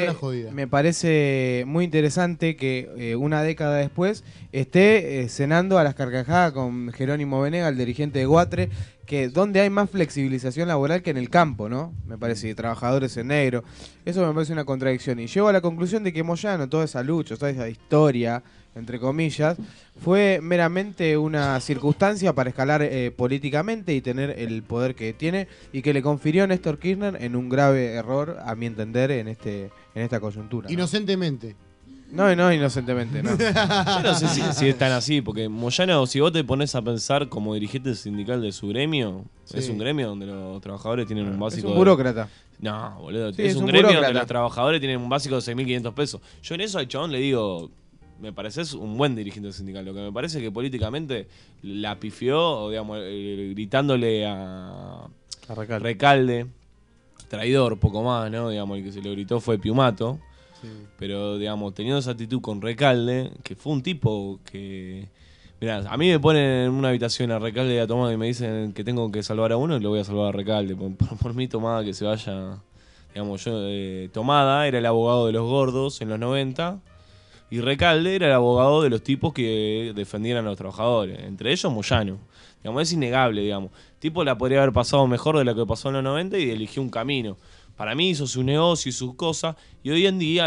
parece muy interesante que una década después esté cenando a las carcajadas con Jerónimo Venega, el dirigente de Guatre, que donde hay más flexibilización laboral que en el campo, ¿no? Me parece, de trabajadores en negro. Eso me parece una contradicción. Y llego a la conclusión de que Moyano, toda esa lucha, toda esa historia, entre comillas, fue meramente una circunstancia para escalar políticamente y tener el poder que tiene, y que le confirió a Néstor Kirchner en un grave error, a mi entender, en esta coyuntura, ¿no?
Inocentemente.
No, inocentemente, no.
Yo no sé si es tan así, porque Moyano, si vos te pones a pensar como dirigente sindical de su gremio,
Sí.
es un gremio donde los trabajadores tienen un básico...
Es un burócrata.
No, boludo,
Sí,
es un gremio
burócrata.
donde los trabajadores tienen un básico de 6.500 pesos. Yo en eso al chabón le digo, me pareces un buen dirigente sindical. Lo que me parece es que políticamente la pifió, o digamos, gritándole a Recalde, traidor, poco más, ¿no? Digamos, el que se lo gritó fue Piumato.
Sí.
Pero, digamos, teniendo esa actitud con Recalde, que fue un tipo que... Mirá, a mí me ponen en una habitación a Recalde y a Tomada y me dicen que tengo que salvar a uno y lo voy a salvar a Recalde. Por mí, Tomada, que se vaya... Digamos, Tomada era el abogado de los gordos en los 90 y Recalde era el abogado de los tipos que defendieran a los trabajadores. Entre ellos, Moyano. Digamos, es innegable, digamos. Tipo la podría haber pasado mejor de lo que pasó en los 90 y eligió un camino. Para mí hizo su negocio y sus cosas, y hoy en día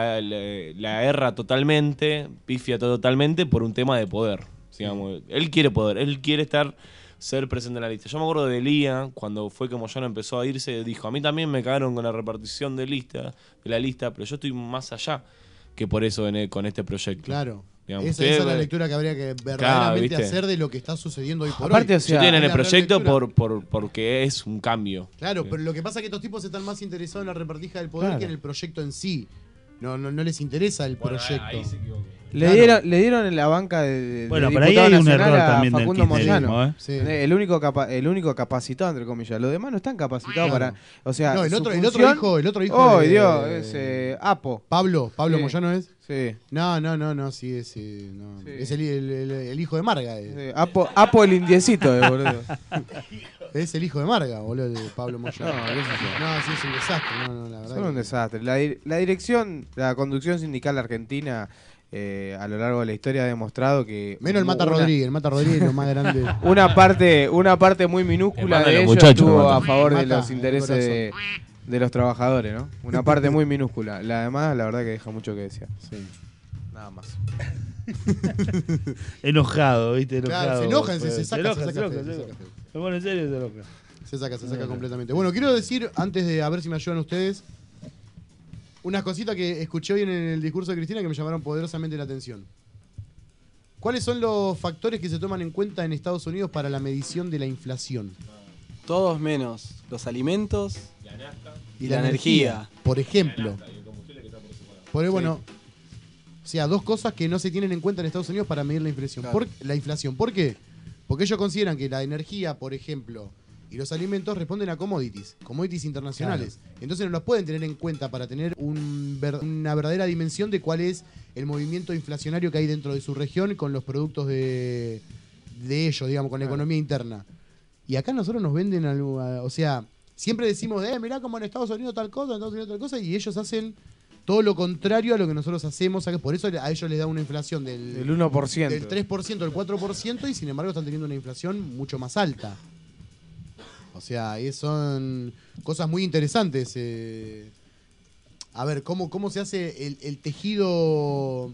la erra totalmente, pifia totalmente por un tema de poder. Digamos, él quiere poder, él quiere ser presente en la lista. Yo me acuerdo de Elía, cuando fue que Moyano empezó a irse, dijo, a mí también me cagaron con la repartición de la lista, pero yo estoy más allá que por eso con este proyecto.
Claro.
Digamos,
Esa es la lectura que habría que verdaderamente hacer de lo que está sucediendo hoy por
Aparte,
hoy.
o sea, tienen el proyecto porque es un cambio.
Claro, pero lo que pasa es que estos tipos están más interesados en la repartija del poder que en el proyecto en sí. No les interesa el proyecto.
Ahí se equivocó.
Le dieron en la banca de
bueno, pero
diputado
ahí hay un
nacional
error
a
también del
Facundo
kirchnerismo,
Moyano.
Sí.
El único capacitado, entre comillas. Los demás no están capacitados
Claro.
para... O sea,
No, el
su
otro
función-
hijo
Oh,
de-
Dios, es Apo.
Pablo
Sí.
Moyano es.
Sí.
No, sí, es, no.
Sí.
Es el hijo de Marga.
Sí, Apo el indiecito, boludo.
Es el hijo de Marga, boludo, de Pablo Moyano.
No, qué sé yo.
No, sí, es un desastre. No, la verdad.
Son un desastre. La dirección, la conducción sindical argentina a lo largo de la historia ha demostrado que...
Menos el Mata Rodríguez es lo más grande.
Una parte muy minúscula de ellos estuvo a favor de los intereses de los trabajadores, ¿no? Una parte muy minúscula. La demás, la verdad que deja mucho que desear.
Sí.
Nada más.
Enojado, ¿viste? Enojado.
Claro, se enojan,
pues.
se saca.
Me pone en serio, se enoja.
Se saca completamente. Bueno, quiero decir, antes de a ver si me ayudan ustedes, Unas cositas que escuché hoy en el discurso de Cristina que me llamaron poderosamente la atención. ¿Cuáles son los factores que se toman en cuenta en Estados Unidos para la medición de la inflación?
Todos menos los alimentos
y la energía. Por ejemplo. Bueno, o sea, dos cosas que no se tienen en cuenta en Estados Unidos para medir la inflación.
Claro.
¿Por qué? Porque ellos consideran que la energía, por ejemplo, y los alimentos responden a commodities internacionales. Claro. Entonces no los pueden tener en cuenta para tener una verdadera dimensión de cuál es el movimiento inflacionario que hay dentro de su región con los productos de ellos, digamos, con la economía interna. Y acá nosotros nos venden algo, o sea, siempre decimos, mirá como en Estados Unidos tal cosa, en Estados Unidos tal cosa, y ellos hacen todo lo contrario a lo que nosotros hacemos. Por eso a ellos les da una inflación del
1%.
Del 3%, del 4%, y sin embargo están teniendo una inflación mucho más alta. O sea, son cosas muy interesantes. A ver, ¿cómo se hace el tejido?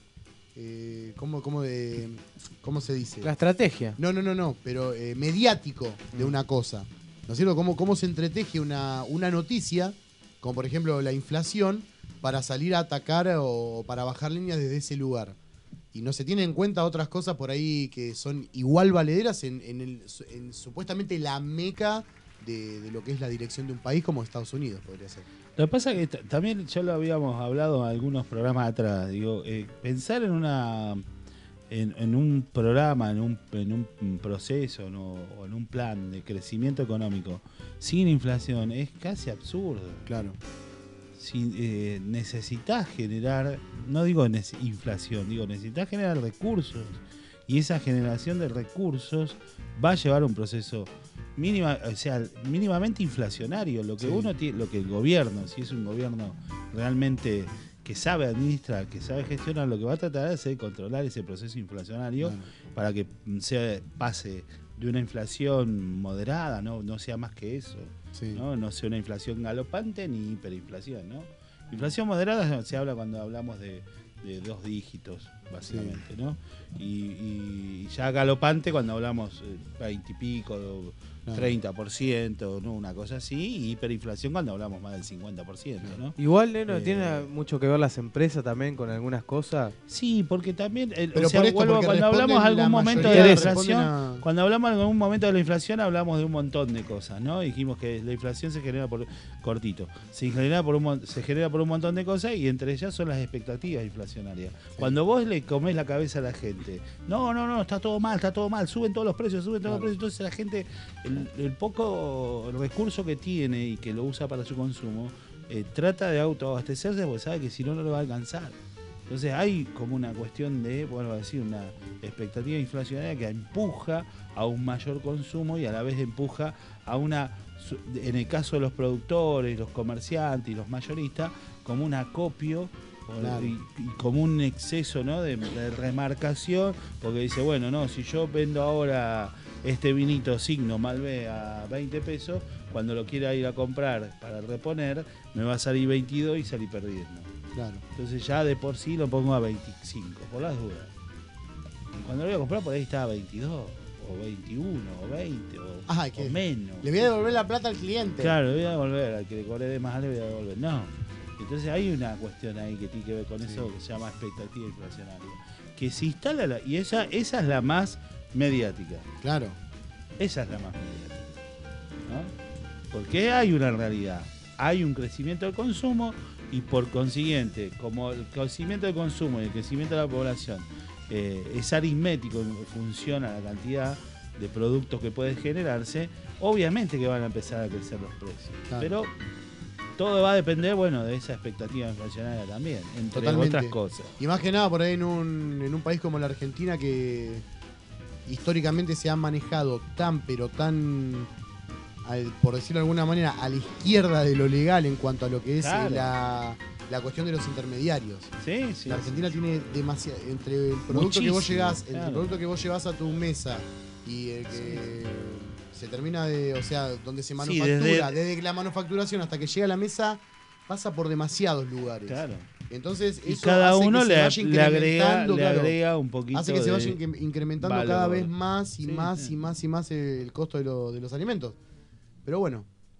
¿Cómo se dice?
La estrategia.
No, pero mediático de una cosa. ¿No es cierto? ¿Cómo se entreteje una noticia, como por ejemplo la inflación, para salir a atacar o para bajar líneas desde ese lugar? Y no se tienen en cuenta otras cosas por ahí que son igual valederas en supuestamente la meca de lo que es la dirección de un país como Estados Unidos, podría ser.
Lo que pasa es que también ya lo habíamos hablado en algunos programas atrás. Digo, pensar en un programa, en un proceso, ¿no? O en un plan de crecimiento económico sin inflación es casi absurdo.
Claro.
Si necesitas generar, no digo inflación, digo necesitas generar recursos, y esa generación de recursos va a llevar un proceso mínimamente inflacionario. Lo que lo que el gobierno, si es un gobierno realmente que sabe administrar, que sabe gestionar, lo que va a tratar de hacer es controlar ese proceso inflacionario para que pase de una inflación moderada, no sea más que eso. Sí. No sea una inflación galopante ni hiperinflación, ¿no? Inflación moderada se habla cuando hablamos de 2 dígitos, básicamente, ¿no? Y ya galopante cuando hablamos 20 y pico, 30%, ¿no? Una cosa así, y hiperinflación cuando hablamos más del 50%, ¿no?
Igual, ¿no? Tiene mucho que ver las empresas también con algunas cosas.
Sí, porque también,
cuando
hablamos algún momento de la inflación, cuando hablamos en algún momento de la inflación hablamos de un montón de cosas, ¿no? Dijimos que la inflación se genera se genera por un montón de cosas, y entre ellas son las expectativas inflacionarias. Sí. Cuando vos le comés la cabeza a la gente, no, está todo mal, suben todos los precios, entonces la gente, el poco recurso que tiene y que lo usa para su consumo, trata de autoabastecerse porque sabe que si no le va a alcanzar. Entonces hay como una cuestión de, una expectativa inflacionaria que empuja a un mayor consumo y a la vez empuja a en el caso de los productores, los comerciantes y los mayoristas, como un acopio. Claro. Y como un exceso, ¿no? de remarcación, porque dice, si yo vendo ahora este vinito Signo Malbec a 20 pesos, cuando lo quiera ir a comprar para reponer, me va a salir 22 y salir perdiendo.
Claro.
Entonces ya de por sí lo pongo a 25, por las dudas. Y cuando lo voy a comprar por ahí está a 22, o 21, o 20, o menos.
Le voy a devolver la plata al cliente.
Claro, le voy a devolver, al que le cobré de más le voy a devolver. No. Entonces hay una cuestión ahí que tiene que ver con eso que se llama expectativa inflacionaria. Que se instala, y esa es la más mediática.
Claro.
Esa es la más mediática, ¿no? Porque hay una realidad. Hay un crecimiento del consumo y por consiguiente, como el crecimiento del consumo y el crecimiento de la población es aritmético en función a la cantidad de productos que puede generarse, obviamente que van a empezar a crecer los precios. Claro. Pero todo va a depender, de esa expectativa inflacionaria también, entre otras cosas.
Y más que nada por ahí en un país como la Argentina, que históricamente se ha manejado tan, por decirlo de alguna manera, a la izquierda de lo legal en cuanto a lo que es la cuestión de los intermediarios.
Sí,
la Argentina tiene demasiado, entre el producto que vos llevas, entre el producto que vos llevas a tu mesa y el que se termina donde se manufactura, desde la manufacturación hasta que llega a la mesa, pasa por demasiados lugares.
Claro.
Entonces,
y
eso
cada
hace
uno
que
le agrega un poquito.
Hace que se vaya incrementando
valor.
Cada vez más y más el costo de los alimentos. Pero bueno,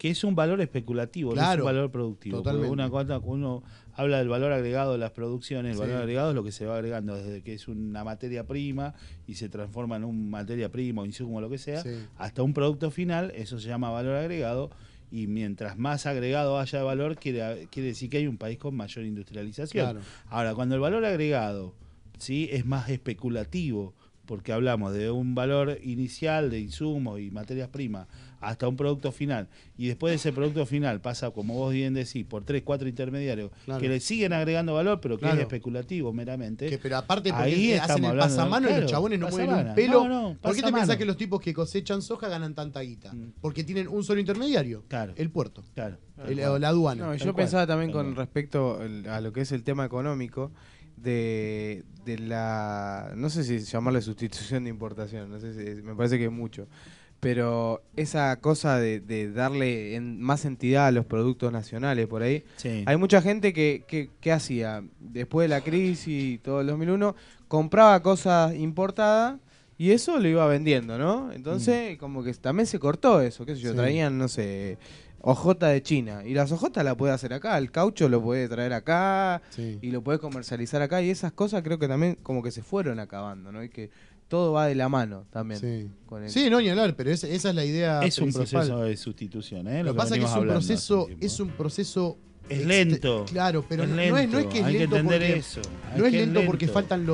que es un valor especulativo, no es un valor productivo.
Totalmente.
Cuando uno habla del valor agregado de las producciones, el valor agregado es lo que se va agregando desde que es una materia prima y se transforma en una materia prima o insumo o lo que sea, hasta un producto final, eso se llama valor agregado, y mientras más agregado haya de valor, quiere decir que hay un país con mayor industrialización.
Claro.
Ahora, cuando el valor agregado, ¿sí?, es más especulativo, porque hablamos de un valor inicial de insumos y materias primas hasta un producto final, y después de ese producto final pasa, como vos bien decís, por 3, 4 intermediarios que le siguen agregando valor, pero que es especulativo meramente.
Pero aparte, porque
ahí
hacen el pasamano y los chabones no mueven un pelo. ¿Por qué te pensás que los tipos que cosechan soja ganan tanta guita? Porque tienen un solo intermediario, el puerto, la aduana.
No, yo pensaba también con respecto a lo que es el tema económico, de la, no sé si llamarle sustitución de importación, no sé si, me parece que es mucho, pero esa cosa de darle más entidad a los productos nacionales por ahí. Hay mucha gente que hacía, después de la crisis, todo el 2001, compraba cosas importadas y eso lo iba vendiendo, ¿no? Entonces, como que también se cortó eso, qué sé yo, traían, no sé, hojota de China, y las hojotas la puede hacer acá, el caucho lo puede traer acá, y lo puede comercializar acá, y esas cosas creo que también como que se fueron acabando, ¿no? Y que todo va de la mano también.
Sí, no, ni hablar, pero esa es la idea
es
principal.
Un proceso de sustitución, ¿eh?
Lo que pasa es que es un proceso
es lento.
Claro, pero
no
es que es
hay
lento
que entender
porque
eso.
No es lento porque faltan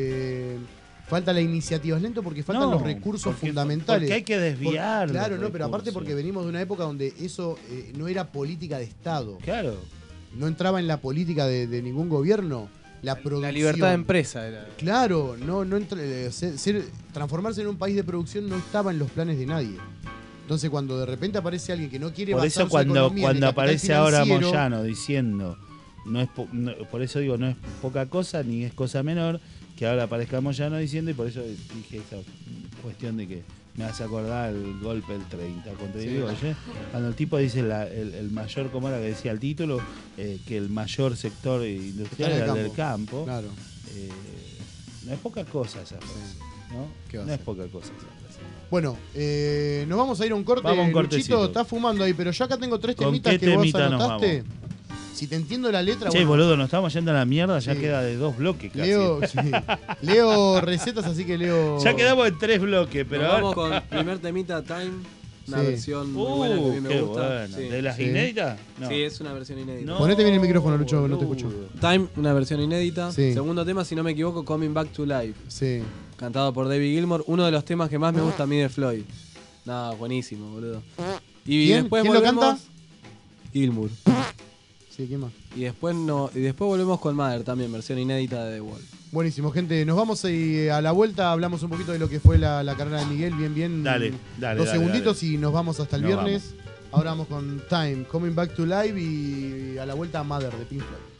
falta la iniciativa, es lento porque faltan los recursos fundamentales.
Porque hay que desviar.
Claro, no, pero aparte porque venimos de una época donde eso no era política de Estado.
Claro.
No entraba en la política de ningún gobierno. La producción.
La libertad de empresa era.
Claro, transformarse en un país de producción no estaba en los planes de nadie. Entonces, cuando de repente aparece alguien que no quiere
basar su economía en el capital
cuando aparece
ahora Moyano diciendo, por eso digo, no es poca cosa ni es cosa menor que ahora aparezca Moyano diciendo, y por eso dije esa cuestión de que me hace acordar el golpe del 30. Cuando el tipo dice el mayor, como era que decía el título, que el mayor sector industrial era el del campo.
Claro.
No es poca cosa esa frase, ¿no? No es poca cosa esa frase.
Bueno, nos vamos a ir a un corte.
Vamos a un cortecito.
Luchito está fumando ahí, pero yo acá tengo 3 temitas que vos anotaste. Si te entiendo la letra...
Che, boludo, nos estamos yendo a la mierda, ya queda de 2 bloques casi.
Leo recetas, así que leo...
Ya quedamos en 3 bloques, pero
ahora... Vamos con el primer temita, Time, una versión muy buena que a mí me gusta.
Bueno. ¿De las inéditas?
No. Sí, es una versión inédita.
No, ponete bien el micrófono, Lucho, no te escucho.
Time, una versión inédita. Segundo tema, si no me equivoco, Coming Back to Life.
Sí.
Cantado por David Gilmour, uno de los temas que más me gusta a mí de Floyd. Nada, buenísimo, boludo. Y después
¿Quién lo canta?
Gilmour.
Sí, ¿quién más?
Y después volvemos con Mother también, versión inédita de The Wall.
Buenísimo, gente. Nos vamos a la vuelta, hablamos un poquito de lo que fue la carrera de Miguel, bien.
Dale.
2 segunditos y nos vamos hasta el viernes. Ahora vamos con Time, Coming Back to Life y a la vuelta Mother de Pink Floyd.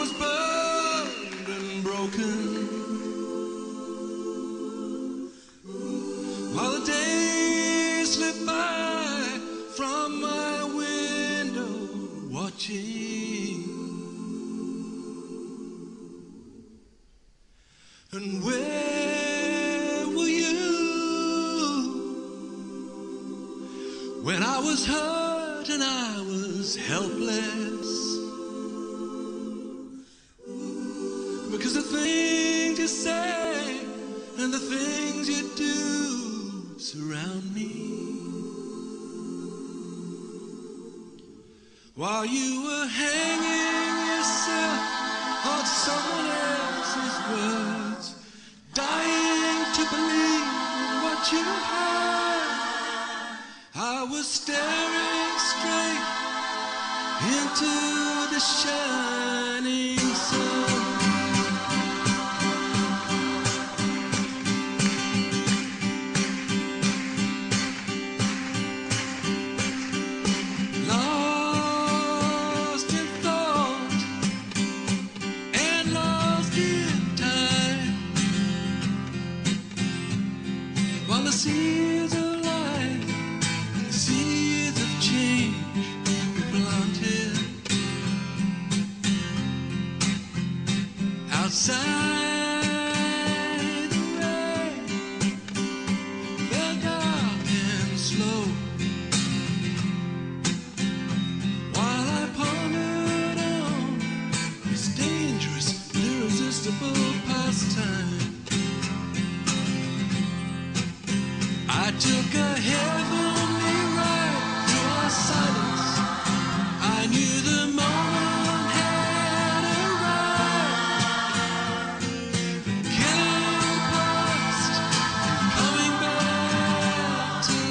was burned and broken, while the days slip by from my window watching. And where were you when I was hurt and I was helpless? Because the things you say and the things you do surround me. While you were hanging yourself on someone else's words, dying to believe in what you heard, I was staring straight into the shining sun. Lost in thought and lost in time, while the seeds of life, the seeds of change we planted outside the rain, fell dark and slow, while I pondered on this dangerous, irresistible pastime. I took a heavenly ride through our silence. I knew the moment had arrived. Killing past, coming back to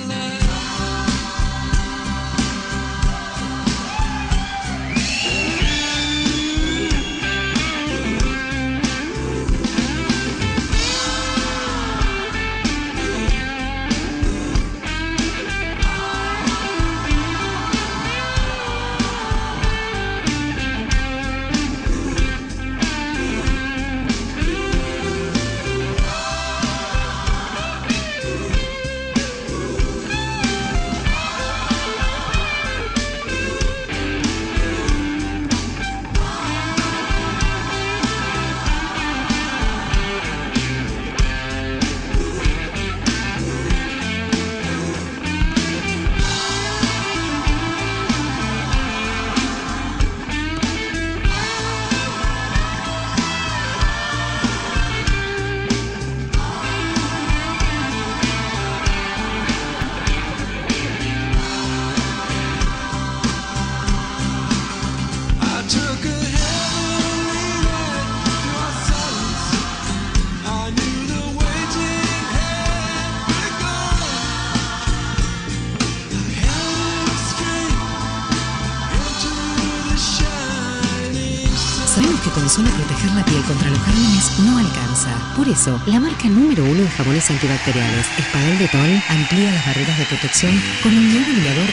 Sabemos que con solo proteger la piel contra los gérmenes no alcanza. Por eso, la marca número 1 de jabones antibacteriales, Espadón Dettol, amplía las barreras de protección con un nuevo limpiador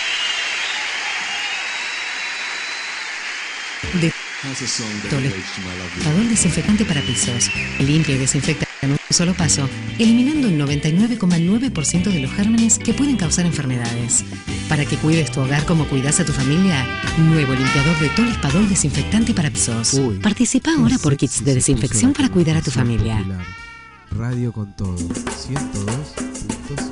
de Espadón desinfectante para pisos. Limpia y desinfecta en un solo paso, eliminando el 99,9% de los gérmenes que pueden causar enfermedades. Para que cuides tu hogar como cuidas a tu familia, nuevo limpiador Dettol Espadón desinfectante para pisos. Participa ahora por kits de desinfección para cuidar a tu familia.
Radio con todo, 102.5.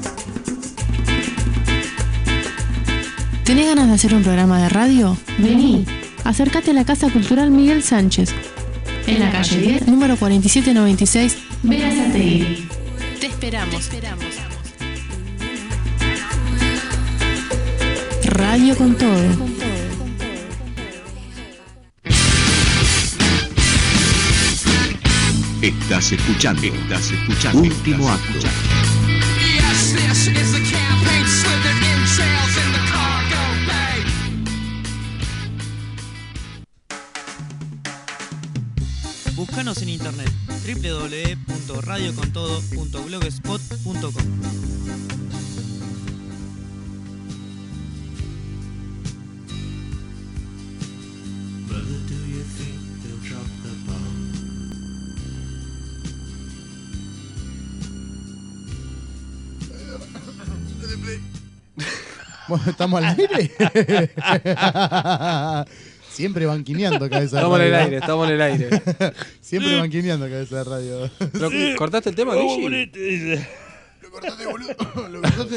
¿Tenés ganas de hacer un programa de radio? Vení. Acércate a la Casa Cultural Miguel Sánchez, en la calle 10, número 4796, Berazategui. Te esperamos. Radio con todo.
Estás escuchando Último Acto.
Búscanos en internet www.radiocontodo.blogspot.com.
Brother, do you think they'll drop the
Bueno, ¿estamos al aire? Siempre banquineando cabeza de
Estamos en
radio.
el aire, estamos en el aire.
Siempre banquineando cabeza de radio.
¿Cortaste el tema, Guille?
Lo cortaste, boludo. Lo cortaste.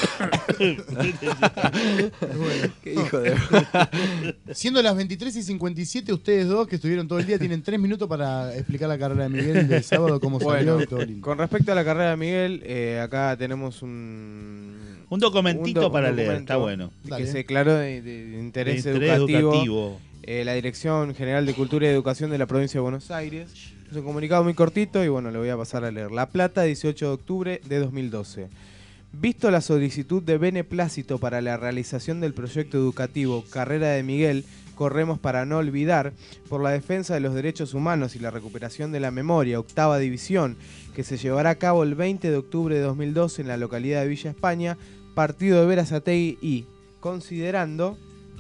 Bueno.
Qué hijo de...
Siendo las 23:57, ustedes dos que estuvieron todo el día tienen 3 minutos para explicar la carrera de Miguel del sábado, cómo salió y todo lindo.
Con respecto a la carrera de Miguel, acá tenemos un
documentito para leer, está bueno.
Que se declaró de interés educativo. La Dirección General de Cultura y Educación de la Provincia de Buenos Aires. Es un comunicado muy cortito y bueno, le voy a pasar a leer. La Plata, 18 de octubre de 2012. Visto la solicitud de beneplácito para la realización del proyecto educativo Carrera de Miguel, corremos para no olvidar, por la defensa de los derechos humanos y la recuperación de la memoria, octava división, que se llevará a cabo el 20 de octubre de 2012 en la localidad de Villa España, partido de Berazategui y, considerando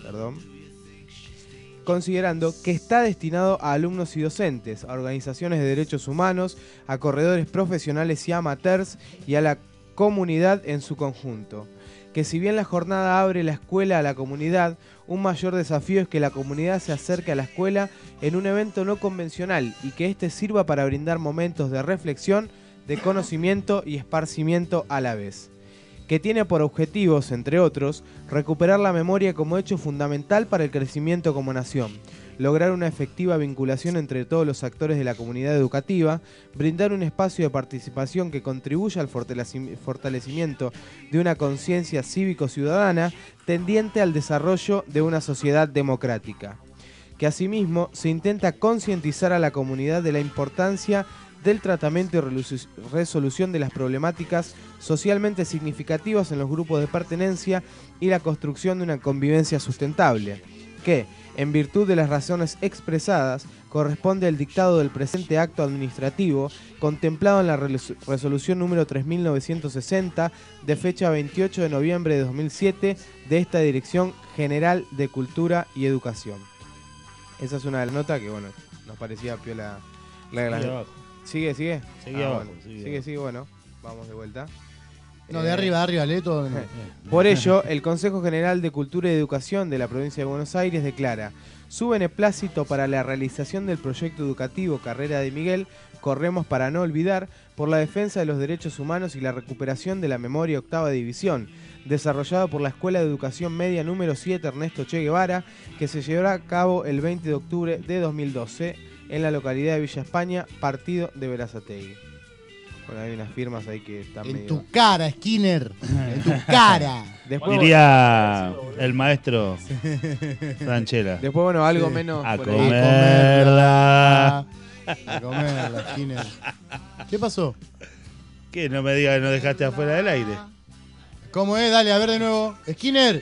que está destinado a alumnos y docentes, a organizaciones de derechos humanos, a corredores profesionales y amateurs y a la comunidad en su conjunto. Que si bien la jornada abre la escuela a la comunidad, un mayor desafío es que la comunidad se acerque a la escuela en un evento no convencional y que éste sirva para brindar momentos de reflexión, de conocimiento y esparcimiento a la vez. Que tiene por objetivos, entre otros, recuperar la memoria como hecho fundamental para el crecimiento como nación, lograr una efectiva vinculación entre todos los actores de la comunidad educativa, brindar un espacio de participación que contribuya al fortalecimiento de una conciencia cívico-ciudadana tendiente al desarrollo de una sociedad democrática. Que asimismo se intenta concientizar a la comunidad de la importancia del tratamiento y resolución de las problemáticas socialmente significativas en los grupos de pertenencia y la construcción de una convivencia sustentable, que, en virtud de las razones expresadas, corresponde al dictado del presente acto administrativo contemplado en la resolución número 3960 de fecha 28 de noviembre de 2007 de esta Dirección General de Cultura y Educación. Esa es una nota que, bueno, nos parecía piola. ¿Sigue?
Sigue abajo.
Bueno. Sigue, bueno. Vamos de vuelta.
No, de arriba, lee todo.
Por ello, el Consejo General de Cultura y Educación de la Provincia de Buenos Aires declara: su beneplácito para la realización del proyecto educativo Carrera de Miguel, corremos para no olvidar, por la defensa de los derechos humanos y la recuperación de la memoria octava división, desarrollado por la Escuela de Educación Media número 7 Ernesto Che Guevara, que se llevará a cabo el 20 de octubre de 2012 en la localidad de Villa España, partido de Berazategui. Bueno, hay unas firmas ahí que están
en
medio...
tu cara, Skinner. En tu cara.
Después, diría el maestro Franchella.
Después, bueno, algo menos...
A comerla.
A comerla, Skinner. ¿Qué pasó?
¿Qué? No me digas que no dejaste afuera del aire.
¿Cómo es? Dale, a ver de nuevo. Skinner.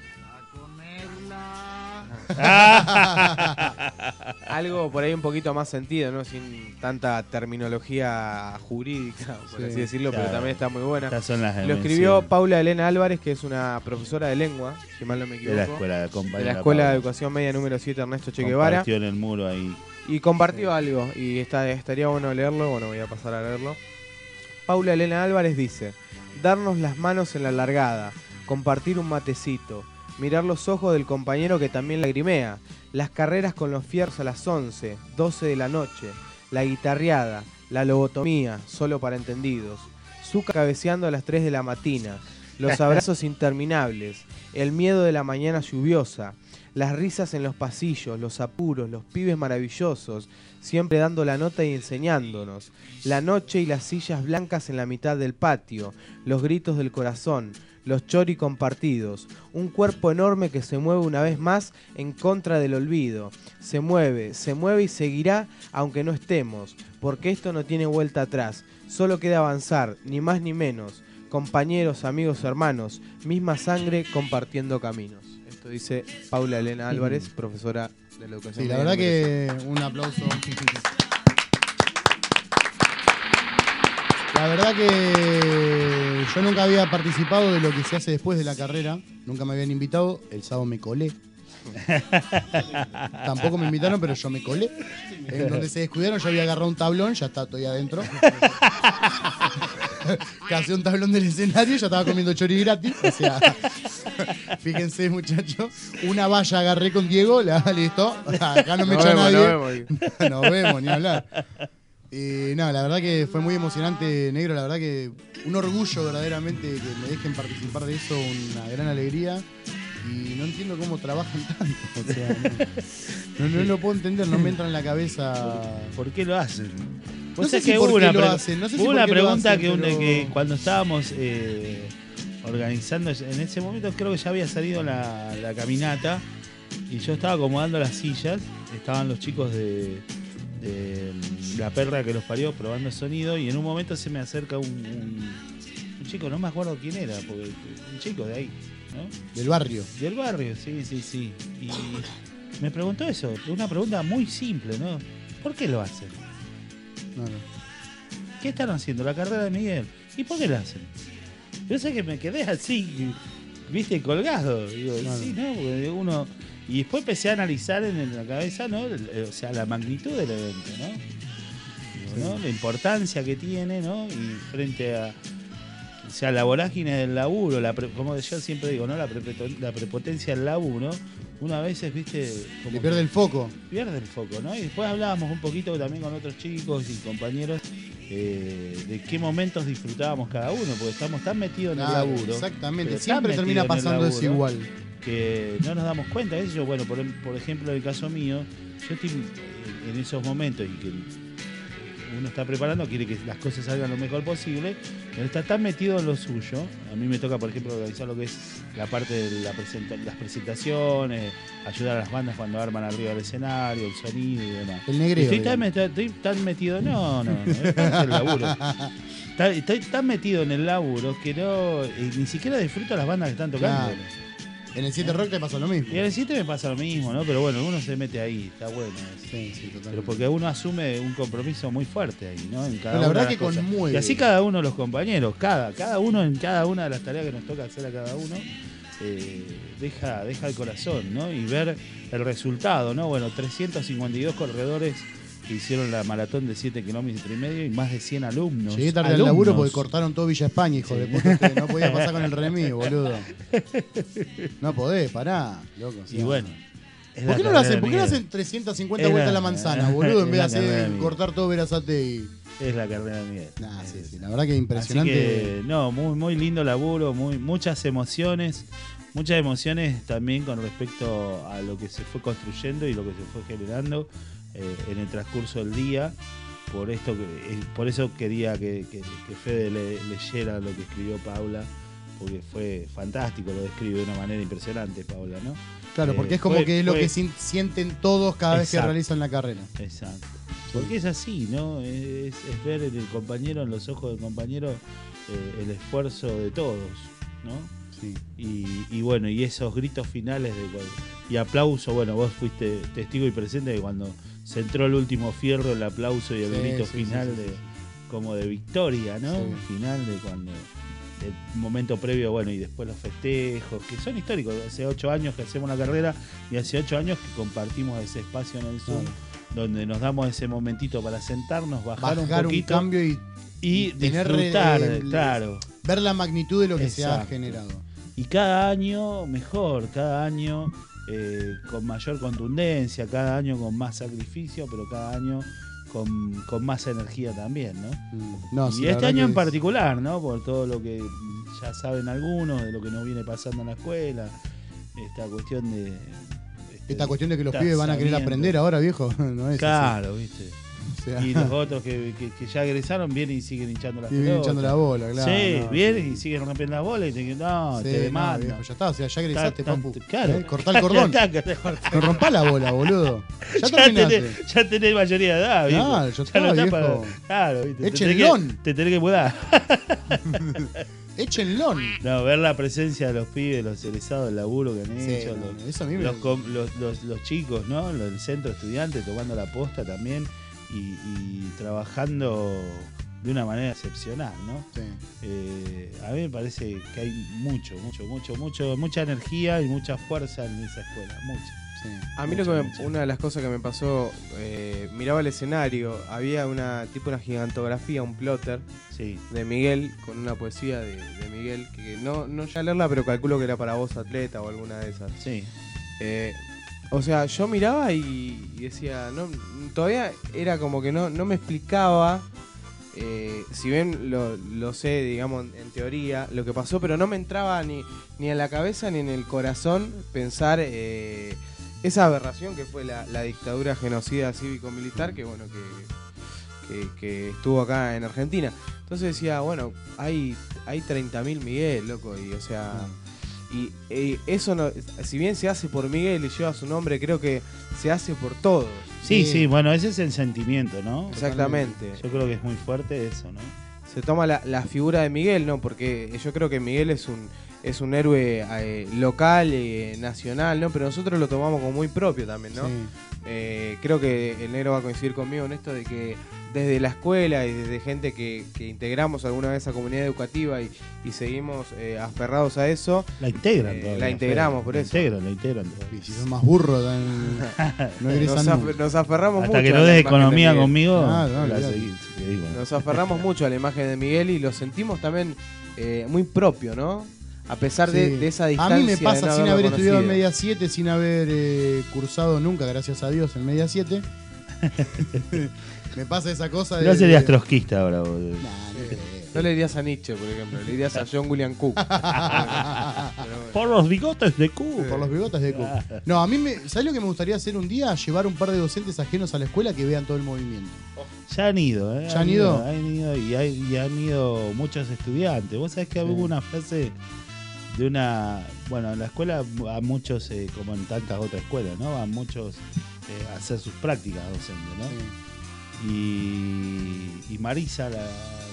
Algo por ahí un poquito más sentido, ¿no? Sin tanta terminología jurídica, por así decirlo, claro. Pero también está muy buena. Lo escribió Paula Elena Álvarez, que es una profesora de lengua, si mal no me equivoco.
De la Escuela
de Educación Media número 7 Ernesto Che Guevara.
Compartió en el muro ahí.
Y compartió algo, y estaría bueno leerlo. Bueno, voy a pasar a leerlo. Paula Elena Álvarez dice: darnos las manos en la largada, compartir un matecito, mirar los ojos del compañero que también lagrimea, las carreras con los fierros a las 11, 12 de la noche, la guitarreada, la lobotomía, solo para entendidos, Zucca cabeceando a las 3 de la mañana, los abrazos interminables, el miedo de la mañana lluviosa, las risas en los pasillos, los apuros, los pibes maravillosos, siempre dando la nota y enseñándonos, la noche y las sillas blancas en la mitad del patio, los gritos del corazón, los chori compartidos, un cuerpo enorme que se mueve una vez más en contra del olvido, se mueve y seguirá aunque no estemos, porque esto no tiene vuelta atrás, solo queda avanzar, ni más ni menos, compañeros, amigos, hermanos, misma sangre compartiendo caminos. Esto dice Paula Elena Álvarez, profesora de la educación.
Sí, la verdad que un aplauso. La verdad que yo nunca había participado de lo que se hace después de la carrera. Nunca me habían invitado. El sábado me colé. Tampoco me invitaron, pero yo me colé. En donde se descuidaron, yo había agarrado un tablón, ya estoy adentro. Casé un tablón del escenario, ya estaba comiendo chori gratis. O sea, Fíjense, muchachos, una valla agarré con Diego, listo. Acá no me echa nadie. Nos vemos, ni hablar. No, la verdad que fue muy emocionante, negro. La verdad que un orgullo verdaderamente que me dejen participar de eso, una gran alegría. Y no entiendo cómo trabajan tanto. O sea, no lo puedo entender, no me entra en la cabeza.
¿Por qué lo hacen?
No sé si por qué lo hacen. No sé si
hubo una pregunta
pero...
que cuando estábamos organizando, en ese momento creo que ya había salido la caminata y yo estaba acomodando las sillas. Estaban los chicos de La Perra que los parió probando el sonido y en un momento se me acerca un chico, no me acuerdo quién era, porque un chico de ahí, ¿no?
Del barrio.
Del barrio, sí. Y me preguntó eso, una pregunta muy simple, ¿no? ¿Por qué lo hacen?
No.
¿Qué están haciendo? La carrera de Miguel. ¿Y por qué la hacen? Yo sé que me quedé así, viste, colgado. Digo, sí, ¿no? Porque uno... Y después empecé a analizar en la cabeza, ¿no? O sea, la magnitud del evento, ¿no? Digo, ¿no? La importancia que tiene, ¿no? Y frente a... O sea, la vorágine del laburo, como yo siempre digo, ¿no? La prepotencia del laburo, una vez, viste...
Le pierde el foco.
Pierde el foco, ¿no? Y después hablábamos un poquito también con otros chicos y compañeros de qué momentos disfrutábamos cada uno, porque estamos tan metidos en el laburo.
Exactamente, siempre termina pasando eso igual.
Que no nos damos cuenta. A veces yo, bueno, por ejemplo, en el caso mío, yo estoy en esos momentos y que uno está preparando, quiere que las cosas salgan lo mejor posible, pero está tan metido en lo suyo. A mí me toca, por ejemplo, organizar lo que es la parte de las presentaciones, ayudar a las bandas cuando arman arriba del escenario, el sonido y demás.
El negreo.
Estoy tan metido, no, es el laburo. Estoy tan metido en el laburo que ni siquiera disfruto las bandas que están tocando.
Claro. En el 7 Rock te pasa lo mismo.
Y en el 7 me pasa lo mismo, ¿no? Pero bueno, uno se mete ahí, está bueno.
Sí, totalmente.
Pero porque uno asume un compromiso muy fuerte ahí, ¿no? En cada
la verdad que conmueve.
Y así cada uno de los compañeros, cada uno en cada una de las tareas que nos toca hacer a cada uno, deja el corazón, ¿no? Y ver el resultado, ¿no? Bueno, 352 corredores que hicieron la maratón de 7,5 kilómetros y más de 100 alumnos.
Llegué tarde al laburo porque cortaron todo Villa España, hijo de puta. No podía pasar con el remis, boludo. No podés, pará, loco. O sea.
Y bueno.
¿Por qué no lo hacen? ¿Por qué no hacen 350 vueltas a la manzana, boludo? En vez de hacer cortar todo Verazategui.
Es la carrera de Miguel.
Sí, la verdad que es impresionante.
Así que, no, muy, muy lindo laburo, muchas emociones también con respecto a lo que se fue construyendo y lo que se fue generando en el transcurso del día. Por eso quería que Fede leyera lo que escribió Paula, porque fue fantástico, lo describe de una manera impresionante Paula, ¿no?
Claro, porque es como que es lo que sienten todos cada vez que realizan la carrera.
Exacto. Porque es así, ¿no? Es ver en el compañero, en los ojos del compañero, el esfuerzo de todos, ¿no?
Sí.
Y bueno, y esos gritos finales y aplauso, bueno, vos fuiste testigo y presente de cuando se entró el último fierro, el aplauso y el grito final como de victoria, ¿no?
Sí.
Final de cuando el momento previo, bueno, y después los festejos, que son históricos. Hace 8 años que hacemos la carrera y hace 8 años que compartimos ese espacio en el Zoom, donde nos damos ese momentito para sentarnos, bajar un poquito,
un cambio y
disfrutar, claro.
Ver la magnitud de lo que se ha generado.
Y cada año mejor, cada año con mayor contundencia, cada año con más sacrificio, pero cada año con más energía también, ¿no? Y este año en particular, ¿no? Por todo lo que ya saben algunos, de lo que nos viene pasando en la escuela, esta cuestión de...
Esta cuestión de que los pibes van a querer aprender ahora, viejo. No es
claro,
así.
¿viste? O sea, y los otros que ya egresaron vienen y siguen hinchando la
pelota. Hinchando la bola, claro.
Sí, vienen y siguen rompiendo la bola y te dicen, te demandan.
Ya está, o sea, ya egresaste, papu.
Claro.
Cortá el cordón. No rompá la bola, boludo. Ya terminaste.
Ya tenés mayoría de edad, viejo.
Claro, ya está, viejo.
Claro, ¿viste?
Échenlón.
Te tenés que mudar.
Échenlón.
No, ver la presencia de los pibes, los egresados del laburo que han hecho, los chicos, ¿no? El centro estudiante tomando la posta también. Y trabajando de una manera excepcional, ¿no?
Sí.
A mí me parece que hay mucha energía y mucha fuerza en esa escuela, mucha.
A mí una de las cosas que me pasó, miraba el escenario, había una gigantografía, un plotter de Miguel, con una poesía de Miguel, que no llegué a leerla, pero calculo que era para Voz Atleta o alguna de esas.
Sí.
O sea, yo miraba y decía, todavía era como que no me explicaba, si bien lo sé, digamos, en teoría, lo que pasó, pero no me entraba ni en la cabeza ni en el corazón pensar esa aberración que fue la dictadura genocida cívico-militar, que bueno, que estuvo acá en Argentina. Entonces decía, bueno, hay 30.000 Miguel, loco, y o sea... Y eso, no, si bien se hace por Miguel y lleva su nombre, creo que se hace por todos.
Sí, bueno, ese es el sentimiento, ¿no?
Exactamente.
Yo creo que es muy fuerte eso, ¿no?
Se toma la figura de Miguel, ¿no? Porque yo creo que Miguel es un héroe local, nacional, ¿no? Pero nosotros lo tomamos como muy propio también, ¿no? Sí. Creo que el negro va a coincidir conmigo en esto de que desde la escuela y desde gente que integramos alguna vez a comunidad educativa y seguimos aferrados a eso.
La integran todavía.
La integramos, por eso.
La integran.
Y si sos más burro,
nos aferramos
hasta
mucho.
que no des economía conmigo,
nos aferramos mucho a la imagen de Miguel y lo sentimos también muy propio, ¿no? A pesar de esa distancia.
A mí me pasa sin haber estudiado en Media 7, sin haber cursado nunca, gracias a Dios, en Media 7. Me pasa esa cosa de...
No serías trotskista ahora, boludo.
No le dirías a Nietzsche, por ejemplo. Le dirías a John William Cook.
Por los bigotes de Cook.
Por los bigotes de Cook. No, a mí ¿sabés lo que me gustaría hacer un día? Llevar un par de docentes ajenos a la escuela que vean todo el movimiento.
Ya han ido, ¿eh?
¿Ya han ido?
Y han ido muchos estudiantes. Vos sabés que hubo una frase de una... Bueno, en la escuela a muchos, como en tantas otras escuelas, ¿no? A muchos a hacer sus prácticas docentes, ¿no? Sí. Y Marisa, la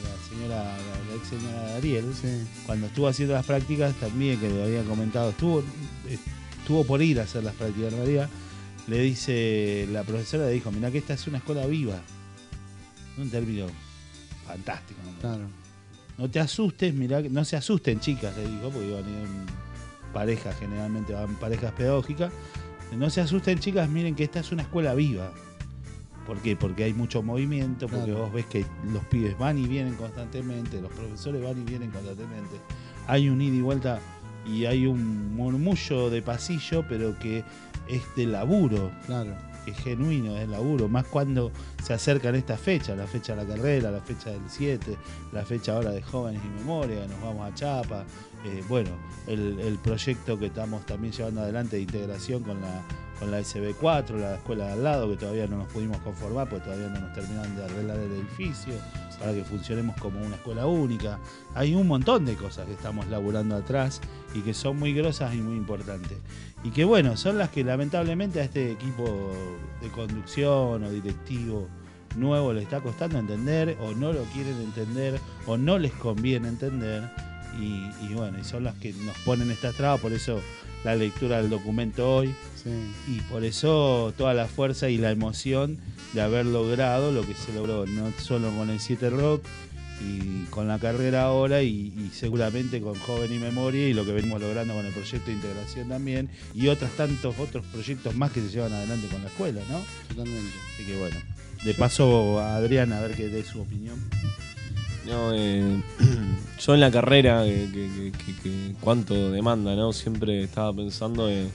ex señora Ariel, cuando estuvo haciendo las prácticas también, que le había comentado, estuvo por ir a hacer las prácticas en realidad, le dice, la profesora le dijo, mirá que esta es una escuela viva. Un término fantástico, ¿no?
Claro.
No te asustes, mirá, no se asusten chicas, le dijo, porque iban en parejas, generalmente van parejas pedagógicas. No se asusten chicas, miren que esta es una escuela viva. ¿Por qué? Porque hay mucho movimiento, porque vos ves que los pibes van y vienen constantemente, los profesores van y vienen constantemente. Hay un ida y vuelta y hay un murmullo de pasillo, pero que es de laburo.
Claro.
Que es genuino, es laburo. Más cuando se acercan estas fechas, la fecha de la carrera, la fecha del 7, la fecha ahora de Jóvenes y Memoria, nos vamos a Chapa. Bueno, el proyecto que estamos también llevando adelante de integración con la SB4, la escuela de al lado, que todavía no nos pudimos conformar porque todavía no nos terminaron de arreglar el edificio para que funcionemos como una escuela única. Hay un montón de cosas que estamos laburando atrás y que son muy grosas y muy importantes. Y que bueno, son las que lamentablemente a este equipo de conducción o directivo nuevo le está costando entender, o no lo quieren entender, o no les conviene entender. Y bueno, y son las que nos ponen estas trabas, por eso la lectura del documento hoy, y por eso toda la fuerza y la emoción de haber logrado lo que se logró, no solo con el 7 Rock y con la carrera ahora, y seguramente con Joven y Memoria, y lo que venimos logrando con el proyecto de integración también, y tantos otros proyectos más que se llevan adelante con la escuela, ¿no?
Totalmente.
Así que bueno, de paso a Adrián a ver qué dé su opinión.
No, yo en la carrera, que cuánto demanda, ¿no? Siempre estaba pensando en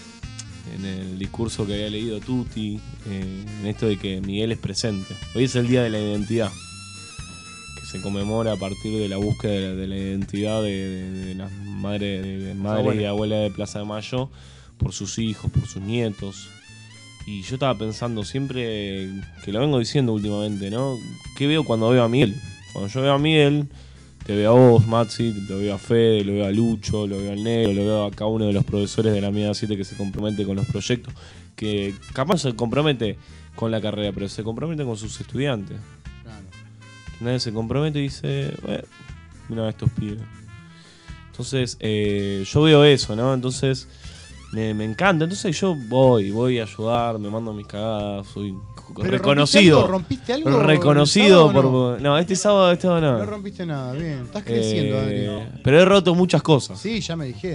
el discurso que había leído Tuti, en esto de que Miguel es presente. Hoy es el Día de la Identidad, que se conmemora a partir de la búsqueda de la identidad de las madres y abuelas de Plaza de Mayo por sus hijos, por sus nietos. Y yo estaba pensando siempre, que lo vengo diciendo últimamente, ¿no? ¿Qué veo cuando veo a Miguel? Cuando yo veo a Miguel, te veo a vos, Maxi, lo veo a Fede, lo veo a Lucho, lo veo al Negro, lo veo a cada uno de los profesores de la Media 7 que se compromete con los proyectos, que capaz se compromete con la carrera, pero se compromete con sus estudiantes.
Claro.
Nadie se compromete y dice, mira a estos pibes. Entonces, yo veo eso, ¿no? Entonces, me encanta. Entonces yo voy a ayudar, me mando mis cagadas, soy reconocido.
¿Rompiste algo?
Reconocido por...
No?
No, este sábado no.
No rompiste nada, bien. Estás creciendo, Adri.
Pero he roto muchas cosas.
Sí, ya me dijeron.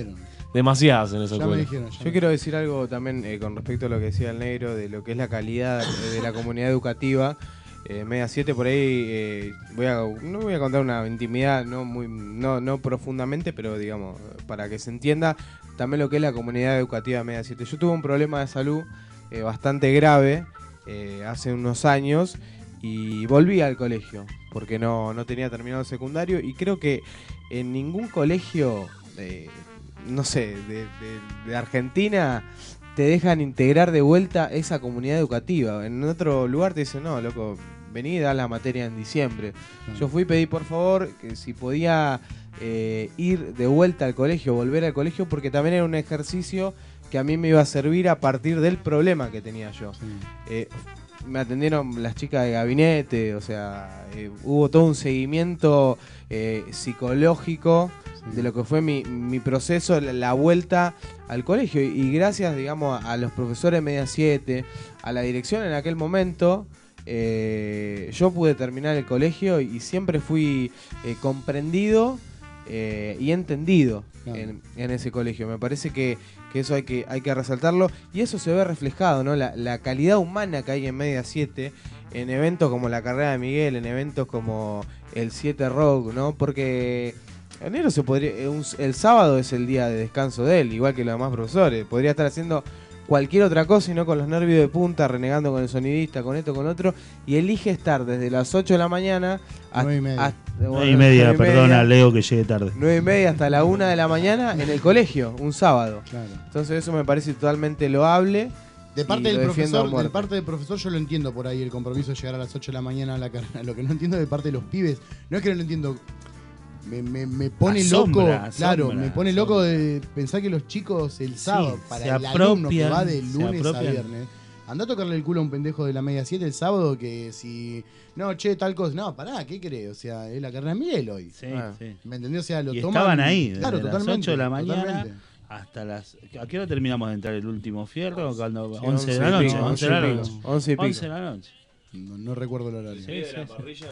demasiadas en esa
Ya me
escuela.
dijeron,
Yo quiero decir algo también con respecto a lo que decía el negro, de lo que es la calidad de la comunidad educativa. Media 7 por ahí, no voy a contar una intimidad, no profundamente, pero digamos, para que se entienda también lo que es la comunidad educativa Media 7. Yo tuve un problema de salud bastante grave hace unos años y volví al colegio porque no tenía terminado el secundario, y creo que en ningún colegio, no sé, de Argentina te dejan integrar de vuelta esa comunidad educativa. En otro lugar te dicen, no, loco, vení y da la materia en diciembre. Yo fui y pedí por favor que si podía ir de vuelta al colegio, volver al colegio, porque también era un ejercicio que a mí me iba a servir a partir del problema que tenía yo. Me atendieron las chicas de gabinete, o sea, hubo todo un seguimiento psicológico de lo que fue mi proceso, la vuelta al colegio, y gracias, digamos, a los profesores Media 7, a la dirección en aquel momento, yo pude terminar el colegio y siempre fui comprendido y entendido en ese colegio. Me parece que eso hay que resaltarlo, y eso se ve reflejado, ¿no? La calidad humana que hay en Media 7, en eventos como la carrera de Miguel, en eventos como el 7 Rock, ¿no? Porque enero el sábado es el día de descanso de él, igual que los demás profesores. Podría estar haciendo cualquier otra cosa y no con los nervios de punta, renegando con el sonidista, con esto, con otro, y elige estar desde las 8 de la mañana hasta
9:30, perdona, Leo, que llegue tarde.
9:30 hasta la 1 de la mañana en el colegio, un sábado.
Claro.
Entonces eso me parece totalmente loable.
De parte del profesor yo lo entiendo por ahí, el compromiso de llegar a las 8 de la mañana a la carrera. Lo que no entiendo de parte de los pibes, no es que no lo entiendo, me pone loco, me pone loco de pensar que los chicos el sábado, para el alumno que va de lunes a viernes, anda a tocarle el culo a un pendejo de la Media 7 el sábado, que si, no, che, tal cosa, no, pará, ¿qué crees? O sea, es la carrera de Miguel hoy.
Sí.
¿Me entendió? O sea, lo
y
toman,
estaban ahí,
claro,
desde las 8 de la mañana hasta las... ¿A qué hora terminamos de entrar el último fierro? Cuando 11 de la noche. 11 de la noche.
11 y pico.
11 de la noche.
No recuerdo el horario.
La parrilla.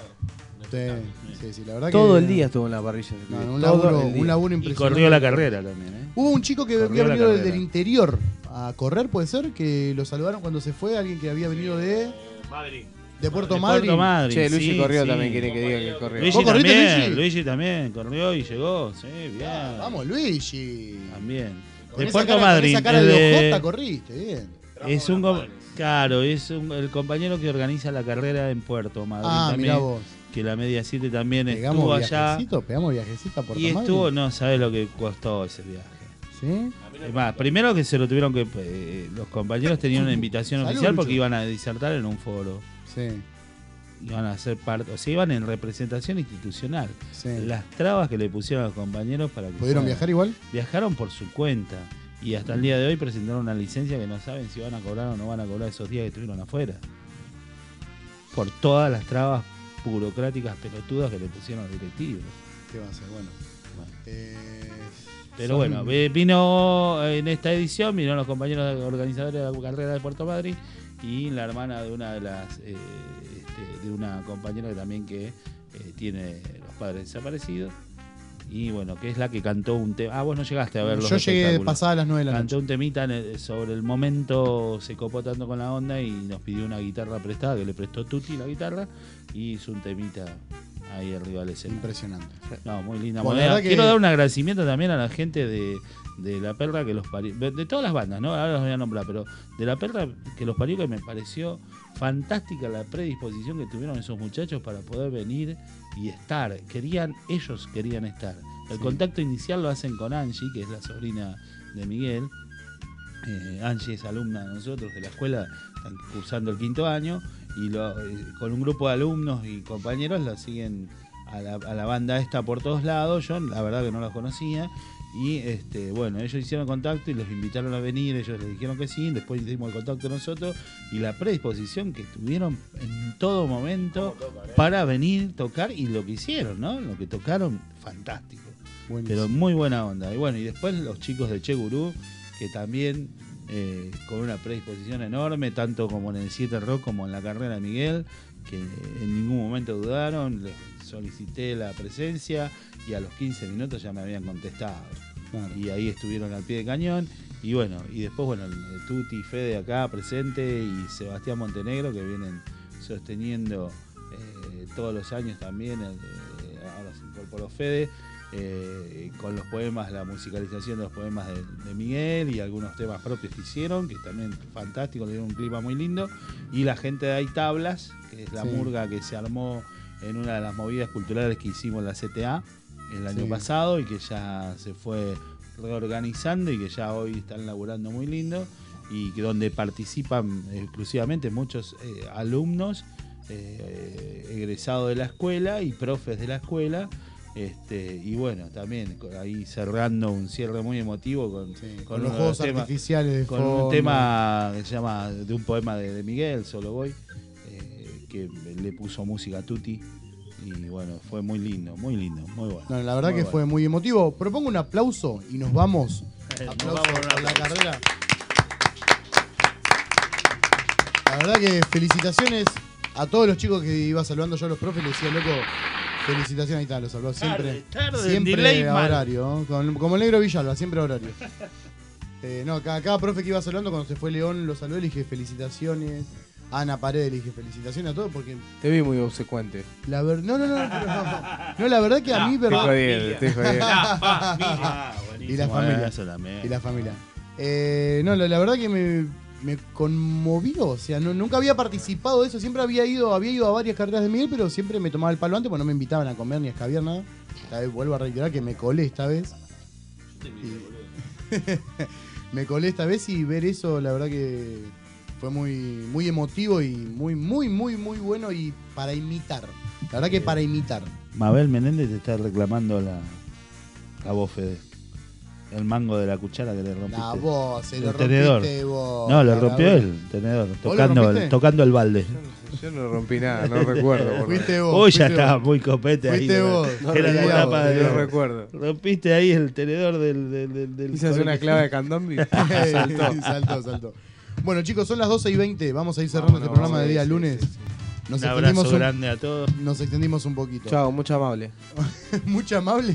Sí, la verdad
todo
que...
el día estuvo en la parrilla.
Un laburo impresionante.
Y corrió la carrera también,
Hubo un chico que había venido del interior a correr, puede ser, que lo saludaron cuando se fue, alguien que había venido de
Madrid.
De Puerto Madryn.
Che, Luigi corrió también, quiere que diga que corrió.
Luigi también, Luigi también corrió y llegó, sí, bien.
Vamos, Luigi.
También.
Con
De Puerto Madryn.
Con esa cara de ojota corriste, bien.
Es el compañero que organiza la carrera en Puerto Madryn también.
Mirá vos.
Que la Media 7 también estuvo allá.
Pegamos viajecito a Puerto
Y
Madryn.
estuvo, no sabes lo que costó ese viaje.
¿Sí?
Es más, primero que se lo tuvieron que... los compañeros tenían una invitación oficial porque iban a disertar en un foro.
Sí.
Iban a ser parte, o sea, iban en representación institucional.
Sí.
Las trabas que le pusieron a los compañeros para que...
¿Pudieron viajar igual?
Viajaron por su cuenta. Y hasta el día de hoy presentaron una licencia que no saben si van a cobrar o no van a cobrar esos días que estuvieron afuera. Por todas las trabas burocráticas pelotudas que le pusieron los directivos.
¿Qué va a ser? Bueno.
Pero bueno, vino en esta edición, vinieron los compañeros organizadores de la carrera de Puerto Madryn y la hermana de una de las de una compañera que también tiene los padres desaparecidos. Y bueno, que es la que cantó un tema. Vos no llegaste a verlo.
Yo llegué pasada las 9 de la noche.
Cantó un temita sobre el momento, se copó tanto con la onda y nos pidió una guitarra prestada, que le prestó Tuti la guitarra, y hizo un temita ahí arriba del escenario.
Impresionante.
No, muy linda.
Bueno,
Quiero dar un agradecimiento también a la gente de La Perla que los parió, de todas las bandas, ¿no? Ahora los voy a nombrar, pero de La Perla que los parió, que me pareció fantástica la predisposición que tuvieron esos muchachos para poder venir y estar. Ellos querían estar. El contacto inicial lo hacen con Angie, que es la sobrina de Miguel. Angie es alumna de nosotros de la escuela, están cursando el 5º año, y con un grupo de alumnos y compañeros la siguen a la banda esta por todos lados. Yo la verdad que no los conocía. Y bueno, ellos hicieron contacto y los invitaron a venir, ellos les dijeron que sí, después hicimos el contacto nosotros y la predisposición que tuvieron en todo momento para venir, tocar, y lo que hicieron, ¿no? Lo que tocaron, fantástico. Buenísimo. Pero muy buena onda. Y bueno, y después los chicos de Che Gurú, que también con una predisposición enorme, tanto como en el 7 Rock como en la carrera de Miguel, que en ningún momento dudaron, les solicité la presencia y a los 15 minutos ya me habían contestado. y ahí estuvieron al pie de cañón. Y bueno, y después, bueno, Tuti, Fede acá presente y Sebastián Montenegro, que vienen sosteniendo todos los años también. Ahora se incorporó Fede, con los poemas, la musicalización de los poemas de Miguel y algunos temas propios que hicieron, que también fantástico, le dieron un clima muy lindo. Y la gente de Hay Tablas, que es la murga que se armó en una de las movidas culturales que hicimos en la CTA el año pasado y que ya se fue reorganizando y que ya hoy están laburando muy lindo y que donde participan exclusivamente muchos alumnos egresados de la escuela y profes de la escuela, y bueno, también ahí cerrando un cierre muy emotivo con
los juegos artificiales
con un tema que se llama de un poema de Miguel, Solo Voy, que le puso música a Tuti. Y bueno, fue muy lindo, muy bueno.
No, la verdad que fue muy emotivo. Propongo un aplauso y nos vamos. Aplauso por la carrera. La verdad que felicitaciones a todos los chicos que iba saludando yo a los profes. Le decía, loco, felicitaciones. Ahí está, los saludó siempre. Siempre a horario, ¿no? Como el negro Villalba, siempre a horario. Cada profe que iba saludando, cuando se fue León, lo saludé, le dije felicitaciones. Ana Paredes, le dije felicitaciones a todos porque...
Te vi muy obsecuente.
No, la verdad que a mí...
Te jodí.
Y la familia. La verdad que me conmovió. O sea, nunca había participado de eso. Siempre había ido a varias carreras de Miguel, pero siempre me tomaba el palo antes porque no me invitaban a comer ni a escabiar nada. Esta vez vuelvo a reiterar que me colé esta vez. Me colé esta vez y ver eso, la verdad que... Fue muy emotivo y muy bueno y para imitar. La verdad que para imitar.
Mabel Menéndez te está reclamando a vos, Fede. El mango de la cuchara que le rompiste.
No, vos, se lo
tenedor.
Rompiste vos.
No, lo rompió el tenedor, tocando el balde.
Yo no rompí nada, no recuerdo.
Fuiste vos.
Hoy ya estaba muy copete ahí.
Fuiste vos.
Era la etapa de...
No recuerdo.
Rompiste ahí el tenedor del
Hice una clave de candombe y
saltó. Bueno, chicos, son las 12:20. Vamos a ir cerrando este programa de día lunes.
Un abrazo grande a todos.
Nos extendimos un poquito.
Chao, mucho amable.
¿Mucho amable?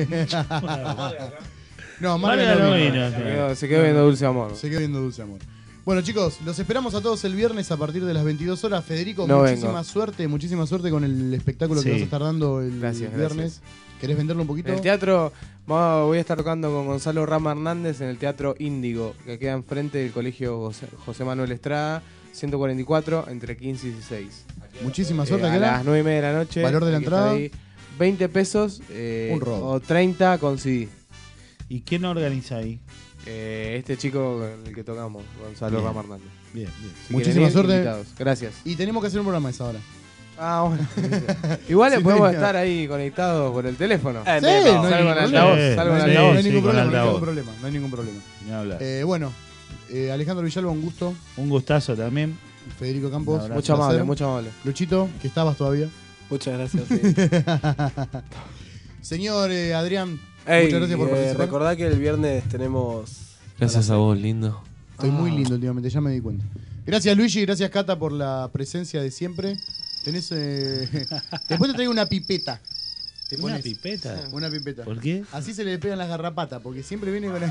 No,
se quedó viendo Dulce Amor.
Se quedó viendo Dulce Amor. Bueno, chicos, los esperamos a todos el viernes a partir de las 22 horas. Federico, muchísima suerte con el espectáculo que vas a estar dando el viernes. Gracias. ¿Querés venderlo un poquito?
En el teatro voy a estar tocando con Gonzalo Rama Hernández en el Teatro Índigo, que queda enfrente del Colegio José Manuel Estrada, 144, entre 15 y 16.
Muchísima suerte.
A las 9:30 de la noche.
¿Valor de la entrada?
20 pesos
un robo.
O 30 con CD.
¿Y quién organiza ahí?
Este chico con el que tocamos, Gonzalo Rama Hernández.
Bien.
Si
muchísima suerte.
Invitados. Gracias.
Y tenemos que hacer un programa a esa hora.
Bueno. Igual podemos estar ahí conectados por el teléfono.
Sí, no hay ningún problema. Bueno, Alejandro Villalba, un gusto.
Un gustazo también.
Federico Campos.
Mucho amable.
Luchito, que estabas todavía.
Muchas gracias.
Señor Adrián, muchas gracias por participar.
Recordá que el viernes tenemos...
Gracias a vos, lindo.
Estoy muy lindo últimamente, ya me di cuenta. Gracias Luigi, gracias Cata por la presencia de siempre. Tenés. Después te traigo una pipeta.
¿Una pipeta?
Una pipeta.
¿Por qué?
Así se le pegan las garrapatas, porque siempre viene con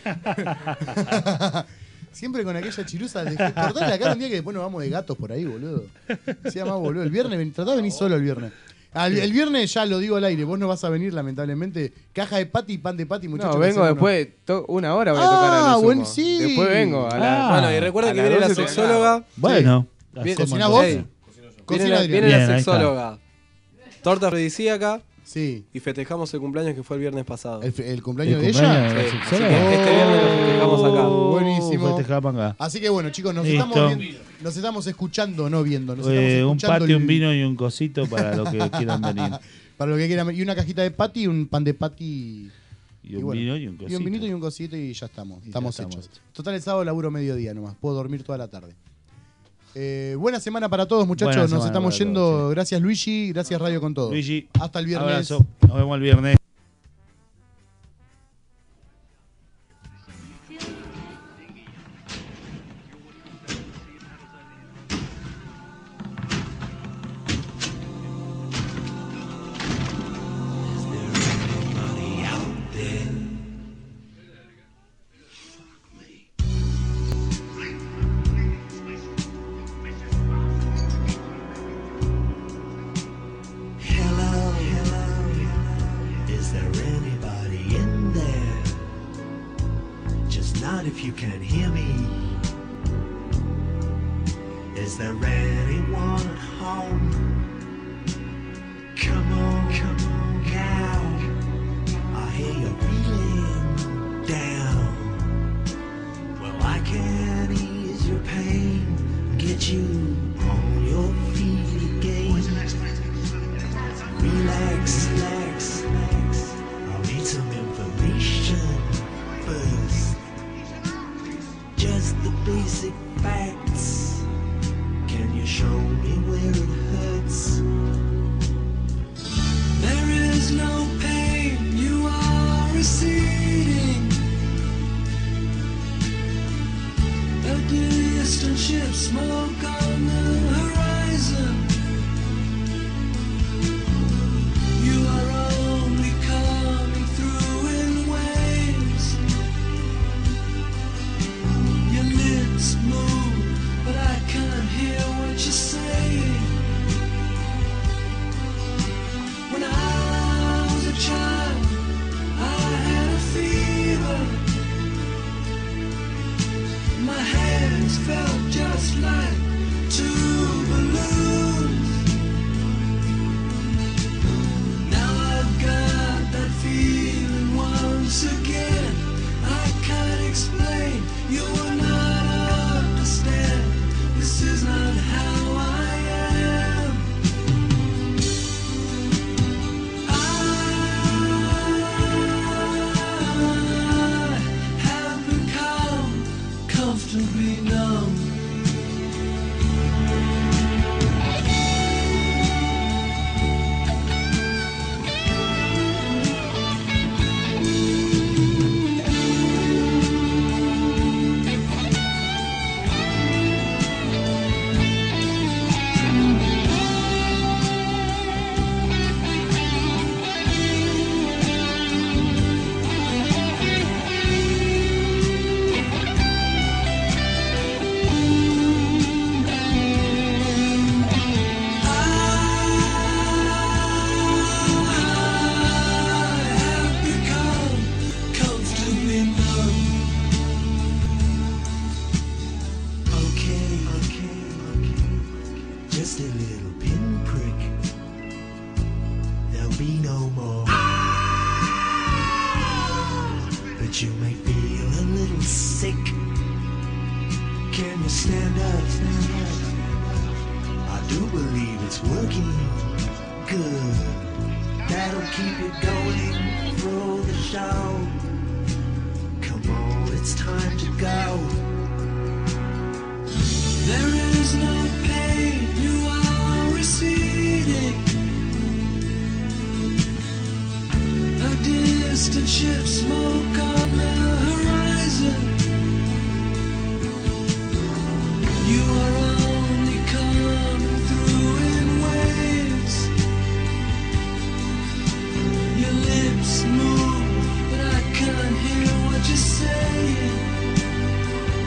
siempre con aquella chirusa. Cortale la cara un día que después nos vamos de gatos por ahí, boludo. Se llama boludo. El viernes, tratá de venir solo el viernes. El viernes ya lo digo al aire, vos no vas a venir lamentablemente. Caja de pati, pan de pati, muchachos.
No, vengo después, una hora voy a tocar a
bueno, sí.
Después vengo.
Bueno, y recuerda que viene la sexóloga.
Bueno.
¿Cocinás vos?
Viene la sexóloga. Torta afrodisíaca.
Sí.
Y festejamos el cumpleaños que fue el viernes pasado.
¿El cumpleaños de ella?
Sí. Este viernes lo festejamos acá.
Buenísimo. Así que bueno, chicos, nos estamos escuchando, no viendo.
Un patio, un vino y un cosito para los que quieran venir.
Para lo que quieran. Y una cajita de pati, un pan de pati.
Y un vino y un cosito.
Y un vinito y un cosito y ya estamos. Estamos hechos. Total, el sábado laburo mediodía nomás. Puedo dormir toda la tarde. Buena semana para todos, muchachos. Nos estamos yendo. Gracias, Luigi. Gracias, Radio con Todo.
Luigi.
Hasta el viernes.
Abrazo. Nos vemos el viernes.
But if you can hear me, is there anyone at home? Come on now, I hear you're feeling down. Well, I can ease your pain, get you on your feet again. Relax, I'll need some information first. Just the basic facts. Can you show me where it hurts? There is no pain, you are receding. A distant ship, smoke on the horizon. You are only coming through in waves. Your lips move, but I can't hear what you're saying. When I was a child, I had a fever. My hands felt just like two balloons. Now I've got that feeling once again. I can't explain, you will not understand. This is not how I am. I have become comfortably numb. Just a little pinprick. There'll be no more. But you may feel a little sick. Can you stand up? I do believe it's working. Good. That'll keep you going through the show. Come on, it's time to go. There is no pain, you are receding. A distant ship, smoke on the horizon. You are only coming through in waves. Your lips move, but I can't hear what you're saying.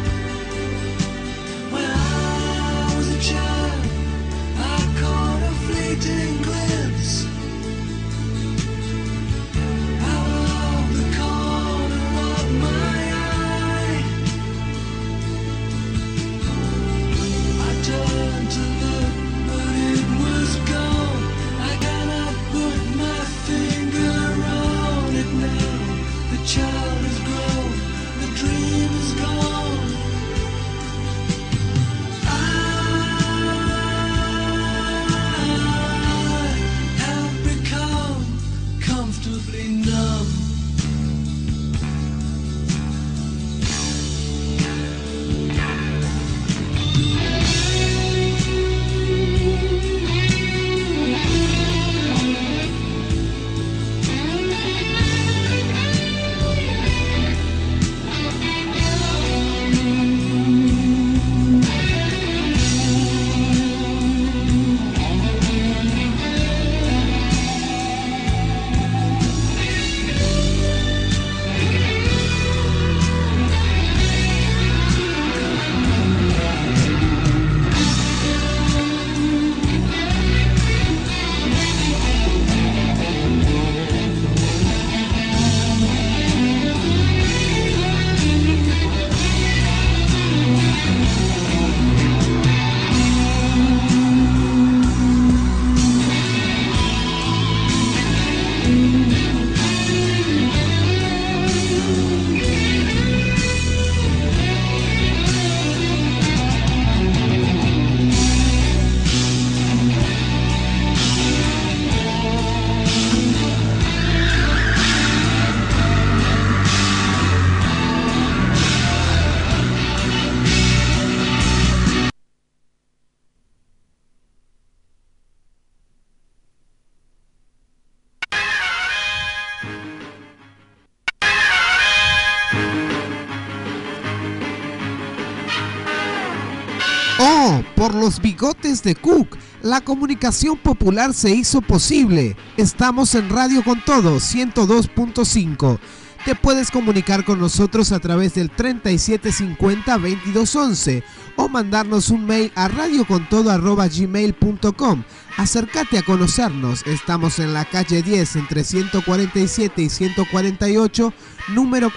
por los bigotes de Cook, la comunicación popular se hizo posible. Estamos en Radio Con Todo 102.5. Te puedes comunicar con nosotros a través del 3750-2211 o mandarnos un mail a radiocontodo@gmail.com. Acércate a conocernos. Estamos en la calle 10 entre 147 y 148, número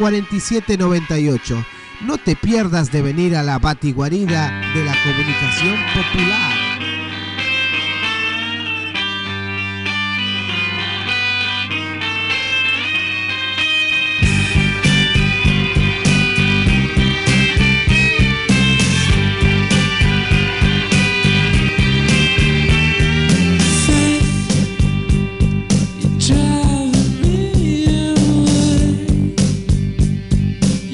4798. No te pierdas de venir a la batiguarida de la comunicación popular.